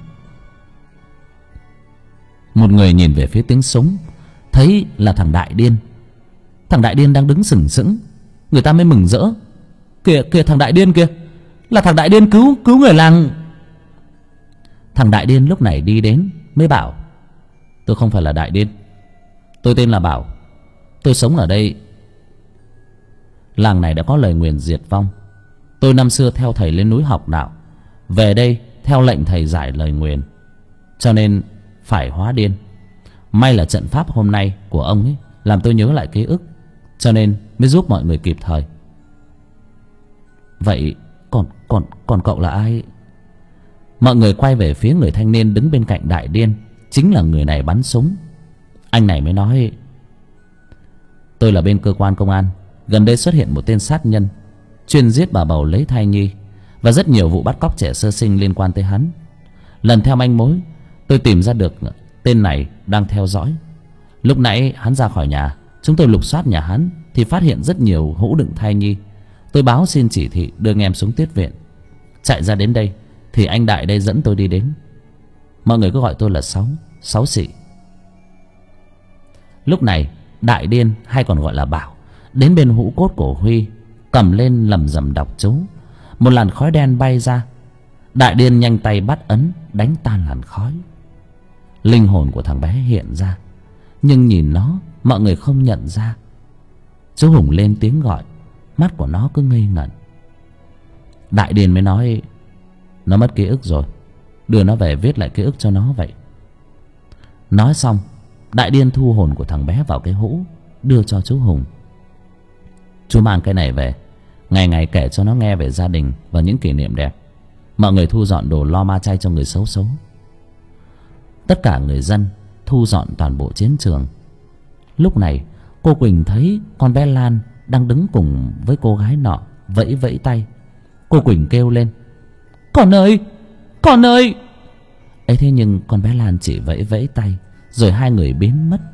Một người nhìn về phía tiếng súng, thấy là thằng Đại Điên. Thằng Đại Điên đang đứng sừng sững. Người ta mới mừng rỡ. Kìa kìa, thằng Đại Điên kia, là thằng Đại Điên cứu người làng. Thằng Đại Điên lúc này đi đến mới bảo: tôi không phải là Đại Điên, tôi tên là Bảo. Tôi sống ở đây. Làng này đã có lời nguyền diệt vong. Tôi năm xưa theo thầy lên núi học đạo, về đây theo lệnh thầy giải lời nguyền, cho nên phải hóa điên. May là trận pháp hôm nay của ông ấy làm tôi nhớ lại ký ức, cho nên mới giúp mọi người kịp thời. Vậy còn cậu là ai? Mọi người quay về phía người thanh niên đứng bên cạnh Đại Điên, chính là người này bắn súng. Anh này mới nói: tôi là bên cơ quan công an. Gần đây xuất hiện một tên sát nhân chuyên giết bà bầu lấy thai nhi, và rất nhiều vụ bắt cóc trẻ sơ sinh liên quan tới hắn. Lần theo manh mối, tôi tìm ra được tên này đang theo dõi. Lúc nãy hắn ra khỏi nhà, chúng tôi lục soát nhà hắn thì phát hiện rất nhiều hũ đựng thai nhi. Tôi báo xin chỉ thị đưa anh em xuống tiết viện. Chạy ra đến đây thì anh Đại đây dẫn tôi đi đến. Mọi người cứ gọi tôi là Sáu Xị. Lúc này Đại Điên hay còn gọi là Bảo đến bên hũ cốt của Huy, cầm lên lầm rầm đọc chú. Một làn khói đen bay ra. Đại Điên nhanh tay bắt ấn đánh tan làn khói. Linh hồn của thằng bé hiện ra, nhưng nhìn nó mọi người không nhận ra. Chú Hùng lên tiếng gọi, mắt của nó cứ ngây ngẩn. Đại Điên mới nói: nó mất ký ức rồi, đưa nó về viết lại ký ức cho nó vậy. Nói xong, Đại Điên thu hồn của thằng bé vào cái hũ, đưa cho chú Hùng. Chú mang cái này về, ngày ngày kể cho nó nghe về gia đình và những kỷ niệm đẹp. Mọi người thu dọn đồ lo ma chay cho người xấu số. Tất cả người dân thu dọn toàn bộ chiến trường. Lúc này cô Quỳnh thấy con bé Lan đang đứng cùng với cô gái nọ, vẫy vẫy tay. Cô Quỳnh kêu lên: con ơi, con ơi. Ấy thế nhưng con bé Lan chỉ vẫy vẫy tay, rồi hai người biến mất.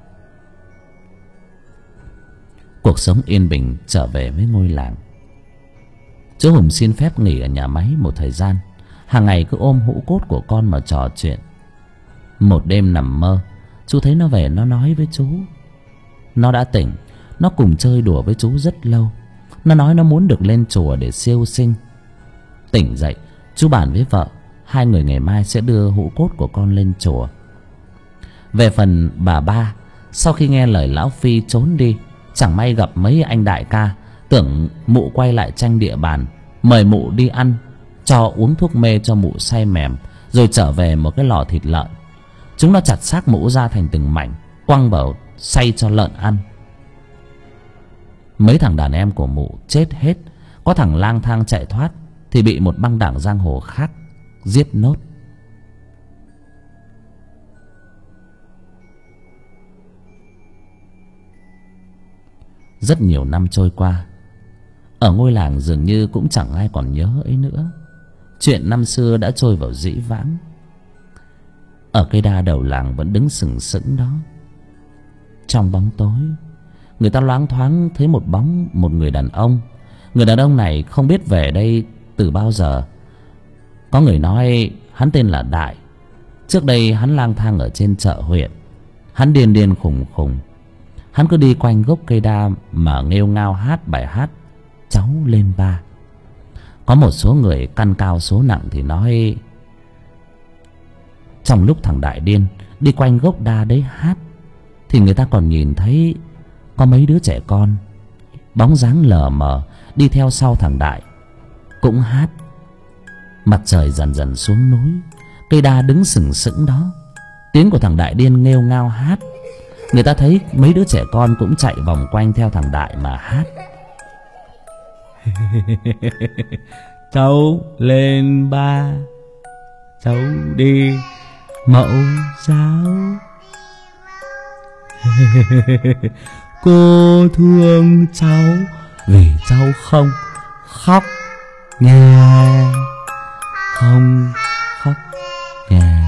Cuộc sống yên bình trở về với ngôi làng. Chú Hùng xin phép nghỉ ở nhà máy một thời gian, hàng ngày cứ ôm hũ cốt của con mà trò chuyện. Một đêm nằm mơ, chú thấy nó về, nó nói với chú. Nó đã tỉnh, nó cùng chơi đùa với chú rất lâu. Nó nói nó muốn được lên chùa để siêu sinh. Tỉnh dậy, chú bàn với vợ, hai người ngày mai sẽ đưa hũ cốt của con lên chùa. Về phần bà Ba, sau khi nghe lời lão Phi trốn đi, chẳng may gặp mấy anh đại ca, tưởng mụ quay lại tranh địa bàn, mời mụ đi ăn, cho uống thuốc mê cho mụ say mềm, rồi trở về một cái lò thịt lợn. Chúng nó chặt xác mụ ra thành từng mảnh, quăng vào xay cho lợn ăn. Mấy thằng đàn em của mụ chết hết. Có thằng lang thang chạy thoát thì bị một băng đảng giang hồ khác giết nốt. Rất nhiều năm trôi qua, ở ngôi làng dường như cũng chẳng ai còn nhớ ấy nữa. Chuyện năm xưa đã trôi vào dĩ vãng. Ở cây đa đầu làng vẫn đứng sừng sững đó. Trong bóng tối, người ta loáng thoáng thấy một bóng một người đàn ông. Người đàn ông này không biết về đây từ bao giờ. Có người nói hắn tên là Đại. Trước đây hắn lang thang ở trên chợ huyện. Hắn điên điên khùng khùng. Hắn cứ đi quanh gốc cây đa mà nghêu ngao hát bài hát Cháu Lên Ba. Có một số người căn cao số nặng thì nói trong lúc thằng Đại điên đi quanh gốc đa đấy hát, thì người ta còn nhìn thấy có mấy đứa trẻ con bóng dáng lờ mờ đi theo sau thằng Đại cũng hát. Mặt trời dần dần xuống núi, cây đa đứng sừng sững đó. Tiếng của thằng Đại điên nghêu ngao hát. Người ta thấy mấy đứa trẻ con cũng chạy vòng quanh theo thằng Đại mà hát. Cháu lên ba, cháu đi mẫu giáo. Cô thương cháu vì cháu không khóc nghe, không khóc nghe.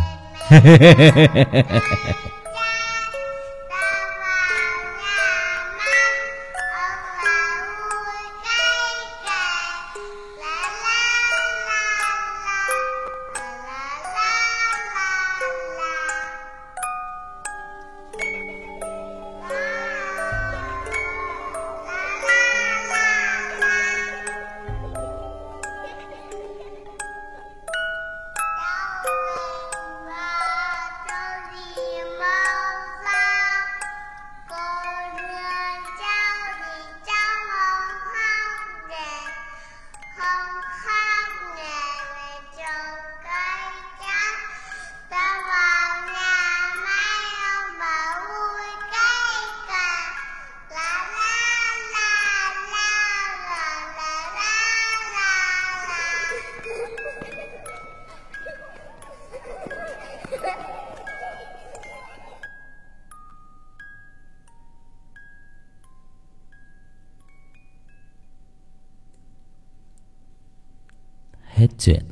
Hết chuyện.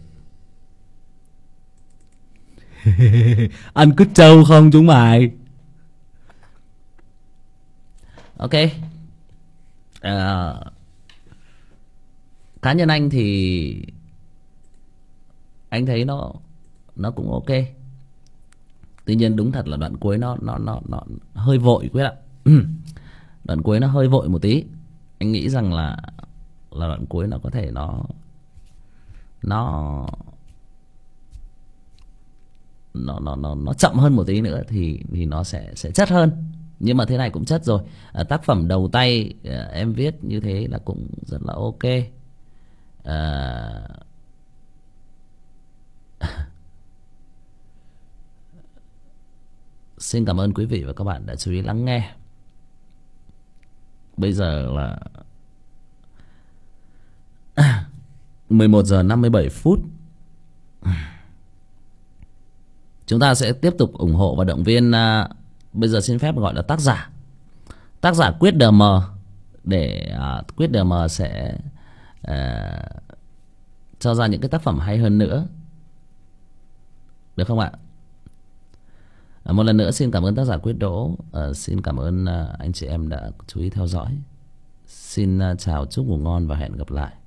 Ăn cứt trâu không chúng mày? Ok. Cá nhân anh thì anh thấy nó cũng ok. Tuy nhiên đúng thật là đoạn cuối nó hơi vội Quyết ạ. Đoạn cuối nó hơi vội một tí. Anh nghĩ rằng là đoạn cuối nó có thể nó chậm hơn một tí nữa thì nó sẽ chất hơn. Nhưng mà thế này cũng chất rồi. Tác phẩm đầu tay em viết như thế là cũng rất là ok. Xin cảm ơn quý vị và các bạn đã chú ý lắng nghe. Bây giờ là 11 giờ 57 phút. Chúng ta sẽ tiếp tục ủng hộ và động viên. Bây giờ xin phép gọi là tác giả Quyết DM, để Quyết DM sẽ cho ra những cái tác phẩm hay hơn nữa, được không ạ? Một lần nữa xin cảm ơn tác giả Quyết Đỗ. Xin cảm ơn anh chị em đã chú ý theo dõi. Xin chào, chúc ngủ ngon và hẹn gặp lại.